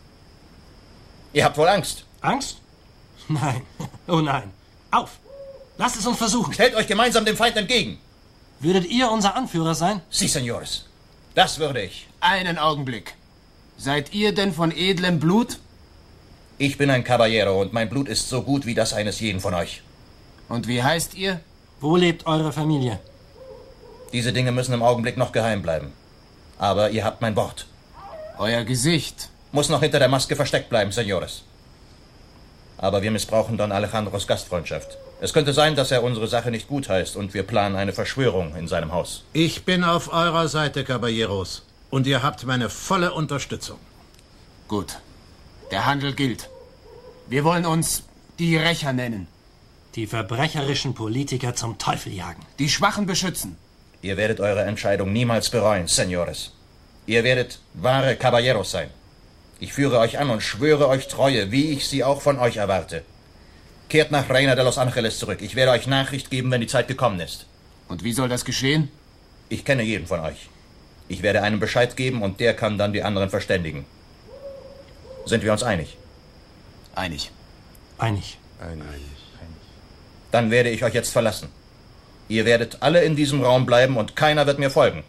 Ihr habt wohl Angst. Angst? Nein. Oh nein. Auf. Lasst es uns versuchen. Stellt euch gemeinsam dem Feind entgegen. Würdet ihr unser Anführer sein? Si, Senores. Das würde ich. Einen Augenblick. Seid ihr denn von edlem Blut? Ich bin ein Caballero und mein Blut ist so gut wie das eines jeden von euch. Und wie heißt ihr? Wo lebt eure Familie? Diese Dinge müssen im Augenblick noch geheim bleiben. Aber ihr habt mein Wort. Euer Gesicht muss noch hinter der Maske versteckt bleiben, Senores. Aber wir missbrauchen Don Alejandros Gastfreundschaft. Es könnte sein, dass er unsere Sache nicht gut heißt und wir planen eine Verschwörung in seinem Haus. Ich bin auf eurer Seite, Caballeros. Und ihr habt meine volle Unterstützung. Gut. Der Handel gilt. Wir wollen uns die Rächer nennen. Die verbrecherischen Politiker zum Teufel jagen. Die Schwachen beschützen. Ihr werdet eure Entscheidung niemals bereuen, Senores. Ihr werdet wahre Caballeros sein. Ich führe euch an und schwöre euch Treue, wie ich sie auch von euch erwarte. Kehrt nach Reina de los Angeles zurück. Ich werde euch Nachricht geben, wenn die Zeit gekommen ist. Und wie soll das geschehen? Ich kenne jeden von euch. Ich werde einem Bescheid geben und der kann dann die anderen verständigen. Sind wir uns einig? Einig. Einig. Einig. Dann werde ich euch jetzt verlassen. Ihr werdet alle in diesem Raum bleiben und keiner wird mir folgen.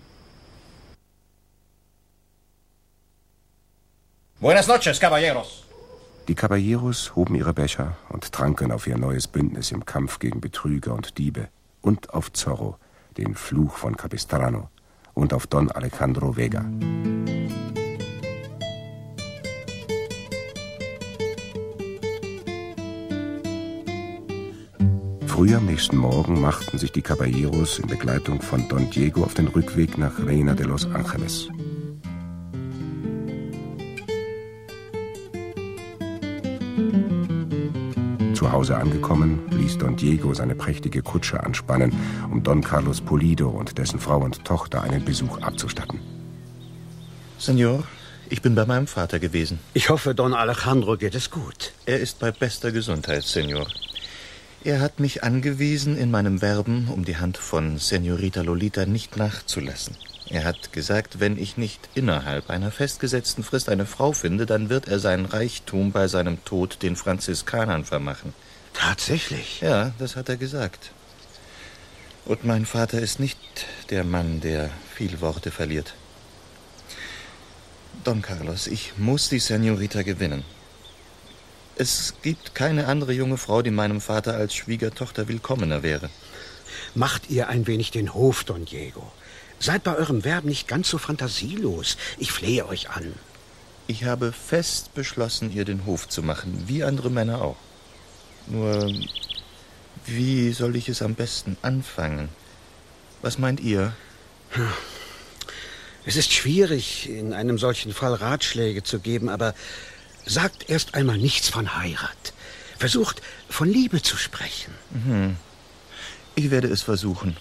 Buenas noches, caballeros. Die Caballeros hoben ihre Becher und tranken auf ihr neues Bündnis im Kampf gegen Betrüger und Diebe und auf Zorro, den Fluch von Capistrano, und auf Don Alejandro Vega. Früh am nächsten Morgen machten sich die Caballeros in Begleitung von Don Diego auf den Rückweg nach Reina de los Angeles. Zu Hause angekommen, ließ Don Diego seine prächtige Kutsche anspannen, um Don Carlos Pulido und dessen Frau und Tochter einen Besuch abzustatten. Senor, ich bin bei meinem Vater gewesen. Ich hoffe, Don Alejandro geht es gut. Er ist bei bester Gesundheit, Senor. Er hat mich angewiesen, in meinem Werben um die Hand von Senorita Lolita nicht nachzulassen. Er hat gesagt, wenn ich nicht innerhalb einer festgesetzten Frist eine Frau finde, dann wird er sein Reichtum bei seinem Tod den Franziskanern vermachen. Tatsächlich? Ja, das hat er gesagt. Und mein Vater ist nicht der Mann, der viel Worte verliert. Don Carlos, ich muss die Senorita gewinnen. Es gibt keine andere junge Frau, die meinem Vater als Schwiegertochter willkommener wäre. Macht ihr ein wenig den Hof, Don Diego. Seid bei eurem Werben nicht ganz so fantasielos. Ich flehe euch an. Ich habe fest beschlossen, ihr den Hof zu machen, wie andere Männer auch. Nur, wie soll ich es am besten anfangen? Was meint ihr? Es ist schwierig, in einem solchen Fall Ratschläge zu geben, aber sagt erst einmal nichts von Heirat. Versucht, von Liebe zu sprechen. Mhm. Ich werde es versuchen.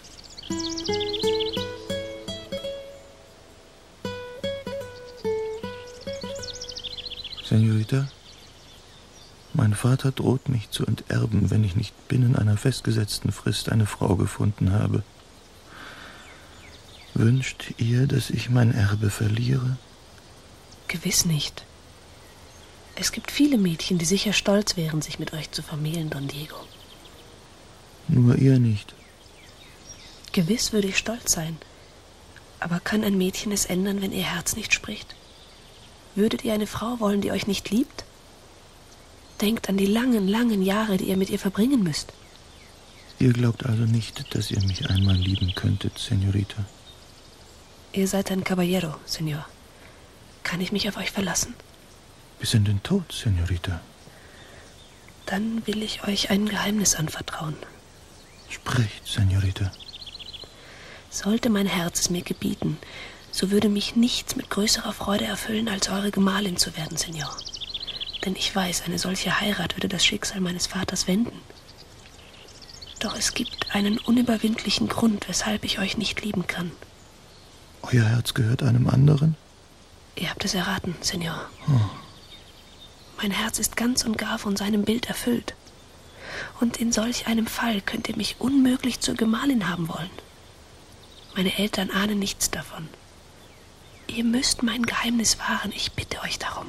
Senorita, mein Vater droht mich zu enterben, wenn ich nicht binnen einer festgesetzten Frist eine Frau gefunden habe. Wünscht ihr, dass ich mein Erbe verliere? Gewiss nicht. Es gibt viele Mädchen, die sicher stolz wären, sich mit euch zu vermählen, Don Diego. Nur ihr nicht. Gewiss würde ich stolz sein. Aber kann ein Mädchen es ändern, wenn ihr Herz nicht spricht? Würdet ihr eine Frau wollen, die euch nicht liebt? Denkt an die langen, langen Jahre, die ihr mit ihr verbringen müsst. Ihr glaubt also nicht, dass ihr mich einmal lieben könntet, Senorita? Ihr seid ein Caballero, Senor. Kann ich mich auf euch verlassen? Bis in den Tod, Senorita. Dann will ich euch ein Geheimnis anvertrauen. Sprecht, Senorita. Sollte mein Herz es mir gebieten, so würde mich nichts mit größerer Freude erfüllen, als eure Gemahlin zu werden, Senor. Denn ich weiß, eine solche Heirat würde das Schicksal meines Vaters wenden. Doch es gibt einen unüberwindlichen Grund, weshalb ich euch nicht lieben kann. Euer Herz gehört einem anderen? Ihr habt es erraten, Senor. Oh. Mein Herz ist ganz und gar von seinem Bild erfüllt. Und in solch einem Fall könnt ihr mich unmöglich zur Gemahlin haben wollen. Meine Eltern ahnen nichts davon. Ihr müsst mein Geheimnis wahren, ich bitte euch darum.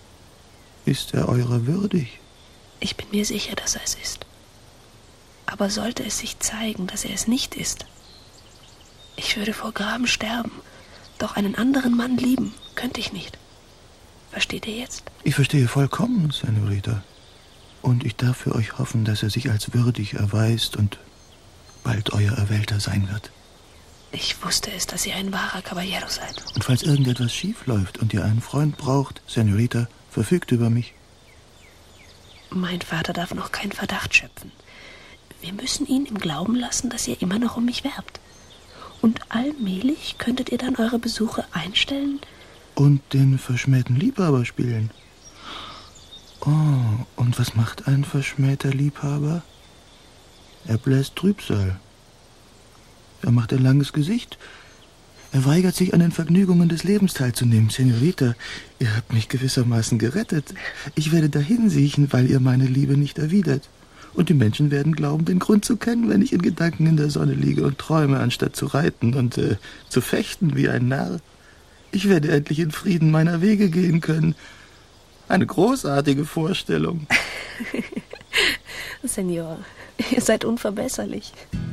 Ist er eurer würdig? Ich bin mir sicher, dass er es ist. Aber sollte es sich zeigen, dass er es nicht ist, ich würde vor Graben sterben, doch einen anderen Mann lieben könnte ich nicht. Versteht ihr jetzt? Ich verstehe vollkommen, Senorita. Und ich darf für euch hoffen, dass er sich als würdig erweist und bald euer Erwählter sein wird. Ich wusste es, dass ihr ein wahrer Caballero seid. Und falls irgendetwas schief läuft und ihr einen Freund braucht, Senorita, verfügt über mich. Mein Vater darf noch keinen Verdacht schöpfen. Wir müssen ihn im Glauben lassen, dass ihr immer noch um mich werbt. Und allmählich könntet ihr dann eure Besuche einstellen. Und den verschmähten Liebhaber spielen. Oh, und was macht ein verschmähter Liebhaber? Er bläst Trübsal. Er macht ein langes Gesicht. Er weigert sich, an den Vergnügungen des Lebens teilzunehmen. Senorita, ihr habt mich gewissermaßen gerettet. Ich werde dahin siechen, weil ihr meine Liebe nicht erwidert. Und die Menschen werden glauben, den Grund zu kennen, wenn ich in Gedanken in der Sonne liege und träume, anstatt zu reiten und äh, zu fechten wie ein Narr. Ich werde endlich in Frieden meiner Wege gehen können. Eine großartige Vorstellung. Senor, ihr seid unverbesserlich.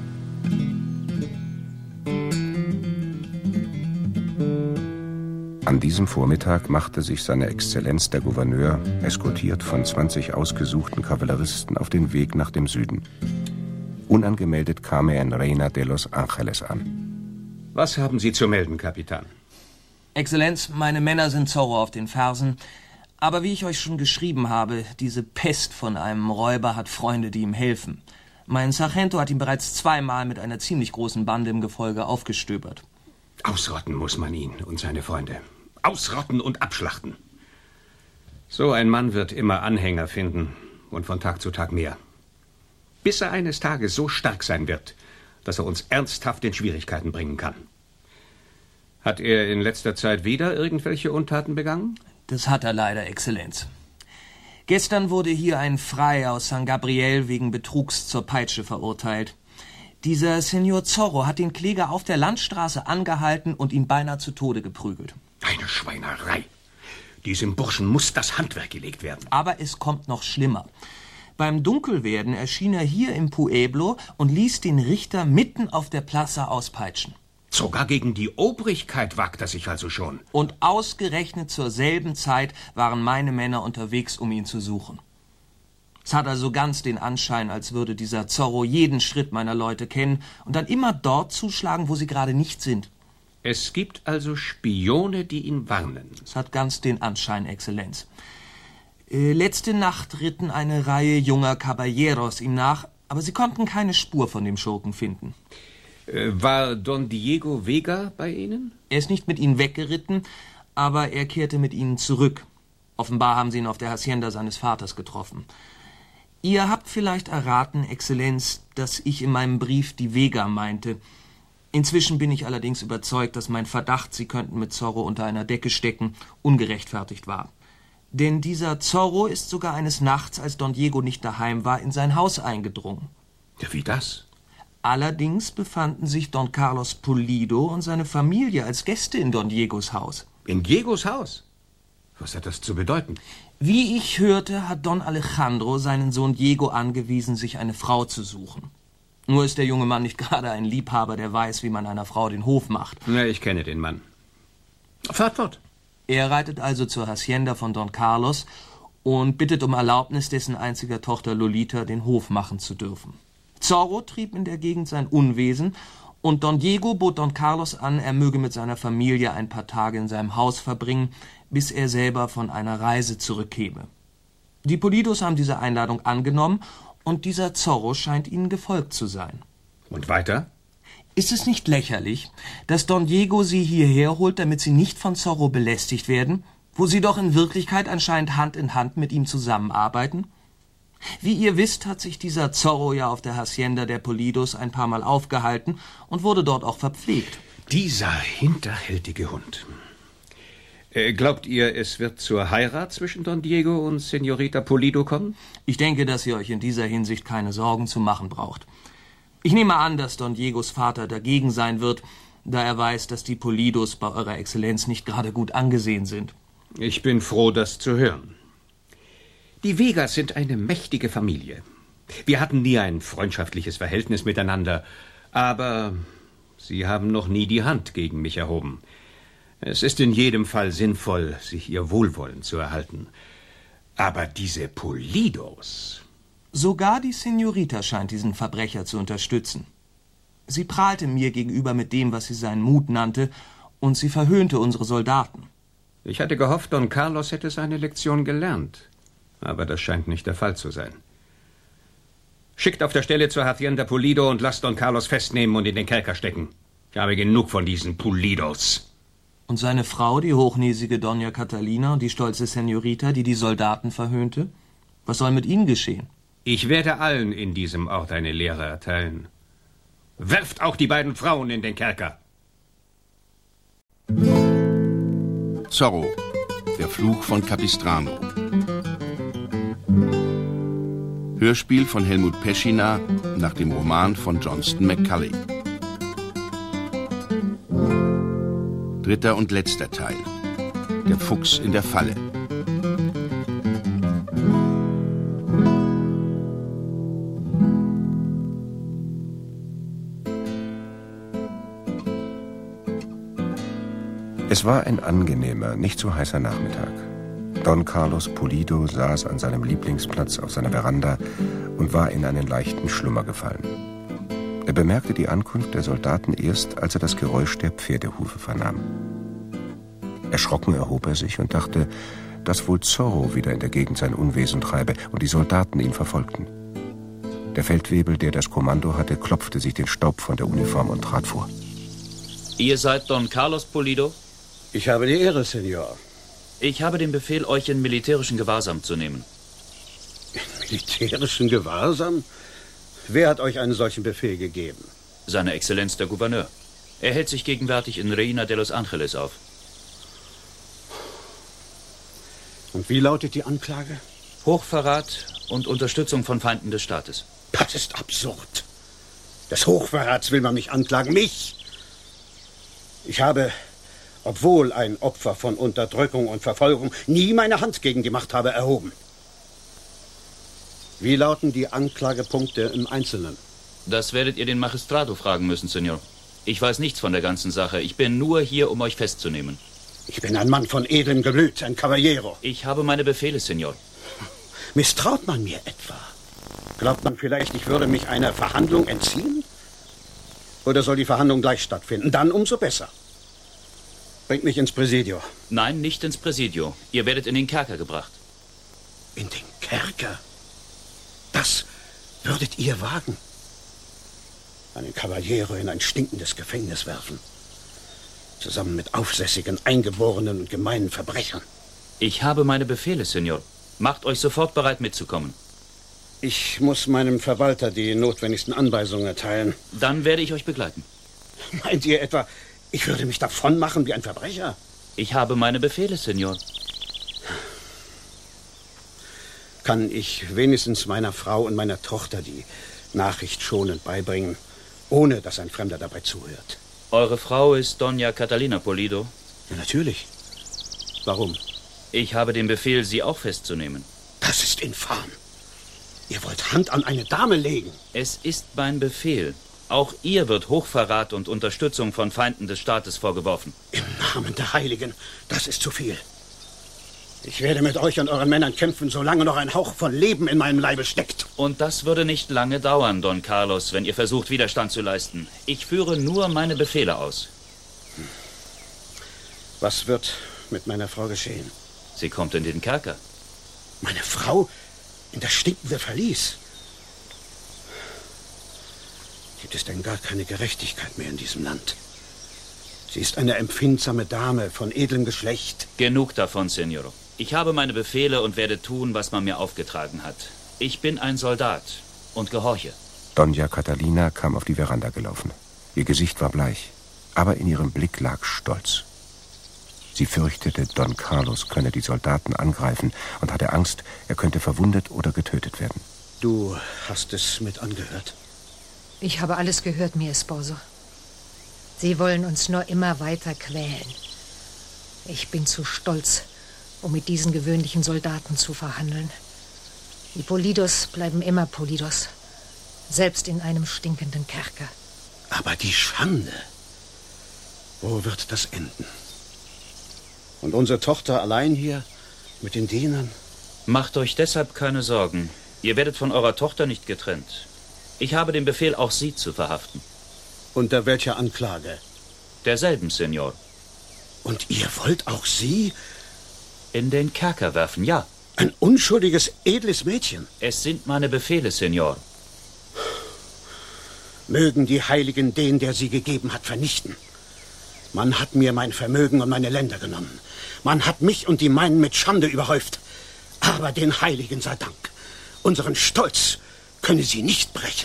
An diesem Vormittag machte sich seine Exzellenz der Gouverneur, eskortiert von zwanzig ausgesuchten Kavalleristen, auf den Weg nach dem Süden. Unangemeldet kam er in Reina de los Angeles an. Was haben Sie zu melden, Kapitän? Exzellenz, meine Männer sind Zorro auf den Fersen. Aber wie ich euch schon geschrieben habe, diese Pest von einem Räuber hat Freunde, die ihm helfen. Mein Sargento hat ihn bereits zweimal mit einer ziemlich großen Bande im Gefolge aufgestöbert. Ausrotten muss man ihn und seine Freunde. Ausrotten und abschlachten. So ein Mann wird immer Anhänger finden und von Tag zu Tag mehr. Bis er eines Tages so stark sein wird, dass er uns ernsthaft in Schwierigkeiten bringen kann. Hat er in letzter Zeit wieder irgendwelche Untaten begangen? Das hat er leider, Exzellenz. Gestern wurde hier ein Freier aus San Gabriel wegen Betrugs zur Peitsche verurteilt. Dieser Senor Zorro hat den Kläger auf der Landstraße angehalten und ihn beinahe zu Tode geprügelt. Eine Schweinerei. Diesem Burschen muss das Handwerk gelegt werden. Aber es kommt noch schlimmer. Beim Dunkelwerden erschien er hier im Pueblo und ließ den Richter mitten auf der Plaza auspeitschen. Sogar gegen die Obrigkeit wagt er sich also schon. Und ausgerechnet zur selben Zeit waren meine Männer unterwegs, um ihn zu suchen. Es hat also ganz den Anschein, als würde dieser Zorro jeden Schritt meiner Leute kennen und dann immer dort zuschlagen, wo sie gerade nicht sind. Es gibt also Spione, die ihn warnen. Es hat ganz den Anschein, Exzellenz. Äh, letzte Nacht ritten eine Reihe junger Caballeros ihm nach, aber sie konnten keine Spur von dem Schurken finden. Äh, war Don Diego Vega bei Ihnen? Er ist nicht mit ihnen weggeritten, aber er kehrte mit ihnen zurück. Offenbar haben sie ihn auf der Hacienda seines Vaters getroffen. Ihr habt vielleicht erraten, Exzellenz, dass ich in meinem Brief die Vega meinte. Inzwischen bin ich allerdings überzeugt, dass mein Verdacht, sie könnten mit Zorro unter einer Decke stecken, ungerechtfertigt war. Denn dieser Zorro ist sogar eines Nachts, als Don Diego nicht daheim war, in sein Haus eingedrungen. Ja, wie das? Allerdings befanden sich Don Carlos Pulido und seine Familie als Gäste in Don Diegos Haus. In Diegos Haus? Was hat das zu bedeuten? Wie ich hörte, hat Don Alejandro seinen Sohn Diego angewiesen, sich eine Frau zu suchen. Nur ist der junge Mann nicht gerade ein Liebhaber, der weiß, wie man einer Frau den Hof macht. Na, ich kenne den Mann. Fahrt fort. Er reitet also zur Hacienda von Don Carlos und bittet um Erlaubnis, dessen einziger Tochter Lolita den Hof machen zu dürfen. Zorro trieb in der Gegend sein Unwesen und Don Diego bot Don Carlos an, er möge mit seiner Familie ein paar Tage in seinem Haus verbringen, bis er selber von einer Reise zurückkäme. Die Pulidos haben diese Einladung angenommen und dieser Zorro scheint ihnen gefolgt zu sein. Und weiter? Ist es nicht lächerlich, dass Don Diego sie hierher holt, damit sie nicht von Zorro belästigt werden, wo sie doch in Wirklichkeit anscheinend Hand in Hand mit ihm zusammenarbeiten? Wie ihr wisst, hat sich dieser Zorro ja auf der Hacienda der Pulidos ein paar Mal aufgehalten und wurde dort auch verpflegt. Dieser hinterhältige Hund. Äh, glaubt ihr, es wird zur Heirat zwischen Don Diego und Senorita Pulido kommen? Ich denke, dass ihr euch in dieser Hinsicht keine Sorgen zu machen braucht. Ich nehme an, dass Don Diegos Vater dagegen sein wird, da er weiß, dass die Pulidos bei eurer Exzellenz nicht gerade gut angesehen sind. Ich bin froh, das zu hören. Die Vegas sind eine mächtige Familie. Wir hatten nie ein freundschaftliches Verhältnis miteinander, aber sie haben noch nie die Hand gegen mich erhoben. Es ist in jedem Fall sinnvoll, sich ihr Wohlwollen zu erhalten. Aber diese Pulidos... Sogar die Senorita scheint diesen Verbrecher zu unterstützen. Sie prahlte mir gegenüber mit dem, was sie seinen Mut nannte, und sie verhöhnte unsere Soldaten. Ich hatte gehofft, Don Carlos hätte seine Lektion gelernt. Aber das scheint nicht der Fall zu sein. Schickt auf der Stelle zur Hacienda Pulido und lasst Don Carlos festnehmen und in den Kerker stecken. Ich habe genug von diesen Pulidos. Und seine Frau, die hochnäsige Doña Catalina und die stolze Senorita, die die Soldaten verhöhnte? Was soll mit ihnen geschehen? Ich werde allen in diesem Ort eine Lehre erteilen. Werft auch die beiden Frauen in den Kerker. Zorro, der Fluch von Capistrano. Hörspiel von Helmut Peschina nach dem Roman von Johnston McCulley. Dritter und letzter Teil. Der Fuchs in der Falle. Es war ein angenehmer, nicht zu heißer Nachmittag. Don Carlos Pulido saß an seinem Lieblingsplatz auf seiner Veranda und war in einen leichten Schlummer gefallen. Er bemerkte die Ankunft der Soldaten erst, als er das Geräusch der Pferdehufe vernahm. Erschrocken erhob er sich und dachte, dass wohl Zorro wieder in der Gegend sein Unwesen treibe und die Soldaten ihn verfolgten. Der Feldwebel, der das Kommando hatte, klopfte sich den Staub von der Uniform und trat vor. Ihr seid Don Carlos Pulido? Ich habe die Ehre, Senor. Ich habe den Befehl, euch in militärischen Gewahrsam zu nehmen. In militärischen Gewahrsam? Wer hat euch einen solchen Befehl gegeben? Seine Exzellenz der Gouverneur. Er hält sich gegenwärtig in Reina de los Angeles auf. Und wie lautet die Anklage? Hochverrat und Unterstützung von Feinden des Staates. Das ist absurd. Des Hochverrats will man mich anklagen. Mich! Ich habe, obwohl ein Opfer von Unterdrückung und Verfolgung, nie meine Hand gegen die Machthaber erhoben. Wie lauten die Anklagepunkte im Einzelnen? Das werdet ihr den Magistrado fragen müssen, Senor. Ich weiß nichts von der ganzen Sache. Ich bin nur hier, um euch festzunehmen. Ich bin ein Mann von edlem Gemüt, ein Caballero. Ich habe meine Befehle, Senor. Misstraut man mir etwa? Glaubt man vielleicht, ich würde mich einer Verhandlung entziehen? Oder soll die Verhandlung gleich stattfinden? Dann umso besser. Bringt mich ins Präsidio. Nein, nicht ins Präsidio. Ihr werdet in den Kerker gebracht. In den Kerker? Das würdet ihr wagen? Einen Caballero in ein stinkendes Gefängnis werfen. Zusammen mit aufsässigen, eingeborenen und gemeinen Verbrechern. Ich habe meine Befehle, Senor. Macht euch sofort bereit, mitzukommen. Ich muss meinem Verwalter die notwendigsten Anweisungen erteilen. Dann werde ich euch begleiten. Meint ihr etwa, ich würde mich davon machen wie ein Verbrecher? Ich habe meine Befehle, Senor. Kann ich wenigstens meiner Frau und meiner Tochter die Nachricht schonend beibringen, ohne dass ein Fremder dabei zuhört? Eure Frau ist Doña Catalina Pulido? Ja, natürlich. Warum? Ich habe den Befehl, sie auch festzunehmen. Das ist infam. Ihr wollt Hand an eine Dame legen. Es ist mein Befehl. Auch ihr wird Hochverrat und Unterstützung von Feinden des Staates vorgeworfen. Im Namen der Heiligen, das ist zu viel. Ich werde mit euch und euren Männern kämpfen, solange noch ein Hauch von Leben in meinem Leibe steckt. Und das würde nicht lange dauern, Don Carlos, wenn ihr versucht, Widerstand zu leisten. Ich führe nur meine Befehle aus. Was wird mit meiner Frau geschehen? Sie kommt in den Kerker. Meine Frau in das stinkende Verlies? Gibt es denn gar keine Gerechtigkeit mehr in diesem Land? Sie ist eine empfindsame Dame von edlem Geschlecht. Genug davon, Senor. Ich habe meine Befehle und werde tun, was man mir aufgetragen hat. Ich bin ein Soldat und gehorche. Doña Catalina kam auf die Veranda gelaufen. Ihr Gesicht war bleich, aber in ihrem Blick lag Stolz. Sie fürchtete, Don Carlos könne die Soldaten angreifen und hatte Angst, er könnte verwundet oder getötet werden. Du hast es mit angehört? Ich habe alles gehört, mi esposo. Sie wollen uns nur immer weiter quälen. Ich bin zu stolz, um mit diesen gewöhnlichen Soldaten zu verhandeln. Die Pulidos bleiben immer Pulidos, selbst in einem stinkenden Kerker. Aber die Schande, wo wird das enden? Und unsere Tochter allein hier mit den Dienern? Macht euch deshalb keine Sorgen. Ihr werdet von eurer Tochter nicht getrennt. Ich habe den Befehl, auch sie zu verhaften. Unter welcher Anklage? Derselben, Senor. Und ihr wollt auch sie? In den Kerker werfen, ja. Ein unschuldiges, edles Mädchen? Es sind meine Befehle, Senor. Mögen die Heiligen den, der sie gegeben hat, vernichten. Man hat mir mein Vermögen und meine Länder genommen. Man hat mich und die meinen mit Schande überhäuft. Aber den Heiligen sei Dank. Unseren Stolz könne sie nicht brechen.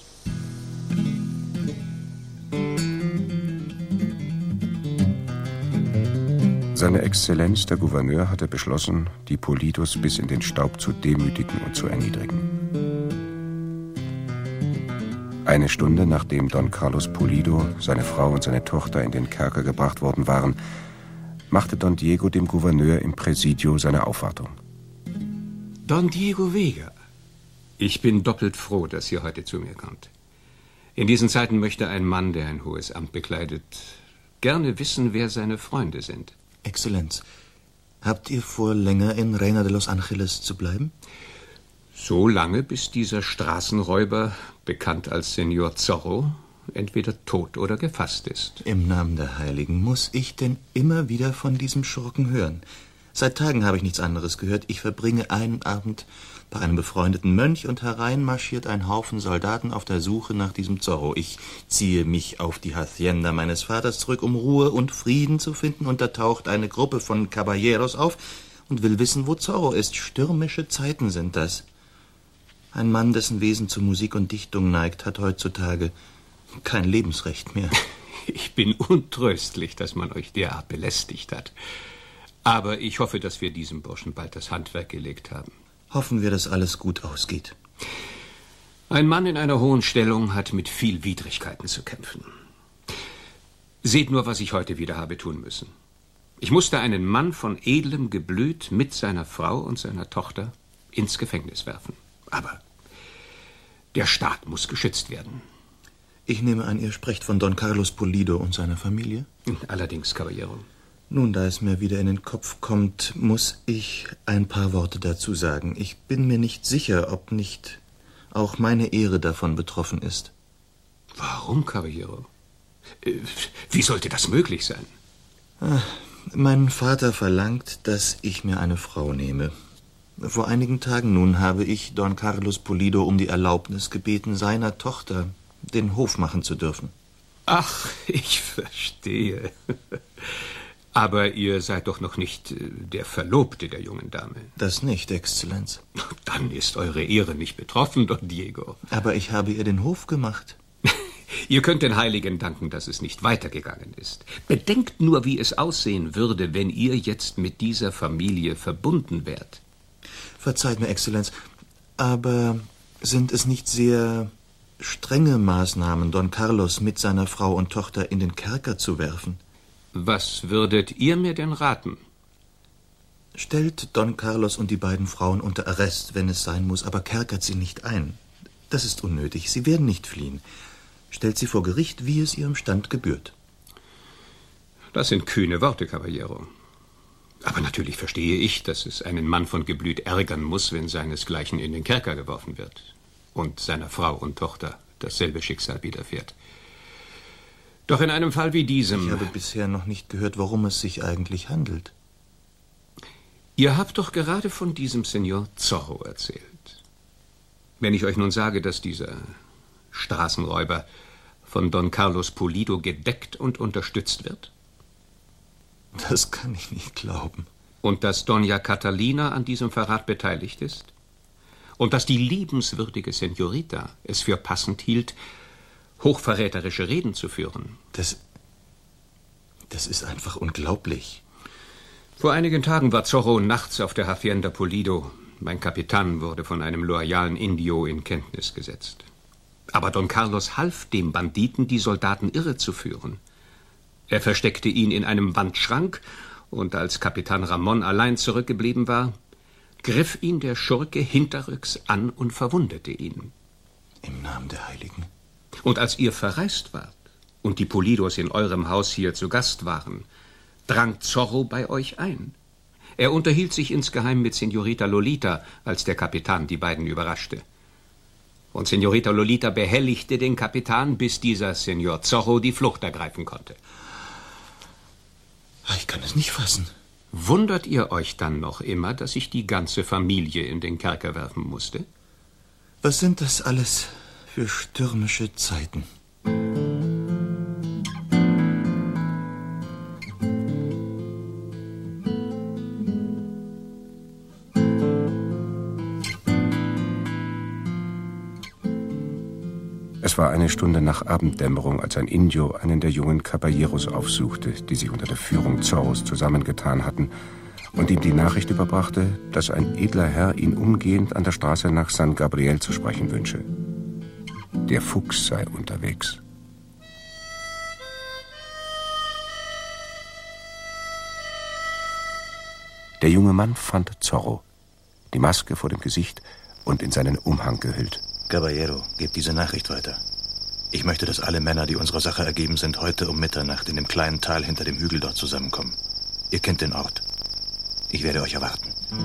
Seine Exzellenz, der Gouverneur, hatte beschlossen, die Pulidos bis in den Staub zu demütigen und zu erniedrigen. Eine Stunde nachdem Don Carlos Pulido, seine Frau und seine Tochter in den Kerker gebracht worden waren, machte Don Diego dem Gouverneur im Präsidio seine Aufwartung. Don Diego Vega, ich bin doppelt froh, dass ihr heute zu mir kommt. In diesen Zeiten möchte ein Mann, der ein hohes Amt bekleidet, gerne wissen, wer seine Freunde sind. Exzellenz, habt ihr vor, länger in Reina de los Angeles zu bleiben? So lange, bis dieser Straßenräuber, bekannt als Senor Zorro, entweder tot oder gefasst ist. Im Namen der Heiligen, muss ich denn immer wieder von diesem Schurken hören? Seit Tagen habe ich nichts anderes gehört. Ich verbringe einen Abend bei einem befreundeten Mönch und herein marschiert ein Haufen Soldaten auf der Suche nach diesem Zorro. Ich ziehe mich auf die Hacienda meines Vaters zurück, um Ruhe und Frieden zu finden, und da taucht eine Gruppe von Caballeros auf und will wissen, wo Zorro ist. Stürmische Zeiten sind das. Ein Mann, dessen Wesen zu Musik und Dichtung neigt, hat heutzutage kein Lebensrecht mehr. Ich bin untröstlich, dass man euch derart belästigt hat. Aber ich hoffe, dass wir diesem Burschen bald das Handwerk gelegt haben. Hoffen wir, dass alles gut ausgeht. Ein Mann in einer hohen Stellung hat mit viel Widrigkeiten zu kämpfen. Seht nur, was ich heute wieder habe tun müssen. Ich musste einen Mann von edlem Geblüt mit seiner Frau und seiner Tochter ins Gefängnis werfen. Aber der Staat muss geschützt werden. Ich nehme an, ihr sprecht von Don Carlos Pulido und seiner Familie? Allerdings, Caballero. Nun, da es mir wieder in den Kopf kommt, muss ich ein paar Worte dazu sagen. Ich bin mir nicht sicher, ob nicht auch meine Ehre davon betroffen ist. Warum, Caballero? Wie sollte das möglich sein? Ach, mein Vater verlangt, dass ich mir eine Frau nehme. Vor einigen Tagen nun habe ich Don Carlos Pulido um die Erlaubnis gebeten, seiner Tochter den Hof machen zu dürfen. Ach, ich verstehe. Aber ihr seid doch noch nicht der Verlobte der jungen Dame. Das nicht, Exzellenz. Dann ist eure Ehre nicht betroffen, Don Diego. Aber ich habe ihr den Hof gemacht. Ihr könnt den Heiligen danken, dass es nicht weitergegangen ist. Bedenkt nur, wie es aussehen würde, wenn ihr jetzt mit dieser Familie verbunden wärt. Verzeiht mir, Exzellenz, aber sind es nicht sehr strenge Maßnahmen, Don Carlos mit seiner Frau und Tochter in den Kerker zu werfen? Was würdet ihr mir denn raten? Stellt Don Carlos und die beiden Frauen unter Arrest, wenn es sein muss, aber kerkert sie nicht ein. Das ist unnötig, sie werden nicht fliehen. Stellt sie vor Gericht, wie es ihrem Stand gebührt. Das sind kühne Worte, Caballero. Aber natürlich verstehe ich, dass es einen Mann von Geblüt ärgern muss, wenn seinesgleichen in den Kerker geworfen wird und seiner Frau und Tochter dasselbe Schicksal widerfährt. Doch in einem Fall wie diesem... Ich habe bisher noch nicht gehört, worum es sich eigentlich handelt. Ihr habt doch gerade von diesem Senor Zorro erzählt. Wenn ich euch nun sage, dass dieser Straßenräuber von Don Carlos Pulido gedeckt und unterstützt wird? Das kann ich nicht glauben. Und dass Doña Catalina an diesem Verrat beteiligt ist? Und dass die liebenswürdige Senorita es für passend hielt, hochverräterische Reden zu führen? Das... das ist einfach unglaublich. Vor einigen Tagen war Zorro nachts auf der Hacienda Pulido. Mein Kapitän wurde von einem loyalen Indio in Kenntnis gesetzt. Aber Don Carlos half dem Banditen, die Soldaten irre zu führen. Er versteckte ihn in einem Wandschrank, und als Kapitän Ramon allein zurückgeblieben war, griff ihn der Schurke hinterrücks an und verwundete ihn. Im Namen der Heiligen. Und als ihr verreist wart und die Pulidos in eurem Haus hier zu Gast waren, drang Zorro bei euch ein. Er unterhielt sich insgeheim mit Senorita Lolita, als der Kapitän die beiden überraschte. Und Senorita Lolita behelligte den Kapitän, bis dieser Senor Zorro die Flucht ergreifen konnte. Ich kann es nicht fassen. Wundert ihr euch dann noch immer, dass ich die ganze Familie in den Kerker werfen musste? Was sind das alles für stürmische Zeiten? Es war eine Stunde nach Abenddämmerung, als ein Indio einen der jungen Caballeros aufsuchte, die sich unter der Führung Zorros zusammengetan hatten, und ihm die Nachricht überbrachte, dass ein edler Herr ihn umgehend an der Straße nach San Gabriel zu sprechen wünsche. Der Fuchs sei unterwegs. Der junge Mann fand Zorro, die Maske vor dem Gesicht und in seinen Umhang gehüllt. Caballero, gebt diese Nachricht weiter. Ich möchte, dass alle Männer, die unserer Sache ergeben sind, heute um Mitternacht in dem kleinen Tal hinter dem Hügel dort zusammenkommen. Ihr kennt den Ort. Ich werde euch erwarten.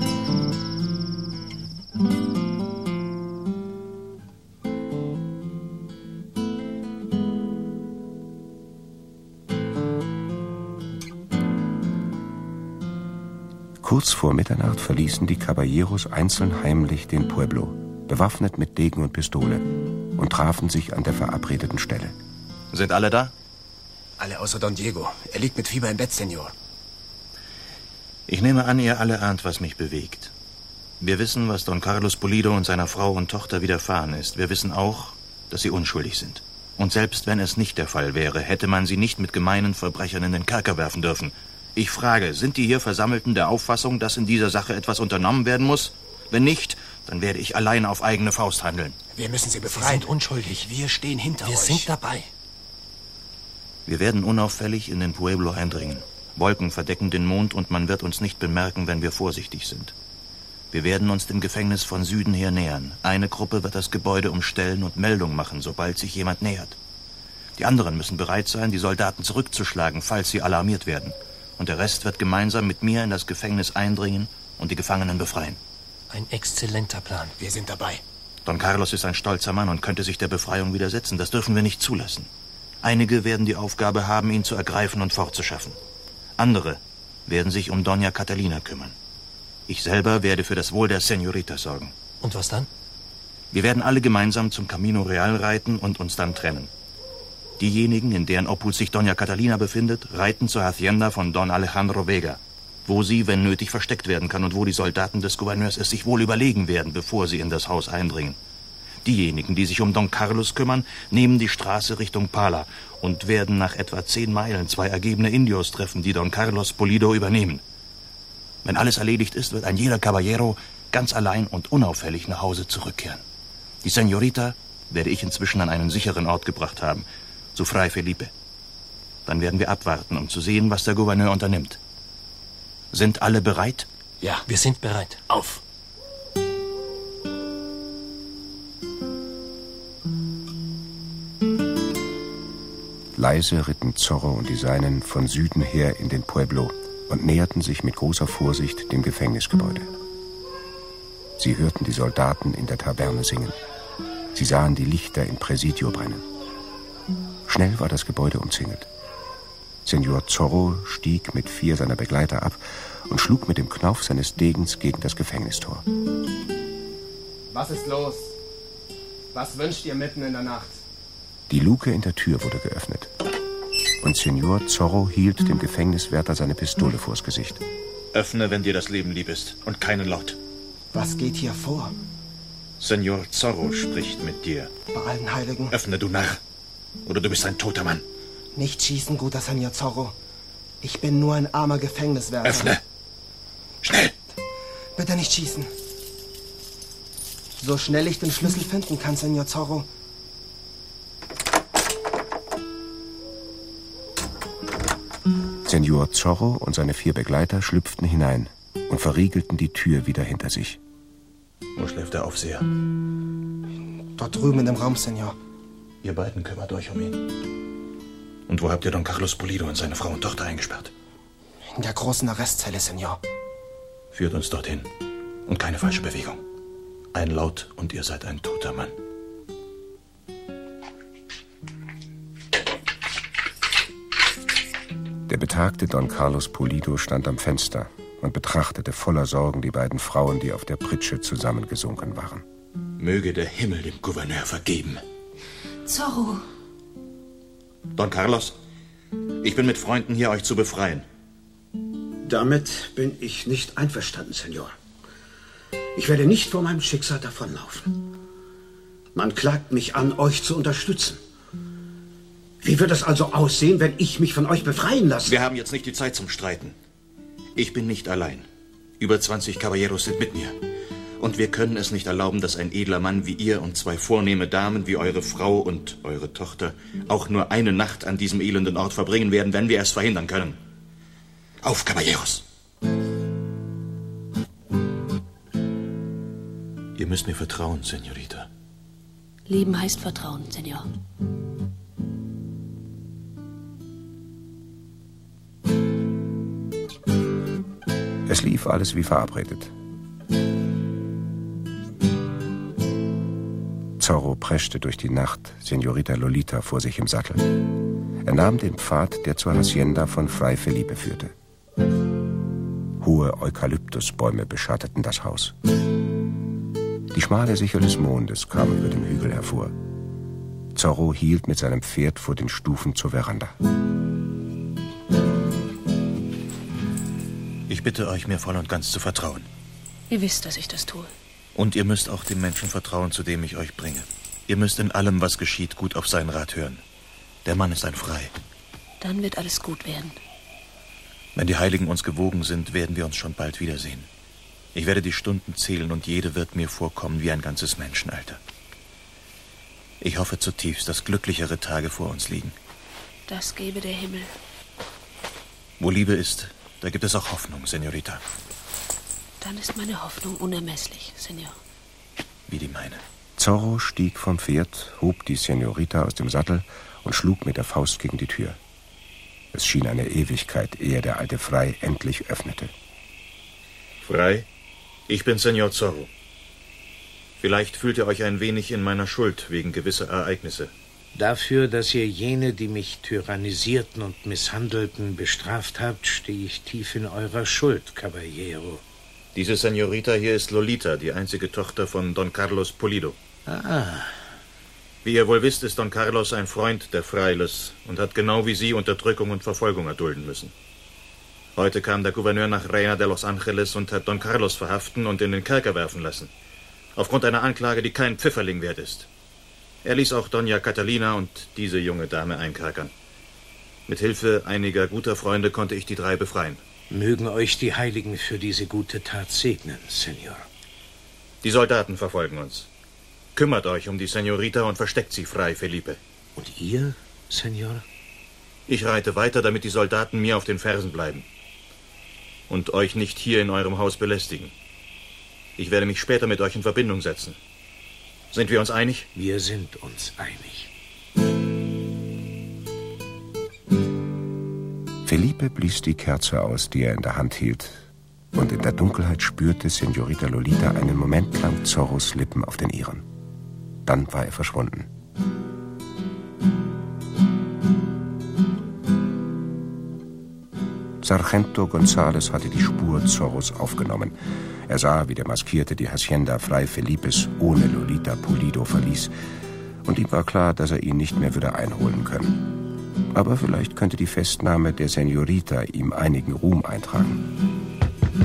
Kurz vor Mitternacht verließen die Caballeros einzeln heimlich den Pueblo, bewaffnet mit Degen und Pistole, und trafen sich an der verabredeten Stelle. Sind alle da? Alle außer Don Diego. Er liegt mit Fieber im Bett, Senor. Ich nehme an, ihr alle ahnt, was mich bewegt. Wir wissen, was Don Carlos Pulido und seiner Frau und Tochter widerfahren ist. Wir wissen auch, dass sie unschuldig sind. Und selbst wenn es nicht der Fall wäre, hätte man sie nicht mit gemeinen Verbrechern in den Kerker werfen dürfen. Ich frage, sind die hier Versammelten der Auffassung, dass in dieser Sache etwas unternommen werden muss? Wenn nicht, dann werde ich allein auf eigene Faust handeln. Wir müssen sie befreien. Sie sind unschuldig. Wir stehen hinter Wir euch. sind dabei. Wir werden unauffällig in den Pueblo eindringen. Wolken verdecken den Mond und man wird uns nicht bemerken, wenn wir vorsichtig sind. Wir werden uns dem Gefängnis von Süden her nähern. Eine Gruppe wird das Gebäude umstellen und Meldung machen, sobald sich jemand nähert. Die anderen müssen bereit sein, die Soldaten zurückzuschlagen, falls sie alarmiert werden. Und der Rest wird gemeinsam mit mir in das Gefängnis eindringen und die Gefangenen befreien. Ein exzellenter Plan. Wir sind dabei. Don Carlos ist ein stolzer Mann und könnte sich der Befreiung widersetzen. Das dürfen wir nicht zulassen. Einige werden die Aufgabe haben, ihn zu ergreifen und fortzuschaffen. Andere werden sich um Doña Catalina kümmern. Ich selber werde für das Wohl der Señorita sorgen. Und was dann? Wir werden alle gemeinsam zum Camino Real reiten und uns dann trennen. Diejenigen, in deren Obhut sich Doña Catalina befindet, reiten zur Hacienda von Don Alejandro Vega, wo sie, wenn nötig, versteckt werden kann und wo die Soldaten des Gouverneurs es sich wohl überlegen werden, bevor sie in das Haus eindringen. Diejenigen, die sich um Don Carlos kümmern, nehmen die Straße Richtung Pala und werden nach etwa zehn Meilen zwei ergebene Indios treffen, die Don Carlos Pulido übernehmen. Wenn alles erledigt ist, wird ein jeder Caballero ganz allein und unauffällig nach Hause zurückkehren. Die Señorita werde ich inzwischen an einen sicheren Ort gebracht haben, zu Fray Felipe. Dann werden wir abwarten, um zu sehen, was der Gouverneur unternimmt. Sind alle bereit? Ja, wir sind bereit. Auf! Leise ritten Zorro und die Seinen von Süden her in den Pueblo und näherten sich mit großer Vorsicht dem Gefängnisgebäude. Sie hörten die Soldaten in der Taverne singen. Sie sahen die Lichter im Präsidio brennen. Schnell war das Gebäude umzingelt. Senor Zorro stieg mit vier seiner Begleiter ab und schlug mit dem Knauf seines Degens gegen das Gefängnistor. Was ist los? Was wünscht ihr mitten in der Nacht? Die Luke in der Tür wurde geöffnet. Und Senor Zorro hielt dem Gefängniswärter seine Pistole vors Gesicht. Öffne, wenn dir das Leben lieb ist, und keinen Laut. Was geht hier vor? Senor Zorro spricht mit dir. Bei allen Heiligen. Öffne, du Narr, oder du bist ein toter Mann. Nicht schießen, guter Senor Zorro. Ich bin nur ein armer Gefängniswärter. Öffne! Schnell! Bitte nicht schießen. So schnell ich den Schlüssel finden kann, Senor Zorro. Senor Zorro und seine vier Begleiter schlüpften hinein und verriegelten die Tür wieder hinter sich. Wo schläft der Aufseher? Dort drüben in dem Raum, Senor. Ihr beiden kümmert euch um ihn. Und wo habt ihr Don Carlos Pulido und seine Frau und Tochter eingesperrt? In der großen Arrestzelle, Senor. Führt uns dorthin. Und keine falsche Bewegung. Ein Laut und ihr seid ein toter Mann. Der betagte Don Carlos Pulido stand am Fenster und betrachtete voller Sorgen die beiden Frauen, die auf der Pritsche zusammengesunken waren. Möge der Himmel dem Gouverneur vergeben. Zorro. Don Carlos, ich bin mit Freunden hier, euch zu befreien. Damit bin ich nicht einverstanden, Senor. Ich werde nicht vor meinem Schicksal davonlaufen. Man klagt mich an, euch zu unterstützen. Wie wird es also aussehen, wenn ich mich von euch befreien lasse? Wir haben jetzt nicht die Zeit zum Streiten. Ich bin nicht allein. Über zwanzig Caballeros sind mit mir. Und wir können es nicht erlauben, dass ein edler Mann wie ihr und zwei vornehme Damen wie eure Frau und eure Tochter auch nur eine Nacht an diesem elenden Ort verbringen werden, wenn wir es verhindern können. Auf, Caballeros! Ihr müsst mir vertrauen, Senorita. Lieben heißt Vertrauen, Senor. Es lief alles wie verabredet. Zorro preschte durch die Nacht Senorita Lolita vor sich im Sattel. Er nahm den Pfad, der zur Hacienda von Fray Felipe führte. Hohe Eukalyptusbäume beschatteten das Haus. Die schmale Sichel des Mondes kam über dem Hügel hervor. Zorro hielt mit seinem Pferd vor den Stufen zur Veranda. Ich bitte euch, mir voll und ganz zu vertrauen. Ihr wisst, dass ich das tue. Und ihr müsst auch dem Menschen vertrauen, zu dem ich euch bringe. Ihr müsst in allem, was geschieht, gut auf seinen Rat hören. Der Mann ist ein Frei. Dann wird alles gut werden. Wenn die Heiligen uns gewogen sind, werden wir uns schon bald wiedersehen. Ich werde die Stunden zählen und jede wird mir vorkommen wie ein ganzes Menschenalter. Ich hoffe zutiefst, dass glücklichere Tage vor uns liegen. Das gebe der Himmel. Wo Liebe ist, da gibt es auch Hoffnung, Senorita. Dann ist meine Hoffnung unermesslich, Senor. Wie die meine. Zorro stieg vom Pferd, hob die Senorita aus dem Sattel und schlug mit der Faust gegen die Tür. Es schien eine Ewigkeit, ehe der alte Frei endlich öffnete. Frei, ich bin Senor Zorro. Vielleicht fühlt ihr euch ein wenig in meiner Schuld wegen gewisser Ereignisse. Dafür, dass ihr jene, die mich tyrannisierten und misshandelten, bestraft habt, stehe ich tief in eurer Schuld, Caballero. Diese Senorita hier ist Lolita, die einzige Tochter von Don Carlos Pulido. Ah. Wie ihr wohl wisst, ist Don Carlos ein Freund der Frailes und hat genau wie sie Unterdrückung und Verfolgung erdulden müssen. Heute kam der Gouverneur nach Reina de los Angeles und hat Don Carlos verhaften und in den Kerker werfen lassen. Aufgrund einer Anklage, die kein Pfifferling wert ist. Er ließ auch Doña Catalina und diese junge Dame einkerkern. Mit Hilfe einiger guter Freunde konnte ich die drei befreien. Mögen euch die Heiligen für diese gute Tat segnen, Senor. Die Soldaten verfolgen uns. Kümmert euch um die Senorita und versteckt sie, Fray Felipe. Und ihr, Senor? Ich reite weiter, damit die Soldaten mir auf den Fersen bleiben. Und euch nicht hier in eurem Haus belästigen. Ich werde mich später mit euch in Verbindung setzen. Sind wir uns einig? Wir sind uns einig. Felipe blies die Kerze aus, die er in der Hand hielt, und in der Dunkelheit spürte Senorita Lolita einen Moment lang Zorros Lippen auf den ihren. Dann war er verschwunden. Sargento González hatte die Spur Zorros aufgenommen. Er sah, wie der Maskierte die Hacienda Fray Felipes ohne Lolita Pulido verließ. Und ihm war klar, dass er ihn nicht mehr würde einholen können. Aber vielleicht könnte die Festnahme der Senorita ihm einigen Ruhm eintragen.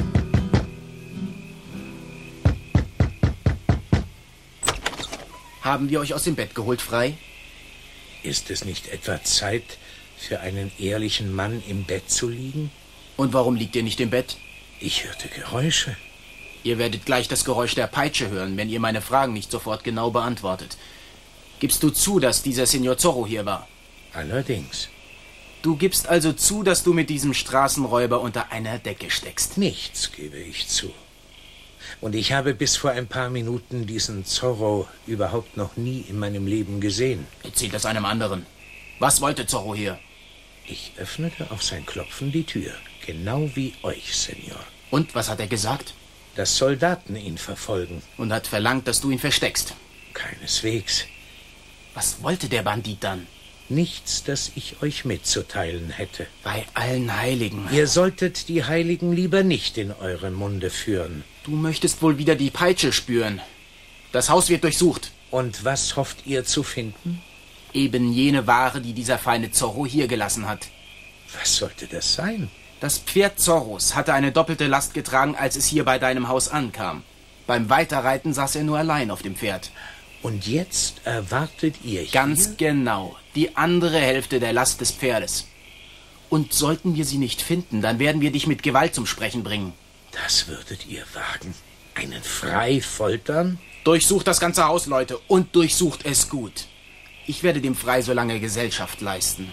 Haben wir euch aus dem Bett geholt, Frei? Ist es nicht etwa Zeit, für einen ehrlichen Mann im Bett zu liegen? Und warum liegt ihr nicht im Bett? Ich hörte Geräusche. Ihr werdet gleich das Geräusch der Peitsche hören, wenn ihr meine Fragen nicht sofort genau beantwortet. Gibst du zu, dass dieser Senor Zorro hier war? Allerdings. Du gibst also zu, dass du mit diesem Straßenräuber unter einer Decke steckst? Nichts gebe ich zu. Und ich habe bis vor ein paar Minuten diesen Zorro überhaupt noch nie in meinem Leben gesehen. Erzählt das einem anderen. Was wollte Zorro hier? Ich öffnete auf sein Klopfen die Tür, genau wie euch, Senor. Und was hat er gesagt? Dass Soldaten ihn verfolgen. Und hat verlangt, dass du ihn versteckst? Keineswegs. Was wollte der Bandit dann? Nichts, das ich euch mitzuteilen hätte. Bei allen Heiligen. Ihr solltet die Heiligen lieber nicht in eurem Munde führen. Du möchtest wohl wieder die Peitsche spüren. Das Haus wird durchsucht. Und was hofft ihr zu finden? Eben jene Ware, die dieser feine Zorro hier gelassen hat. Was sollte das sein? Das Pferd Zorros hatte eine doppelte Last getragen, als es hier bei deinem Haus ankam. Beim Weiterreiten saß er nur allein auf dem Pferd. Und jetzt erwartet ihr hier? Ganz genau. Die andere Hälfte der Last des Pferdes. Und sollten wir sie nicht finden, dann werden wir dich mit Gewalt zum Sprechen bringen. Das würdet ihr wagen. Einen Frei foltern? Durchsucht das ganze Haus, Leute, und durchsucht es gut. Ich werde dem Frei so lange Gesellschaft leisten.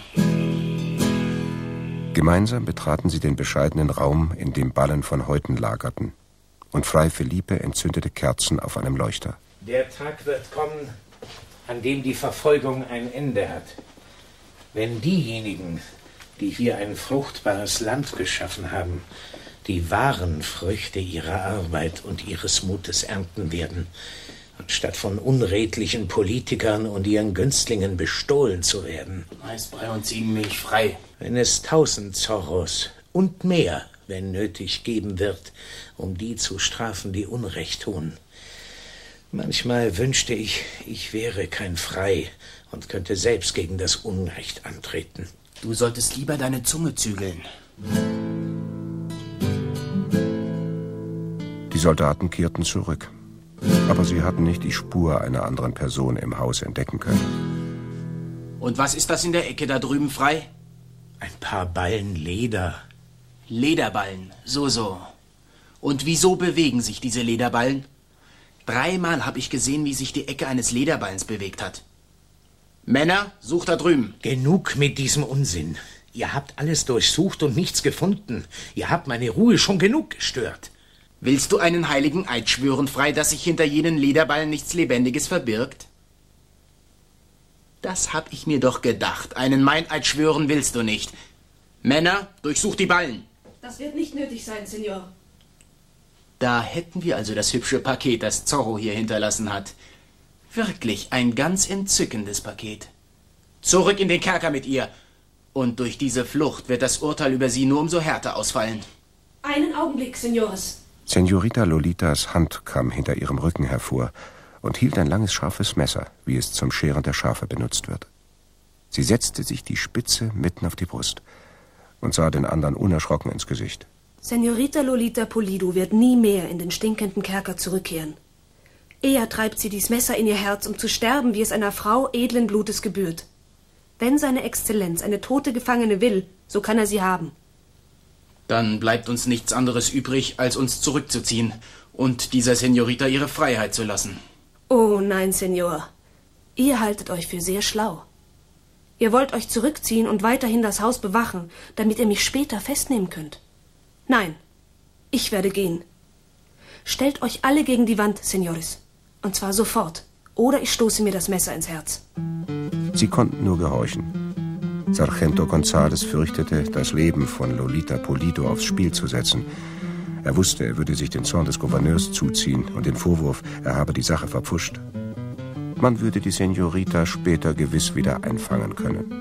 Gemeinsam betraten sie den bescheidenen Raum, in dem Ballen von Häuten lagerten. Und Fray Felipe entzündete Kerzen auf einem Leuchter. Der Tag wird kommen, an dem die Verfolgung ein Ende hat. Wenn diejenigen, die hier ein fruchtbares Land geschaffen haben, die wahren Früchte ihrer Arbeit und ihres Mutes ernten werden, anstatt von unredlichen Politikern und ihren Günstlingen bestohlen zu werden. Meist bei uns ihnen mich frei. Wenn es tausend Zorros und mehr, wenn nötig, geben wird, um die zu strafen, die Unrecht tun. Manchmal wünschte ich, ich wäre kein Frei und könnte selbst gegen das Unrecht antreten. Du solltest lieber deine Zunge zügeln. Die Soldaten kehrten zurück. Aber sie hatten nicht die Spur einer anderen Person im Haus entdecken können. Und was ist das in der Ecke da drüben, Frei? Ein paar Ballen Leder. Lederballen, so, so. Und wieso bewegen sich diese Lederballen? Dreimal habe ich gesehen, wie sich die Ecke eines Lederballens bewegt hat. Männer, sucht da drüben. Genug mit diesem Unsinn. Ihr habt alles durchsucht und nichts gefunden. Ihr habt meine Ruhe schon genug gestört. Willst du einen heiligen Eid schwören, Frei, dass sich hinter jenen Lederballen nichts Lebendiges verbirgt? Das hab ich mir doch gedacht. Einen Meineid schwören willst du nicht. Männer, durchsucht die Ballen. Das wird nicht nötig sein, Senor. Da hätten wir also das hübsche Paket, das Zorro hier hinterlassen hat. Wirklich ein ganz entzückendes Paket. Zurück in den Kerker mit ihr. Und durch diese Flucht wird das Urteil über sie nur umso härter ausfallen. Einen Augenblick, Senores. Senorita Lolitas Hand kam hinter ihrem Rücken hervor und hielt ein langes, scharfes Messer, wie es zum Scheren der Schafe benutzt wird. Sie setzte sich die Spitze mitten auf die Brust und sah den anderen unerschrocken ins Gesicht. Senorita Lolita Pulido wird nie mehr in den stinkenden Kerker zurückkehren. Eher treibt sie dies Messer in ihr Herz, um zu sterben, wie es einer Frau edlen Blutes gebührt. Wenn seine Exzellenz eine tote Gefangene will, so kann er sie haben. Dann bleibt uns nichts anderes übrig, als uns zurückzuziehen und dieser Senorita ihre Freiheit zu lassen. Oh nein, Senor. Ihr haltet euch für sehr schlau. Ihr wollt euch zurückziehen und weiterhin das Haus bewachen, damit ihr mich später festnehmen könnt. Nein, ich werde gehen. Stellt euch alle gegen die Wand, Senores. Und zwar sofort. Oder ich stoße mir das Messer ins Herz. Sie konnten nur gehorchen. Sargento González fürchtete, das Leben von Lolita Pulido aufs Spiel zu setzen. Er wusste, er würde sich den Zorn des Gouverneurs zuziehen und den Vorwurf, er habe die Sache verpfuscht. Man würde die Senorita später gewiss wieder einfangen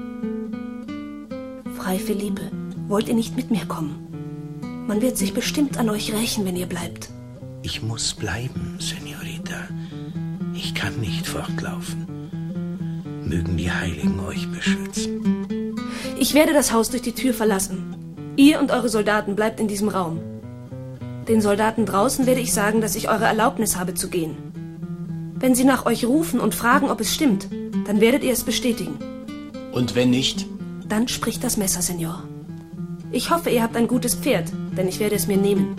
können. Fray Felipe, wollt ihr nicht mit mir kommen? Man wird sich bestimmt an euch rächen, wenn ihr bleibt. Ich muss bleiben, Senorita. Ich kann nicht fortlaufen. Mögen die Heiligen euch beschützen. Ich werde das Haus durch die Tür verlassen. Ihr und eure Soldaten bleibt in diesem Raum. Den Soldaten draußen werde ich sagen, dass ich eure Erlaubnis habe zu gehen. Wenn sie nach euch rufen und fragen, ob es stimmt, dann werdet ihr es bestätigen. Und wenn nicht? Dann spricht das Messer, Senor. Ich hoffe, ihr habt ein gutes Pferd, denn ich werde es mir nehmen.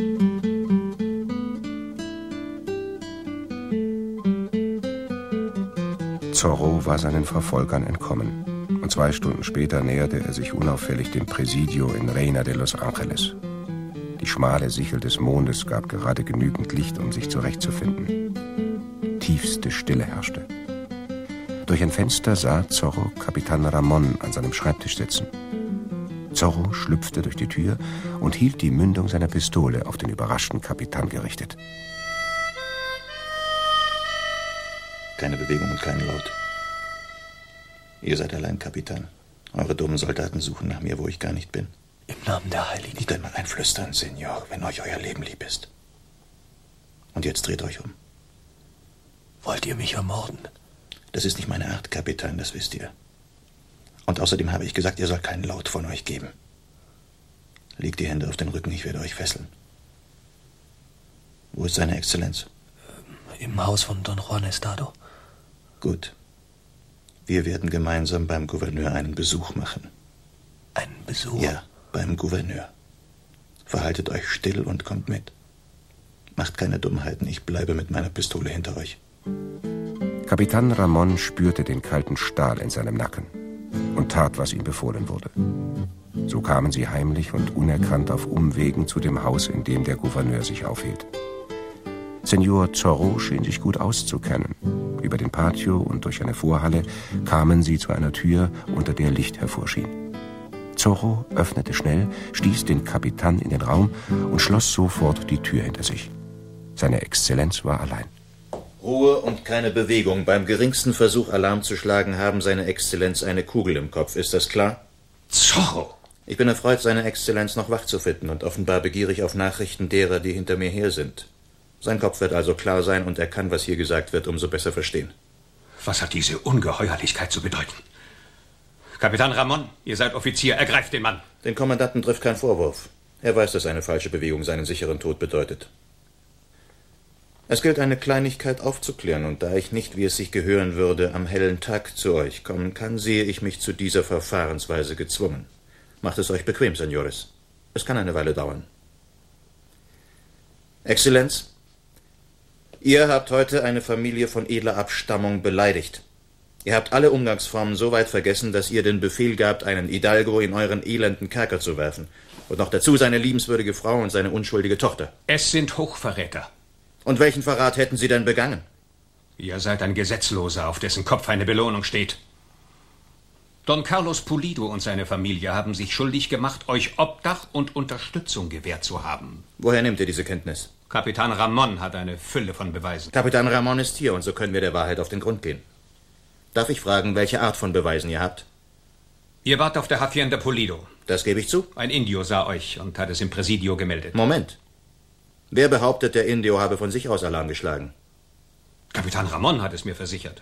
Zorro war seinen Verfolgern entkommen. Und zwei Stunden später näherte er sich unauffällig dem Presidio in Reina de los Angeles. Die schmale Sichel des Mondes gab gerade genügend Licht, um sich zurechtzufinden. Tiefste Stille herrschte. Durch ein Fenster sah Zorro Kapitan Ramon an seinem Schreibtisch sitzen. Zorro schlüpfte durch die Tür und hielt die Mündung seiner Pistole auf den überraschten Kapitän gerichtet. Keine Bewegung und kein Laut. Ihr seid allein, Kapitän. Eure dummen Soldaten suchen nach mir, wo ich gar nicht bin. Im Namen der Heiligen. Nicht einmal ein Flüstern, Senor, wenn euch euer Leben lieb ist. Und jetzt dreht euch um. Wollt ihr mich ermorden? Das ist nicht meine Art, Kapitän, das wisst ihr. Und außerdem habe ich gesagt, ihr sollt keinen Laut von euch geben. Legt die Hände auf den Rücken, ich werde euch fesseln. Wo ist seine Exzellenz? Im Haus von Don Juan Estado. Gut. Wir werden gemeinsam beim Gouverneur einen Besuch machen. Einen Besuch? Ja, beim Gouverneur. Verhaltet euch still und kommt mit. Macht keine Dummheiten, ich bleibe mit meiner Pistole hinter euch. Kapitän Ramon spürte den kalten Stahl in seinem Nacken und tat, was ihm befohlen wurde. So kamen sie heimlich und unerkannt auf Umwegen zu dem Haus, in dem der Gouverneur sich aufhielt. Senor Zorro schien sich gut auszukennen. Über den Patio und durch eine Vorhalle kamen sie zu einer Tür, unter der Licht hervorschien. Zorro öffnete schnell, stieß den Kapitän in den Raum und schloss sofort die Tür hinter sich. Seine Exzellenz war allein. Ruhe und keine Bewegung. Beim geringsten Versuch, Alarm zu schlagen, haben seine Exzellenz eine Kugel im Kopf. Ist das klar? Zorro! Ich bin erfreut, seine Exzellenz noch wach zu finden und offenbar begierig auf Nachrichten derer, die hinter mir her sind. Sein Kopf wird also klar sein und er kann, was hier gesagt wird, umso besser verstehen. Was hat diese Ungeheuerlichkeit zu bedeuten? Kapitän Ramon, ihr seid Offizier, ergreift den Mann. Den Kommandanten trifft kein Vorwurf. Er weiß, dass eine falsche Bewegung seinen sicheren Tod bedeutet. Es gilt, eine Kleinigkeit aufzuklären, und da ich nicht, wie es sich gehören würde, am hellen Tag zu euch kommen kann, sehe ich mich zu dieser Verfahrensweise gezwungen. Macht es euch bequem, Senores. Es kann eine Weile dauern. Exzellenz, ihr habt heute eine Familie von edler Abstammung beleidigt. Ihr habt alle Umgangsformen so weit vergessen, dass ihr den Befehl gabt, einen Hidalgo in euren elenden Kerker zu werfen. Und noch dazu seine liebenswürdige Frau und seine unschuldige Tochter. Es sind Hochverräter. Und welchen Verrat hätten sie denn begangen? Ihr seid ein Gesetzloser, auf dessen Kopf eine Belohnung steht. Don Carlos Pulido und seine Familie haben sich schuldig gemacht, euch Obdach und Unterstützung gewährt zu haben. Woher nehmt ihr diese Kenntnis? Kapitän Ramon hat eine Fülle von Beweisen. Kapitän Ramon ist hier, und so können wir der Wahrheit auf den Grund gehen. Darf ich fragen, welche Art von Beweisen ihr habt? Ihr wart auf der Hacienda Pulido. Das gebe ich zu. Ein Indio sah euch und hat es im Präsidio gemeldet. Moment. Wer behauptet, der Indio habe von sich aus Alarm geschlagen? Kapitän Ramon hat es mir versichert.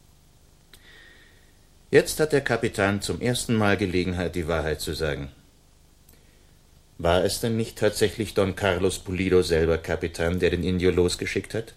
Jetzt hat der Kapitän zum ersten Mal Gelegenheit, die Wahrheit zu sagen. War es denn nicht tatsächlich Don Carlos Pulido selber, Kapitän, der den Indio losgeschickt hat?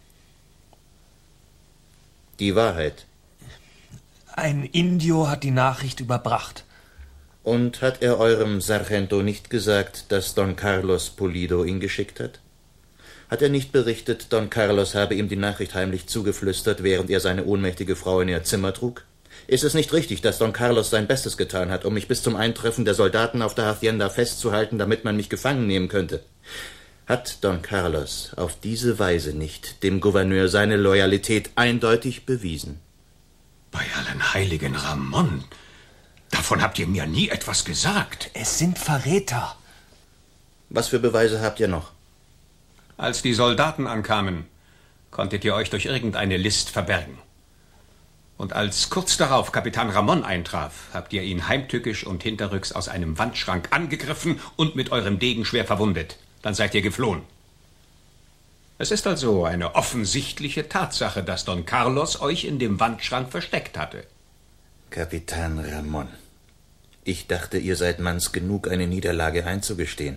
Die Wahrheit. Ein Indio hat die Nachricht überbracht. Und hat er eurem Sargento nicht gesagt, dass Don Carlos Pulido ihn geschickt hat? Hat er nicht berichtet, Don Carlos habe ihm die Nachricht heimlich zugeflüstert, während er seine ohnmächtige Frau in ihr Zimmer trug? Ist es nicht richtig, dass Don Carlos sein Bestes getan hat, um mich bis zum Eintreffen der Soldaten auf der Hacienda festzuhalten, damit man mich gefangen nehmen könnte? Hat Don Carlos auf diese Weise nicht dem Gouverneur seine Loyalität eindeutig bewiesen? Bei allen Heiligen, Ramon, davon habt ihr mir nie etwas gesagt. Es sind Verräter. Was für Beweise habt ihr noch? Als die Soldaten ankamen, konntet ihr euch durch irgendeine List verbergen. Und als kurz darauf Kapitän Ramon eintraf, habt ihr ihn heimtückisch und hinterrücks aus einem Wandschrank angegriffen und mit eurem Degen schwer verwundet. Dann seid ihr geflohen. Es ist also eine offensichtliche Tatsache, dass Don Carlos euch in dem Wandschrank versteckt hatte. Kapitän Ramon, ich dachte, ihr seid Manns genug, eine Niederlage einzugestehen.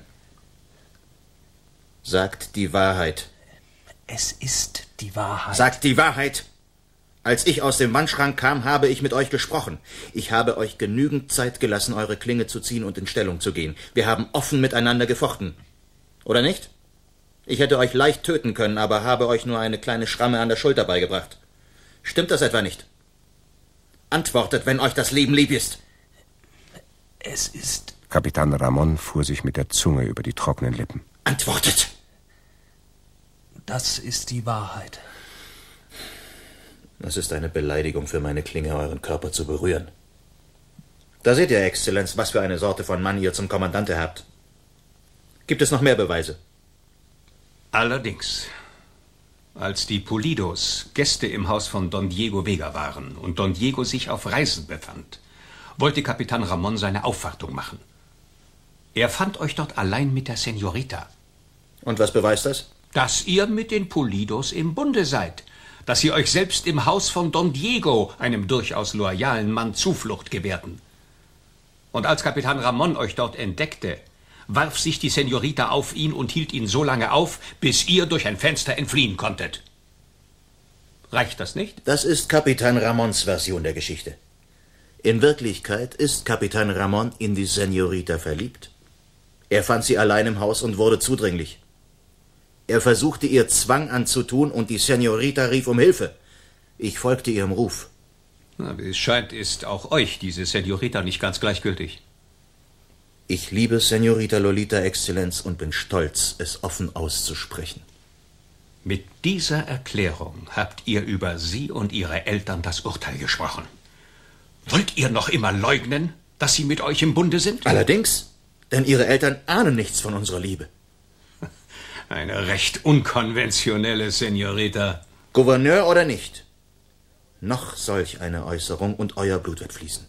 Sagt die Wahrheit. Es ist die Wahrheit. Sagt die Wahrheit! Als ich aus dem Wandschrank kam, habe ich mit euch gesprochen. Ich habe euch genügend Zeit gelassen, eure Klinge zu ziehen und in Stellung zu gehen. Wir haben offen miteinander gefochten. Oder nicht? Ich hätte euch leicht töten können, aber habe euch nur eine kleine Schramme an der Schulter beigebracht. Stimmt das etwa nicht? Antwortet, wenn euch das Leben lieb ist. Es ist... Kapitän Ramon fuhr sich mit der Zunge über die trockenen Lippen. Antwortet! Das ist die Wahrheit. Es ist eine Beleidigung für meine Klinge, euren Körper zu berühren. Da seht ihr, Exzellenz, was für eine Sorte von Mann ihr zum Kommandante habt. Gibt es noch mehr Beweise? Allerdings. Als die Pulidos Gäste im Haus von Don Diego Vega waren und Don Diego sich auf Reisen befand, wollte Kapitän Ramon seine Aufwartung machen. Er fand euch dort allein mit der Senorita. Und was beweist das? Dass ihr mit den Pulidos im Bunde seid. Dass sie euch selbst im Haus von Don Diego, einem durchaus loyalen Mann, Zuflucht gewährten. Und als Kapitän Ramon euch dort entdeckte, warf sich die Senorita auf ihn und hielt ihn so lange auf, bis ihr durch ein Fenster entfliehen konntet. Reicht das nicht? Das ist Kapitän Ramons Version der Geschichte. In Wirklichkeit ist Kapitän Ramon in die Senorita verliebt. Er fand sie allein im Haus und wurde zudringlich. Er versuchte, ihr Zwang anzutun, und die Senorita rief um Hilfe. Ich folgte ihrem Ruf. Na, wie es scheint, ist auch euch diese Senorita nicht ganz gleichgültig. Ich liebe Senorita Lolita, Exzellenz, und bin stolz, es offen auszusprechen. Mit dieser Erklärung habt ihr über sie und ihre Eltern das Urteil gesprochen. Wollt ihr noch immer leugnen, dass sie mit euch im Bunde sind? Allerdings, denn ihre Eltern ahnen nichts von unserer Liebe. Eine recht unkonventionelle Senorita. Gouverneur oder nicht? Noch solch eine Äußerung und euer Blut wird fließen.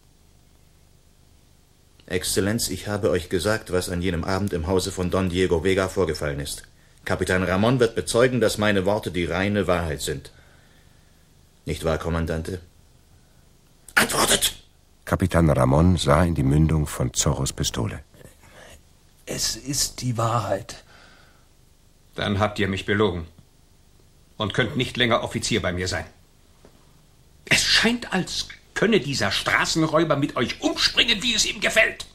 Exzellenz, ich habe euch gesagt, was an jenem Abend im Hause von Don Diego Vega vorgefallen ist. Kapitän Ramon wird bezeugen, dass meine Worte die reine Wahrheit sind. Nicht wahr, Kommandante? Antwortet! Kapitän Ramon sah in die Mündung von Zorros Pistole. Es ist die Wahrheit. Dann habt ihr mich belogen und könnt nicht länger Offizier bei mir sein. Es scheint, als könne dieser Straßenräuber mit euch umspringen, wie es ihm gefällt.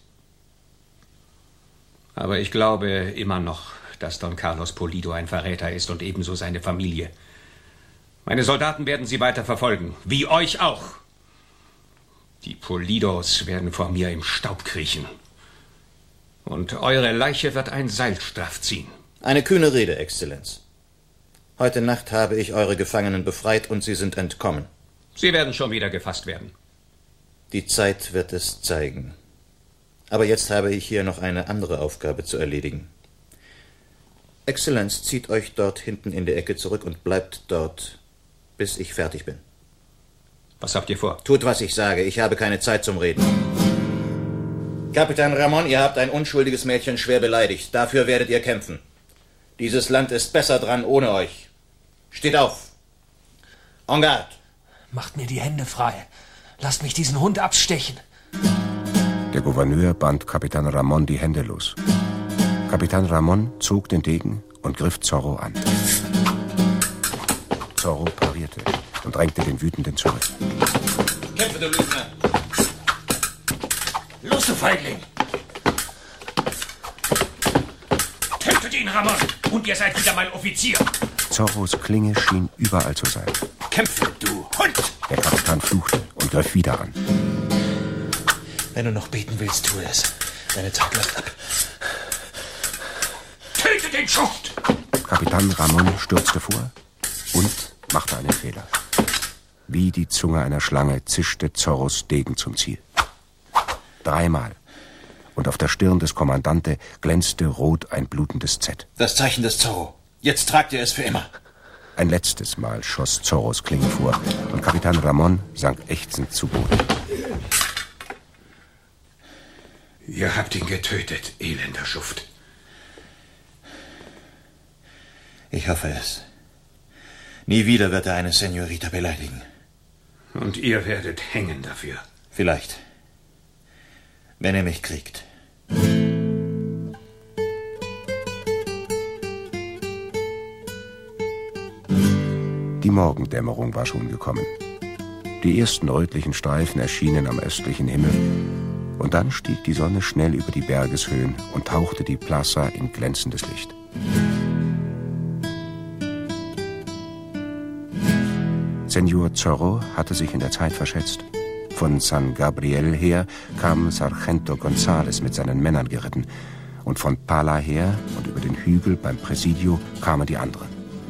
Aber ich glaube immer noch, dass Don Carlos Polido ein Verräter ist und ebenso seine Familie. Meine Soldaten werden sie weiter verfolgen, wie euch auch. Die Polidos werden vor mir im Staub kriechen. Und eure Leiche wird ein Seil straff ziehen. Eine kühne Rede, Exzellenz. Heute Nacht habe ich eure Gefangenen befreit und sie sind entkommen. Sie werden schon wieder gefasst werden. Die Zeit wird es zeigen. Aber jetzt habe ich hier noch eine andere Aufgabe zu erledigen. Exzellenz, zieht euch dort hinten in der Ecke zurück und bleibt dort, bis ich fertig bin. Was habt ihr vor? Tut, was ich sage. Ich habe keine Zeit zum Reden. Kapitän Ramon, ihr habt ein unschuldiges Mädchen schwer beleidigt. Dafür werdet ihr kämpfen. Dieses Land ist besser dran ohne euch. Steht auf. En garde. Macht mir die Hände frei. Lasst mich diesen Hund abstechen. Der Gouverneur band Kapitän Ramon die Hände los. Kapitän Ramon zog den Degen und griff Zorro an. Zorro parierte und drängte den Wütenden zurück. Kämpfe, du Lügner! Los, du Feigling! Tötet ihn, Ramon, und ihr seid wieder mein Offizier. Zorros Klinge schien überall zu sein. Kämpfe, du Hund! Der Kapitän fluchte und griff wieder an. Wenn du noch beten willst, tu es. Deine Zeit läuft ab. Tötet den Schuft! Kapitän Ramon stürzte vor und machte einen Fehler. Wie die Zunge einer Schlange zischte Zorros Degen zum Ziel. Dreimal. Und auf der Stirn des Kommandante glänzte rot ein blutendes Z. Das Zeichen des Zorro. Jetzt tragt ihr es für immer. Ein letztes Mal schoss Zorros Klinge vor und Kapitän Ramon sank ächzend zu Boden. Ihr habt ihn getötet, elender Schuft. Ich hoffe es. Nie wieder wird er eine Senorita beleidigen. Und ihr werdet hängen dafür. Vielleicht. Wenn er mich kriegt. Die Morgendämmerung war schon gekommen. Die ersten rötlichen Streifen erschienen am östlichen Himmel. Und dann stieg die Sonne schnell über die Bergeshöhen und tauchte die Plaza in glänzendes Licht. Senor Zorro hatte sich in der Zeit verschätzt. Von San Gabriel her kam Sargento González mit seinen Männern geritten. Und von Pala her und über den Hügel beim Presidio kamen die anderen.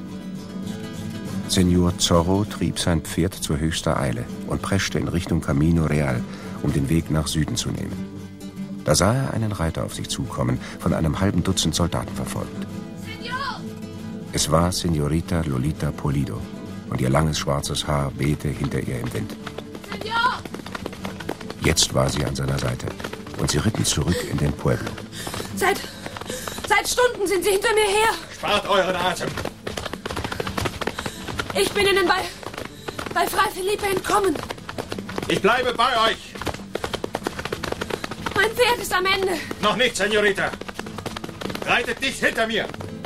Senor Zorro trieb sein Pferd zu höchster Eile und preschte in Richtung Camino Real, um den Weg nach Süden zu nehmen. Da sah er einen Reiter auf sich zukommen, von einem halben Dutzend Soldaten verfolgt. Senor! Es war Senorita Lolita Polido, und ihr langes schwarzes Haar wehte hinter ihr im Wind. Senor! Jetzt war sie an seiner Seite, und sie ritten zurück in den Pueblo. Seit, seit Stunden sind sie hinter mir her. Spart euren Atem. Ich bin ihnen bei, bei Fray Felipe entkommen. Ich bleibe bei euch. Mein Pferd ist am Ende. Noch nicht, Senorita. Reitet nicht hinter mir.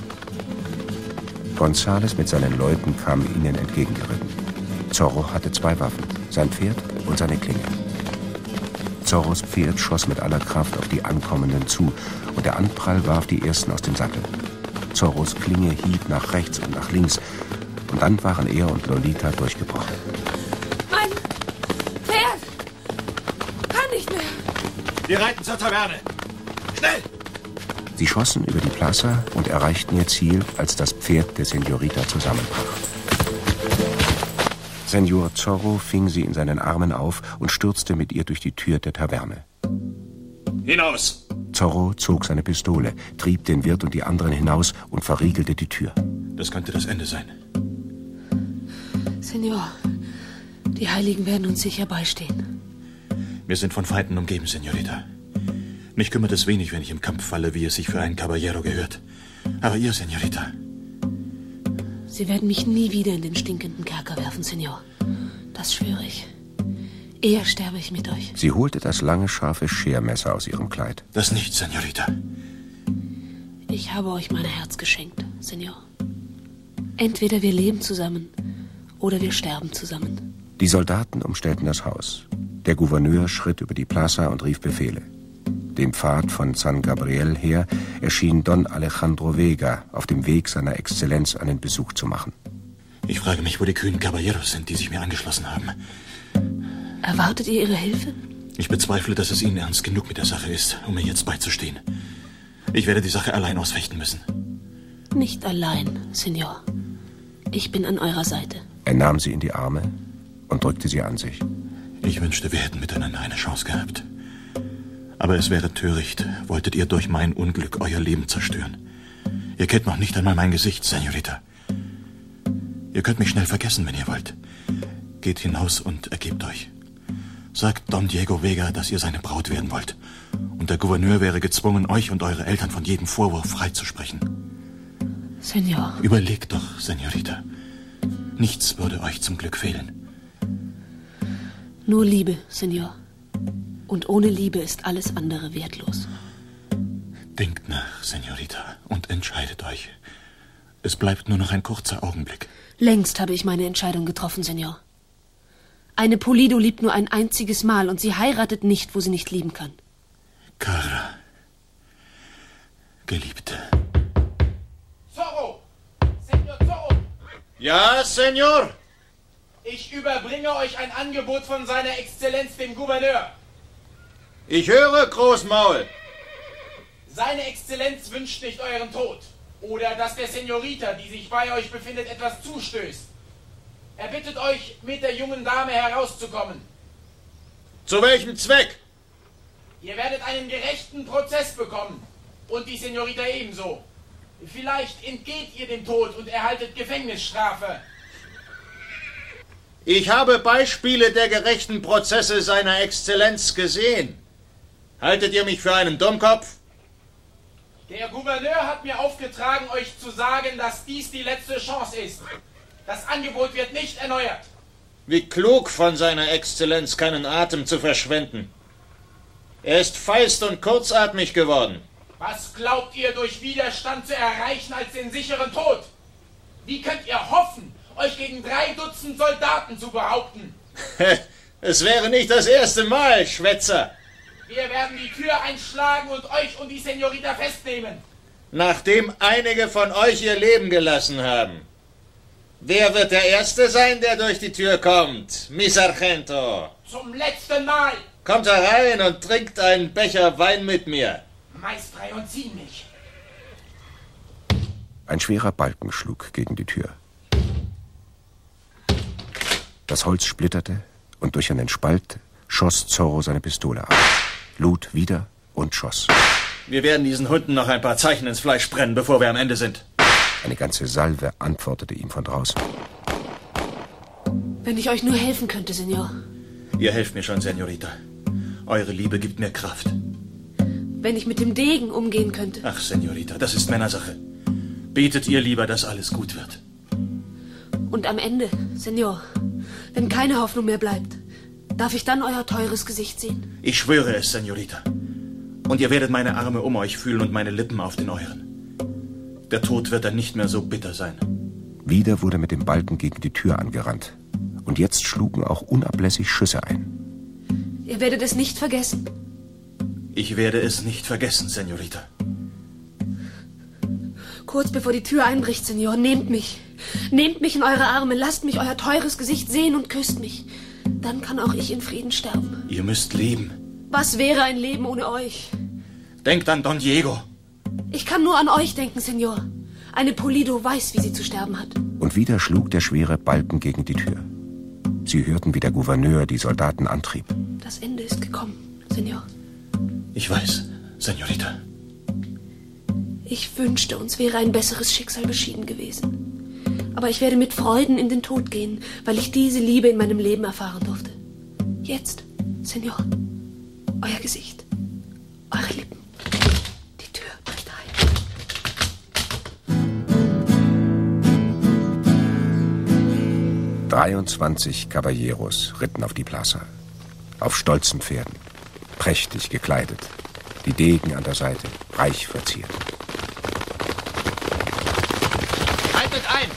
González mit seinen Leuten kam ihnen entgegengeritten. Zorro hatte zwei Waffen, sein Pferd und seine Klinge. Zorros Pferd schoss mit aller Kraft auf die Ankommenden zu, und der Anprall warf die ersten aus dem Sattel. Zorros Klinge hieb nach rechts und nach links. Und dann waren er und Lolita durchgebrochen. Mein Pferd! Kann nicht mehr! Wir reiten zur Taverne! Schnell! Sie schossen über die Plaza und erreichten ihr Ziel, als das Pferd der Senorita zusammenbrach. Senor Zorro fing sie in seinen Armen auf und stürzte mit ihr durch die Tür der Taverne. Hinaus! Zorro zog seine Pistole, trieb den Wirt und die anderen hinaus und verriegelte die Tür. Das könnte das Ende sein. Senor, die Heiligen werden uns sicher beistehen. Wir sind von Feinden umgeben, Senorita. Mich kümmert es wenig, wenn ich im Kampf falle, wie es sich für einen Caballero gehört. Aber ihr, Senorita... Sie werden mich nie wieder in den stinkenden Kerker werfen, Senor. Das schwöre ich. Eher sterbe ich mit euch. Sie holte das lange, scharfe Schermesser aus ihrem Kleid. Das nicht, Senorita. Ich habe euch mein Herz geschenkt, Senor. Entweder wir leben zusammen oder wir sterben zusammen. Die Soldaten umstellten das Haus. Der Gouverneur schritt über die Plaza und rief Befehle. Dem Pfad von San Gabriel her erschien Don Alejandro Vega auf dem Weg seiner Exzellenz einen Besuch zu machen. Ich frage mich, wo die kühnen Caballeros sind, die sich mir angeschlossen haben. Erwartet ihr ihre Hilfe? Ich bezweifle, dass es ihnen ernst genug mit der Sache ist, um mir jetzt beizustehen. Ich werde die Sache allein ausfechten müssen. Nicht allein, Senor. Ich bin an eurer Seite. Er nahm sie in die Arme und drückte sie an sich. Ich wünschte, wir hätten miteinander eine Chance gehabt. Aber es wäre töricht, wolltet ihr durch mein Unglück euer Leben zerstören. Ihr kennt noch nicht einmal mein Gesicht, Senorita. Ihr könnt mich schnell vergessen, wenn ihr wollt. Geht hinaus und ergebt euch. Sagt Don Diego Vega, dass ihr seine Braut werden wollt. Und der Gouverneur wäre gezwungen, euch und eure Eltern von jedem Vorwurf freizusprechen. Senor. Überlegt doch, Senorita. Nichts würde euch zum Glück fehlen. Nur Liebe, Senor. Und ohne Liebe ist alles andere wertlos. Denkt nach, Senorita, und entscheidet euch. Es bleibt nur noch ein kurzer Augenblick. Längst habe ich meine Entscheidung getroffen, Senor. Eine Pulido liebt nur ein einziges Mal und sie heiratet nicht, wo sie nicht lieben kann. Cara. Geliebte. Zorro! Senor Zorro! Ja, Senor? Ich überbringe euch ein Angebot von seiner Exzellenz, dem Gouverneur. Ich höre, Großmaul. Seine Exzellenz wünscht nicht euren Tod. Oder dass der Senorita, die sich bei euch befindet, etwas zustößt. Er bittet euch, mit der jungen Dame herauszukommen. Zu welchem Zweck? Ihr werdet einen gerechten Prozess bekommen. Und die Senorita ebenso. Vielleicht entgeht ihr dem Tod und erhaltet Gefängnisstrafe. Ich habe Beispiele der gerechten Prozesse seiner Exzellenz gesehen. Haltet ihr mich für einen Dummkopf? Der Gouverneur hat mir aufgetragen, euch zu sagen, dass dies die letzte Chance ist. Das Angebot wird nicht erneuert. Wie klug von seiner Exzellenz, keinen Atem zu verschwenden. Er ist feist und kurzatmig geworden. Was glaubt ihr durch Widerstand zu erreichen als den sicheren Tod? Wie könnt ihr hoffen, euch gegen drei Dutzend Soldaten zu behaupten? Es wäre nicht das erste Mal, Schwätzer. Wir werden die Tür einschlagen und euch und die Senorita festnehmen. Nachdem einige von euch ihr Leben gelassen haben. Wer wird der Erste sein, der durch die Tür kommt, mi Sargento? Zum letzten Mal. Kommt herein und trinkt einen Becher Wein mit mir. Meist drei und Ziegenmilch. Ein schwerer Balken schlug gegen die Tür. Das Holz splitterte und durch einen Spalt schoss Zorro seine Pistole ab. Lud wieder und schoss. Wir werden diesen Hunden noch ein paar Zeichen ins Fleisch brennen, bevor wir am Ende sind. Eine ganze Salve antwortete ihm von draußen. Wenn ich euch nur helfen könnte, Senor. Ihr helft mir schon, Senorita. Eure Liebe gibt mir Kraft. Wenn ich mit dem Degen umgehen könnte. Ach, Senorita, das ist Männersache. Betet ihr lieber, dass alles gut wird. Und am Ende, Senor, wenn keine Hoffnung mehr bleibt, darf ich dann euer teures Gesicht sehen? Ich schwöre es, Senorita. Und ihr werdet meine Arme um euch fühlen und meine Lippen auf den euren. Der Tod wird dann nicht mehr so bitter sein. Wieder wurde mit dem Balken gegen die Tür angerannt. Und jetzt schlugen auch unablässig Schüsse ein. Ihr werdet es nicht vergessen. Ich werde es nicht vergessen, Senorita. kurz bevor die Tür einbricht, Senor, nehmt mich. Nehmt mich in eure Arme, lasst mich euer teures Gesicht sehen und küsst mich. Dann kann auch ich in Frieden sterben. Ihr müsst leben. Was wäre ein Leben ohne euch? Denkt an Don Diego. Ich kann nur an euch denken, Senor. Eine Pulido weiß, wie sie zu sterben hat. Und wieder schlug der schwere Balken gegen die Tür. Sie hörten, wie der Gouverneur die Soldaten antrieb. Das Ende ist gekommen, Senor. Ich weiß, Senorita. Ich wünschte, uns wäre ein besseres Schicksal beschieden gewesen. Aber ich werde mit Freuden in den Tod gehen, weil ich diese Liebe in meinem Leben erfahren durfte. Jetzt, Senor, euer Gesicht, eure Lippen. Die Tür bricht ein. dreiundzwanzig Caballeros ritten auf die Plaza. Auf stolzen Pferden, prächtig gekleidet, die Degen an der Seite, reich verziert. Haltet ein!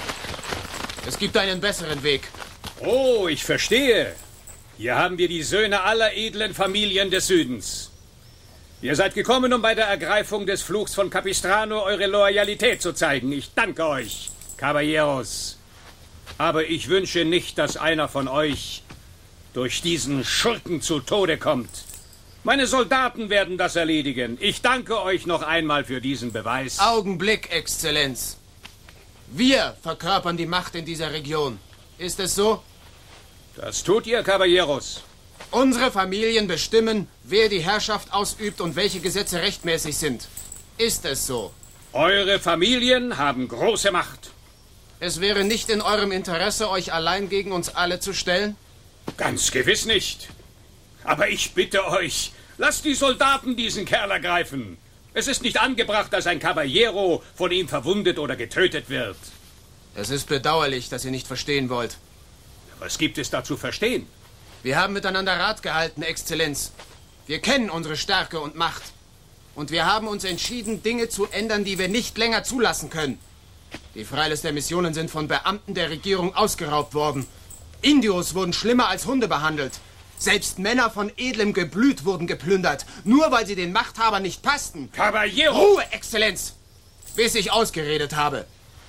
Es gibt einen besseren Weg. Oh, ich verstehe. Hier haben wir die Söhne aller edlen Familien des Südens. Ihr seid gekommen, um bei der Ergreifung des Fluchs von Capistrano eure Loyalität zu zeigen. Ich danke euch, Caballeros. Aber ich wünsche nicht, dass einer von euch durch diesen Schurken zu Tode kommt. Meine Soldaten werden das erledigen. Ich danke euch noch einmal für diesen Beweis. Augenblick, Exzellenz. Wir verkörpern die Macht in dieser Region. Ist es so? Das tut ihr, Caballeros. Unsere Familien bestimmen, wer die Herrschaft ausübt und welche Gesetze rechtmäßig sind. Ist es so? Eure Familien haben große Macht. Es wäre nicht in eurem Interesse, euch allein gegen uns alle zu stellen? Ganz gewiss nicht. Aber ich bitte euch, lasst die Soldaten diesen Kerl ergreifen. Es ist nicht angebracht, dass ein Caballero von ihm verwundet oder getötet wird. Es ist bedauerlich, dass ihr nicht verstehen wollt. Was gibt es da zu verstehen? Wir haben miteinander Rat gehalten, Exzellenz. Wir kennen unsere Stärke und Macht. Und wir haben uns entschieden, Dinge zu ändern, die wir nicht länger zulassen können. Die Freiles der Missionen sind von Beamten der Regierung ausgeraubt worden. Indios wurden schlimmer als Hunde behandelt. Selbst Männer von edlem Geblüt wurden geplündert, nur weil sie den Machthabern nicht passten. Caballero! Ruhe, Exzellenz! Bis ich ausgeredet habe.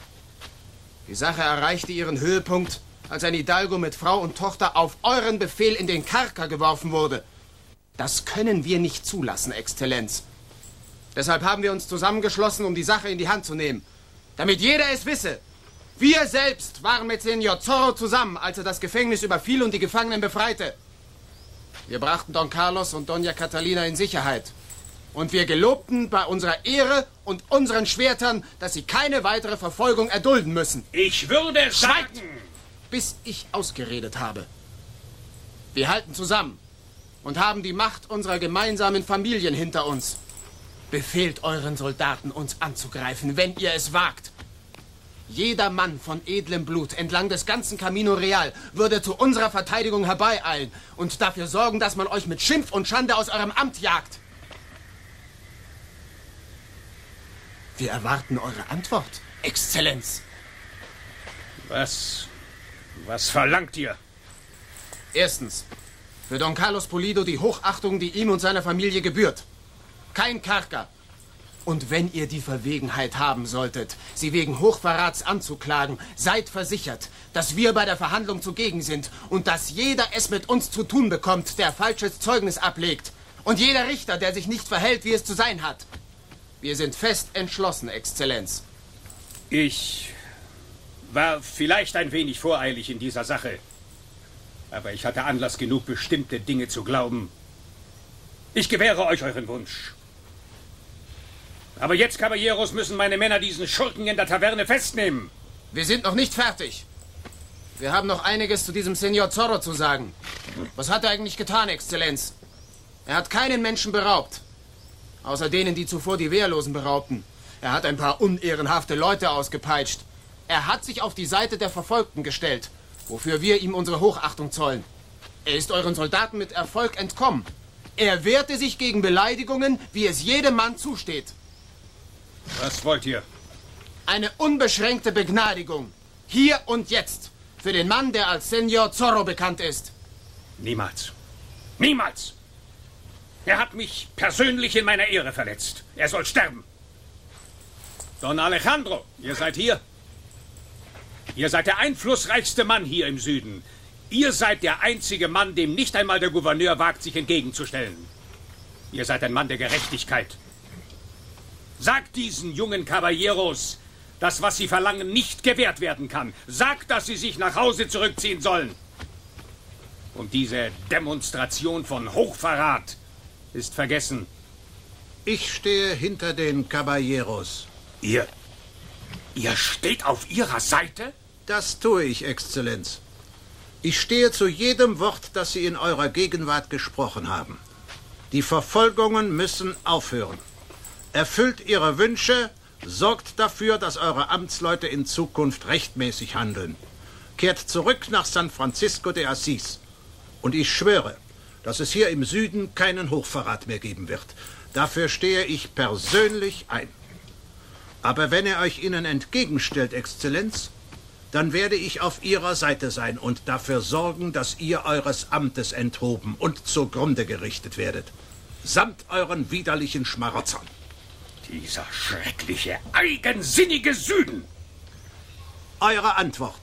Die Sache erreichte ihren Höhepunkt, als ein Hidalgo mit Frau und Tochter auf euren Befehl in den Kerker geworfen wurde. Das können wir nicht zulassen, Exzellenz. Deshalb haben wir uns zusammengeschlossen, um die Sache in die Hand zu nehmen. Damit jeder es wisse. Wir selbst waren mit Senor Zorro zusammen, als er das Gefängnis überfiel und die Gefangenen befreite. Wir brachten Don Carlos und Doña Catalina in Sicherheit. Und wir gelobten bei unserer Ehre und unseren Schwertern, dass sie keine weitere Verfolgung erdulden müssen. Ich würde sagen... Bis ich ausgeredet habe. Wir halten zusammen und haben die Macht unserer gemeinsamen Familien hinter uns. Befehlt euren Soldaten, uns anzugreifen, wenn ihr es wagt. Jeder Mann von edlem Blut entlang des ganzen Camino Real würde zu unserer Verteidigung herbeieilen und dafür sorgen, dass man euch mit Schimpf und Schande aus eurem Amt jagt. Wir erwarten eure Antwort, Exzellenz. Was... was verlangt ihr? Erstens, für Don Carlos Pulido die Hochachtung, die ihm und seiner Familie gebührt. Kein Kerker. Und wenn ihr die Verwegenheit haben solltet, sie wegen Hochverrats anzuklagen, seid versichert, dass wir bei der Verhandlung zugegen sind und dass jeder es mit uns zu tun bekommt, der falsches Zeugnis ablegt. Und jeder Richter, der sich nicht verhält, wie es zu sein hat. Wir sind fest entschlossen, Exzellenz. Ich war vielleicht ein wenig voreilig in dieser Sache. Aber ich hatte Anlass genug, bestimmte Dinge zu glauben. Ich gewähre euch euren Wunsch. Aber jetzt, Caballeros, müssen meine Männer diesen Schurken in der Taverne festnehmen. Wir sind noch nicht fertig. Wir haben noch einiges zu diesem Senor Zorro zu sagen. Was hat er eigentlich getan, Exzellenz? Er hat keinen Menschen beraubt. Außer denen, die zuvor die Wehrlosen beraubten. Er hat ein paar unehrenhafte Leute ausgepeitscht. Er hat sich auf die Seite der Verfolgten gestellt, wofür wir ihm unsere Hochachtung zollen. Er ist euren Soldaten mit Erfolg entkommen. Er wehrte sich gegen Beleidigungen, wie es jedem Mann zusteht. Was wollt ihr? Eine unbeschränkte Begnadigung. Hier und jetzt. Für den Mann, der als Senor Zorro bekannt ist. Niemals. Niemals. Er hat mich persönlich in meiner Ehre verletzt. Er soll sterben. Don Alejandro, ihr seid hier. Ihr seid der einflussreichste Mann hier im Süden. Ihr seid der einzige Mann, dem nicht einmal der Gouverneur wagt, sich entgegenzustellen. Ihr seid ein Mann der Gerechtigkeit. Sagt diesen jungen Caballeros, dass was sie verlangen nicht gewährt werden kann. Sagt, dass sie sich nach Hause zurückziehen sollen. Und diese Demonstration von Hochverrat ist vergessen. Ich stehe hinter den Caballeros. Ihr... Ihr steht auf ihrer Seite? Das tue ich, Exzellenz. Ich stehe zu jedem Wort, das Sie in eurer Gegenwart gesprochen haben. Die Verfolgungen müssen aufhören. Erfüllt Ihre Wünsche, sorgt dafür, dass eure Amtsleute in Zukunft rechtmäßig handeln. Kehrt zurück nach San Francisco de Assis. Und ich schwöre, dass es hier im Süden keinen Hochverrat mehr geben wird. Dafür stehe ich persönlich ein. Aber wenn er euch ihnen entgegenstellt, Exzellenz, dann werde ich auf ihrer Seite sein und dafür sorgen, dass ihr eures Amtes enthoben und zugrunde gerichtet werdet. Samt euren widerlichen Schmarotzern. Dieser schreckliche, eigensinnige Süden! Eure Antwort.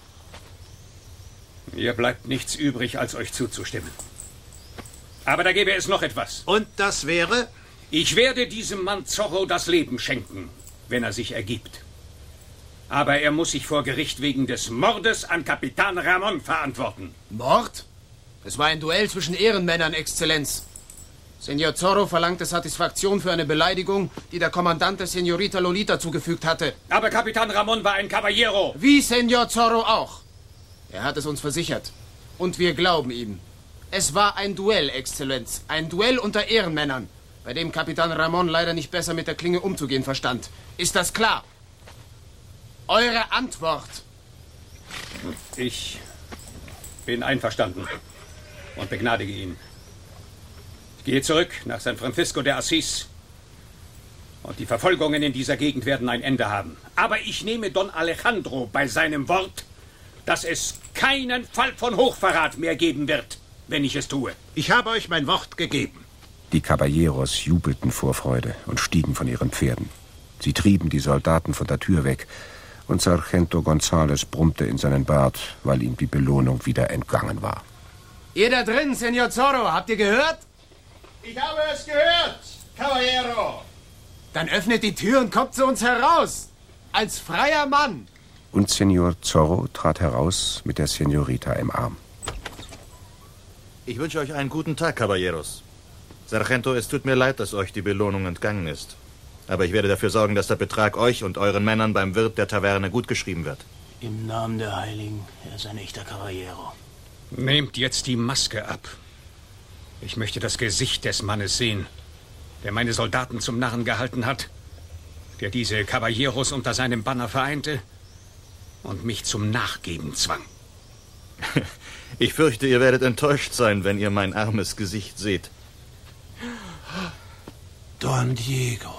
Mir bleibt nichts übrig, als euch zuzustimmen. Aber da gäbe es noch etwas. Und das wäre? Ich werde diesem Mann Zorro das Leben schenken, wenn er sich ergibt. Aber er muss sich vor Gericht wegen des Mordes an Kapitan Ramon verantworten. Mord? Es war ein Duell zwischen Ehrenmännern, Exzellenz. Senor Zorro verlangte Satisfaktion für eine Beleidigung, die der Kommandant der Senorita Lolita zugefügt hatte. Aber Kapitan Ramon war ein Caballero. Wie Senor Zorro auch. Er hat es uns versichert. Und wir glauben ihm. Es war ein Duell, Exzellenz. Ein Duell unter Ehrenmännern, bei dem Kapitan Ramon leider nicht besser mit der Klinge umzugehen verstand. Ist das klar? Eure Antwort. Ich bin einverstanden und begnadige ihn. Ich gehe zurück nach San Francisco de Assis. Und die Verfolgungen in dieser Gegend werden ein Ende haben. Aber ich nehme Don Alejandro bei seinem Wort, dass es keinen Fall von Hochverrat mehr geben wird, wenn ich es tue. Ich habe euch mein Wort gegeben. Die Caballeros jubelten vor Freude und stiegen von ihren Pferden. Sie trieben die Soldaten von der Tür weg, und Sargento González brummte in seinen Bart, weil ihm die Belohnung wieder entgangen war. Ihr da drin, Senor Zorro, habt ihr gehört? Ich habe es gehört, Caballero. Dann öffnet die Tür und kommt zu uns heraus. Als freier Mann. Und Senor Zorro trat heraus mit der Senorita im Arm. Ich wünsche euch einen guten Tag, Caballeros. Sargento, es tut mir leid, dass euch die Belohnung entgangen ist. Aber ich werde dafür sorgen, dass der Betrag euch und euren Männern beim Wirt der Taverne gutgeschrieben wird. Im Namen der Heiligen, er ist ein echter Caballero. Nehmt jetzt die Maske ab. Ich möchte das Gesicht des Mannes sehen, der meine Soldaten zum Narren gehalten hat, der diese Caballeros unter seinem Banner vereinte und mich zum Nachgeben zwang. Ich fürchte, ihr werdet enttäuscht sein, wenn ihr mein armes Gesicht seht. Don Diego.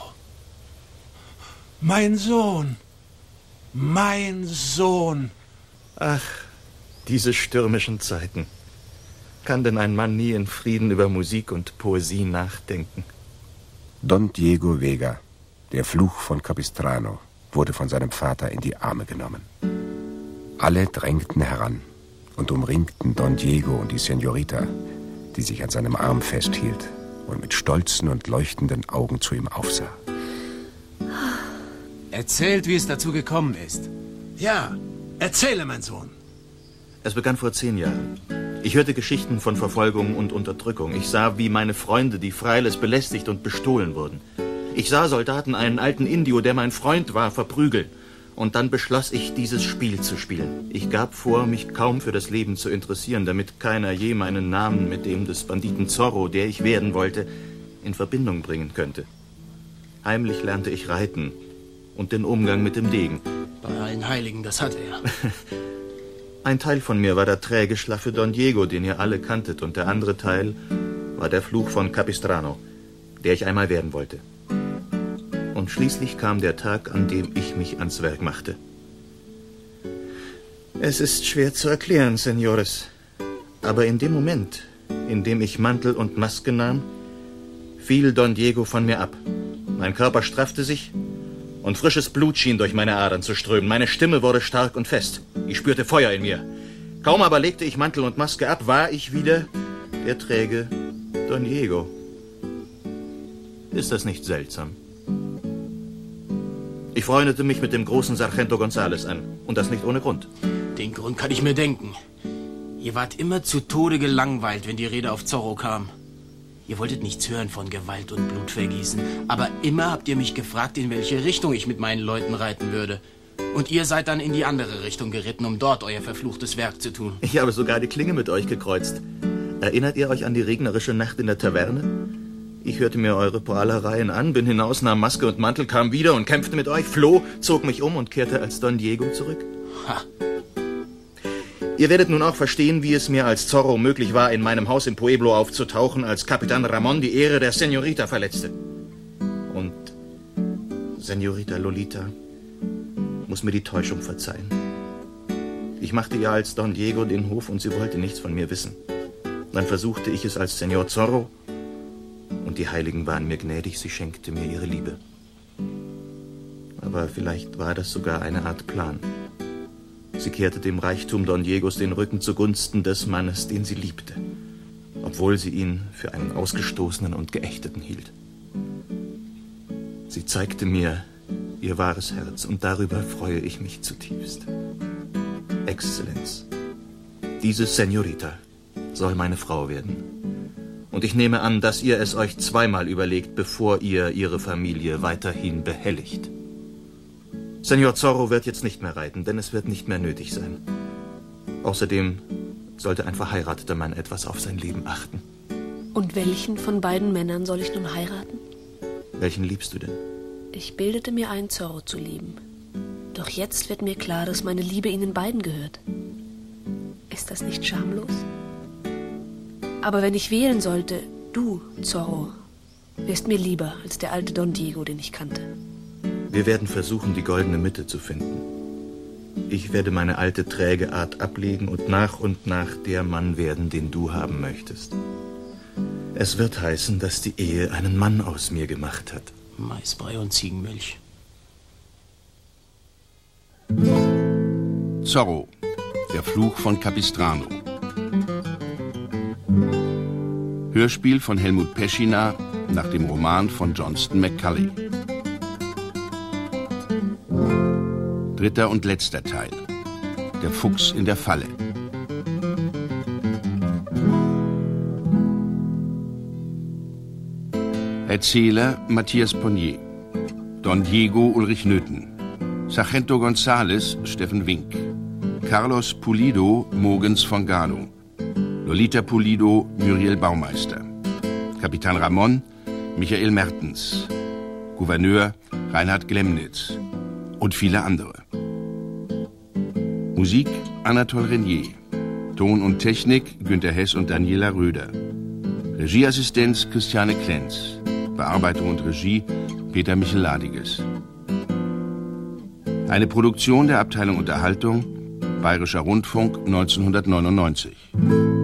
Mein Sohn. Mein Sohn. Ach, diese stürmischen Zeiten. Kann denn ein Mann nie in Frieden über Musik und Poesie nachdenken? Don Diego Vega, der Fluch von Capistrano, wurde von seinem Vater in die Arme genommen. Alle drängten heran und umringten Don Diego und die Senorita, die sich an seinem Arm festhielt und mit stolzen und leuchtenden Augen zu ihm aufsah. Erzählt, wie es dazu gekommen ist. Ja, erzähle, mein Sohn. Es begann vor zehn Jahren. Ich hörte Geschichten von Verfolgung und Unterdrückung. Ich sah, wie meine Freunde, die Frailes, belästigt und bestohlen wurden. Ich sah Soldaten einen alten Indio, der mein Freund war, verprügeln. Und dann beschloss ich, dieses Spiel zu spielen. Ich gab vor, mich kaum für das Leben zu interessieren, damit keiner je meinen Namen mit dem des Banditen Zorro, der ich werden wollte, in Verbindung bringen könnte. Heimlich lernte ich reiten und den Umgang mit dem Degen. Bei allen Heiligen, das hat er. Ein Teil von mir war der träge, schlaffe Don Diego, den ihr alle kanntet, und der andere Teil war der Fluch von Capistrano, der ich einmal werden wollte. Und schließlich kam der Tag, an dem ich mich ans Werk machte. Es ist schwer zu erklären, Senores, aber in dem Moment, in dem ich Mantel und Maske nahm, fiel Don Diego von mir ab. Mein Körper straffte sich und frisches Blut schien durch meine Adern zu strömen. Meine Stimme wurde stark und fest. Ich spürte Feuer in mir. Kaum aber legte ich Mantel und Maske ab, war ich wieder der träge Don Diego. Ist das nicht seltsam? Ich freundete mich mit dem großen Sargento González an. Und das nicht ohne Grund. Den Grund kann ich mir denken. Ihr wart immer zu Tode gelangweilt, wenn die Rede auf Zorro kam. Ihr wolltet nichts hören von Gewalt und Blutvergießen. Aber immer habt ihr mich gefragt, in welche Richtung ich mit meinen Leuten reiten würde. Und ihr seid dann in die andere Richtung geritten, um dort euer verfluchtes Werk zu tun. Ich habe sogar die Klinge mit euch gekreuzt. Erinnert ihr euch an die regnerische Nacht in der Taverne? Ich hörte mir eure Prahlereien an, bin hinaus, nahm Maske und Mantel, kam wieder und kämpfte mit euch, floh, zog mich um und kehrte als Don Diego zurück. Ha. Ihr werdet nun auch verstehen, wie es mir als Zorro möglich war, in meinem Haus im Pueblo aufzutauchen, als Kapitan Ramon die Ehre der Senorita verletzte. Und Senorita Lolita muss mir die Täuschung verzeihen. Ich machte ihr als Don Diego den Hof und sie wollte nichts von mir wissen. Dann versuchte ich es als Senor Zorro und die Heiligen waren mir gnädig, sie schenkte mir ihre Liebe. Aber vielleicht war das sogar eine Art Plan. Sie kehrte dem Reichtum Don Diegos den Rücken zugunsten des Mannes, den sie liebte, obwohl sie ihn für einen Ausgestoßenen und Geächteten hielt. Sie zeigte mir ihr wahres Herz und darüber freue ich mich zutiefst. Exzellenz, diese Senorita soll meine Frau werden. Und ich nehme an, dass ihr es euch zweimal überlegt, bevor ihr ihre Familie weiterhin behelligt. Senor Zorro wird jetzt nicht mehr reiten, denn es wird nicht mehr nötig sein. Außerdem sollte ein verheirateter Mann etwas auf sein Leben achten. Und welchen von beiden Männern soll ich nun heiraten? Welchen liebst du denn? Ich bildete mir ein, Zorro zu lieben. Doch jetzt wird mir klar, dass meine Liebe ihnen beiden gehört. Ist das nicht schamlos? Aber wenn ich wählen sollte, du, Zorro, wärst mir lieber als der alte Don Diego, den ich kannte. Wir werden versuchen, die goldene Mitte zu finden. Ich werde meine alte träge Art ablegen und nach und nach der Mann werden, den du haben möchtest. Es wird heißen, dass die Ehe einen Mann aus mir gemacht hat. Maisbrei und Ziegenmilch. Zorro, der Fluch von Capistrano. Hörspiel von Helmut Peschina nach dem Roman von Johnston McCulley. Dritter und letzter Teil. Der Fuchs in der Falle. Erzähler Matthias Ponnier. Don Diego Ulrich Nöthen. Sargento González Steffen Wink. Carlos Pulido Mogens von Galo. Lolita Pulido Muriel Baumeister. Kapitan Ramon Michael Mertens. Gouverneur Reinhard Glemnitz. Und viele andere. Musik Anatol Renier. Ton und Technik Günter Hess und Daniela Röder. Regieassistenz Christiane Klenz. Bearbeitung und Regie Peter Micheladiges. Eine Produktion der Abteilung Unterhaltung Bayerischer Rundfunk neunzehnhundertneunundneunzig.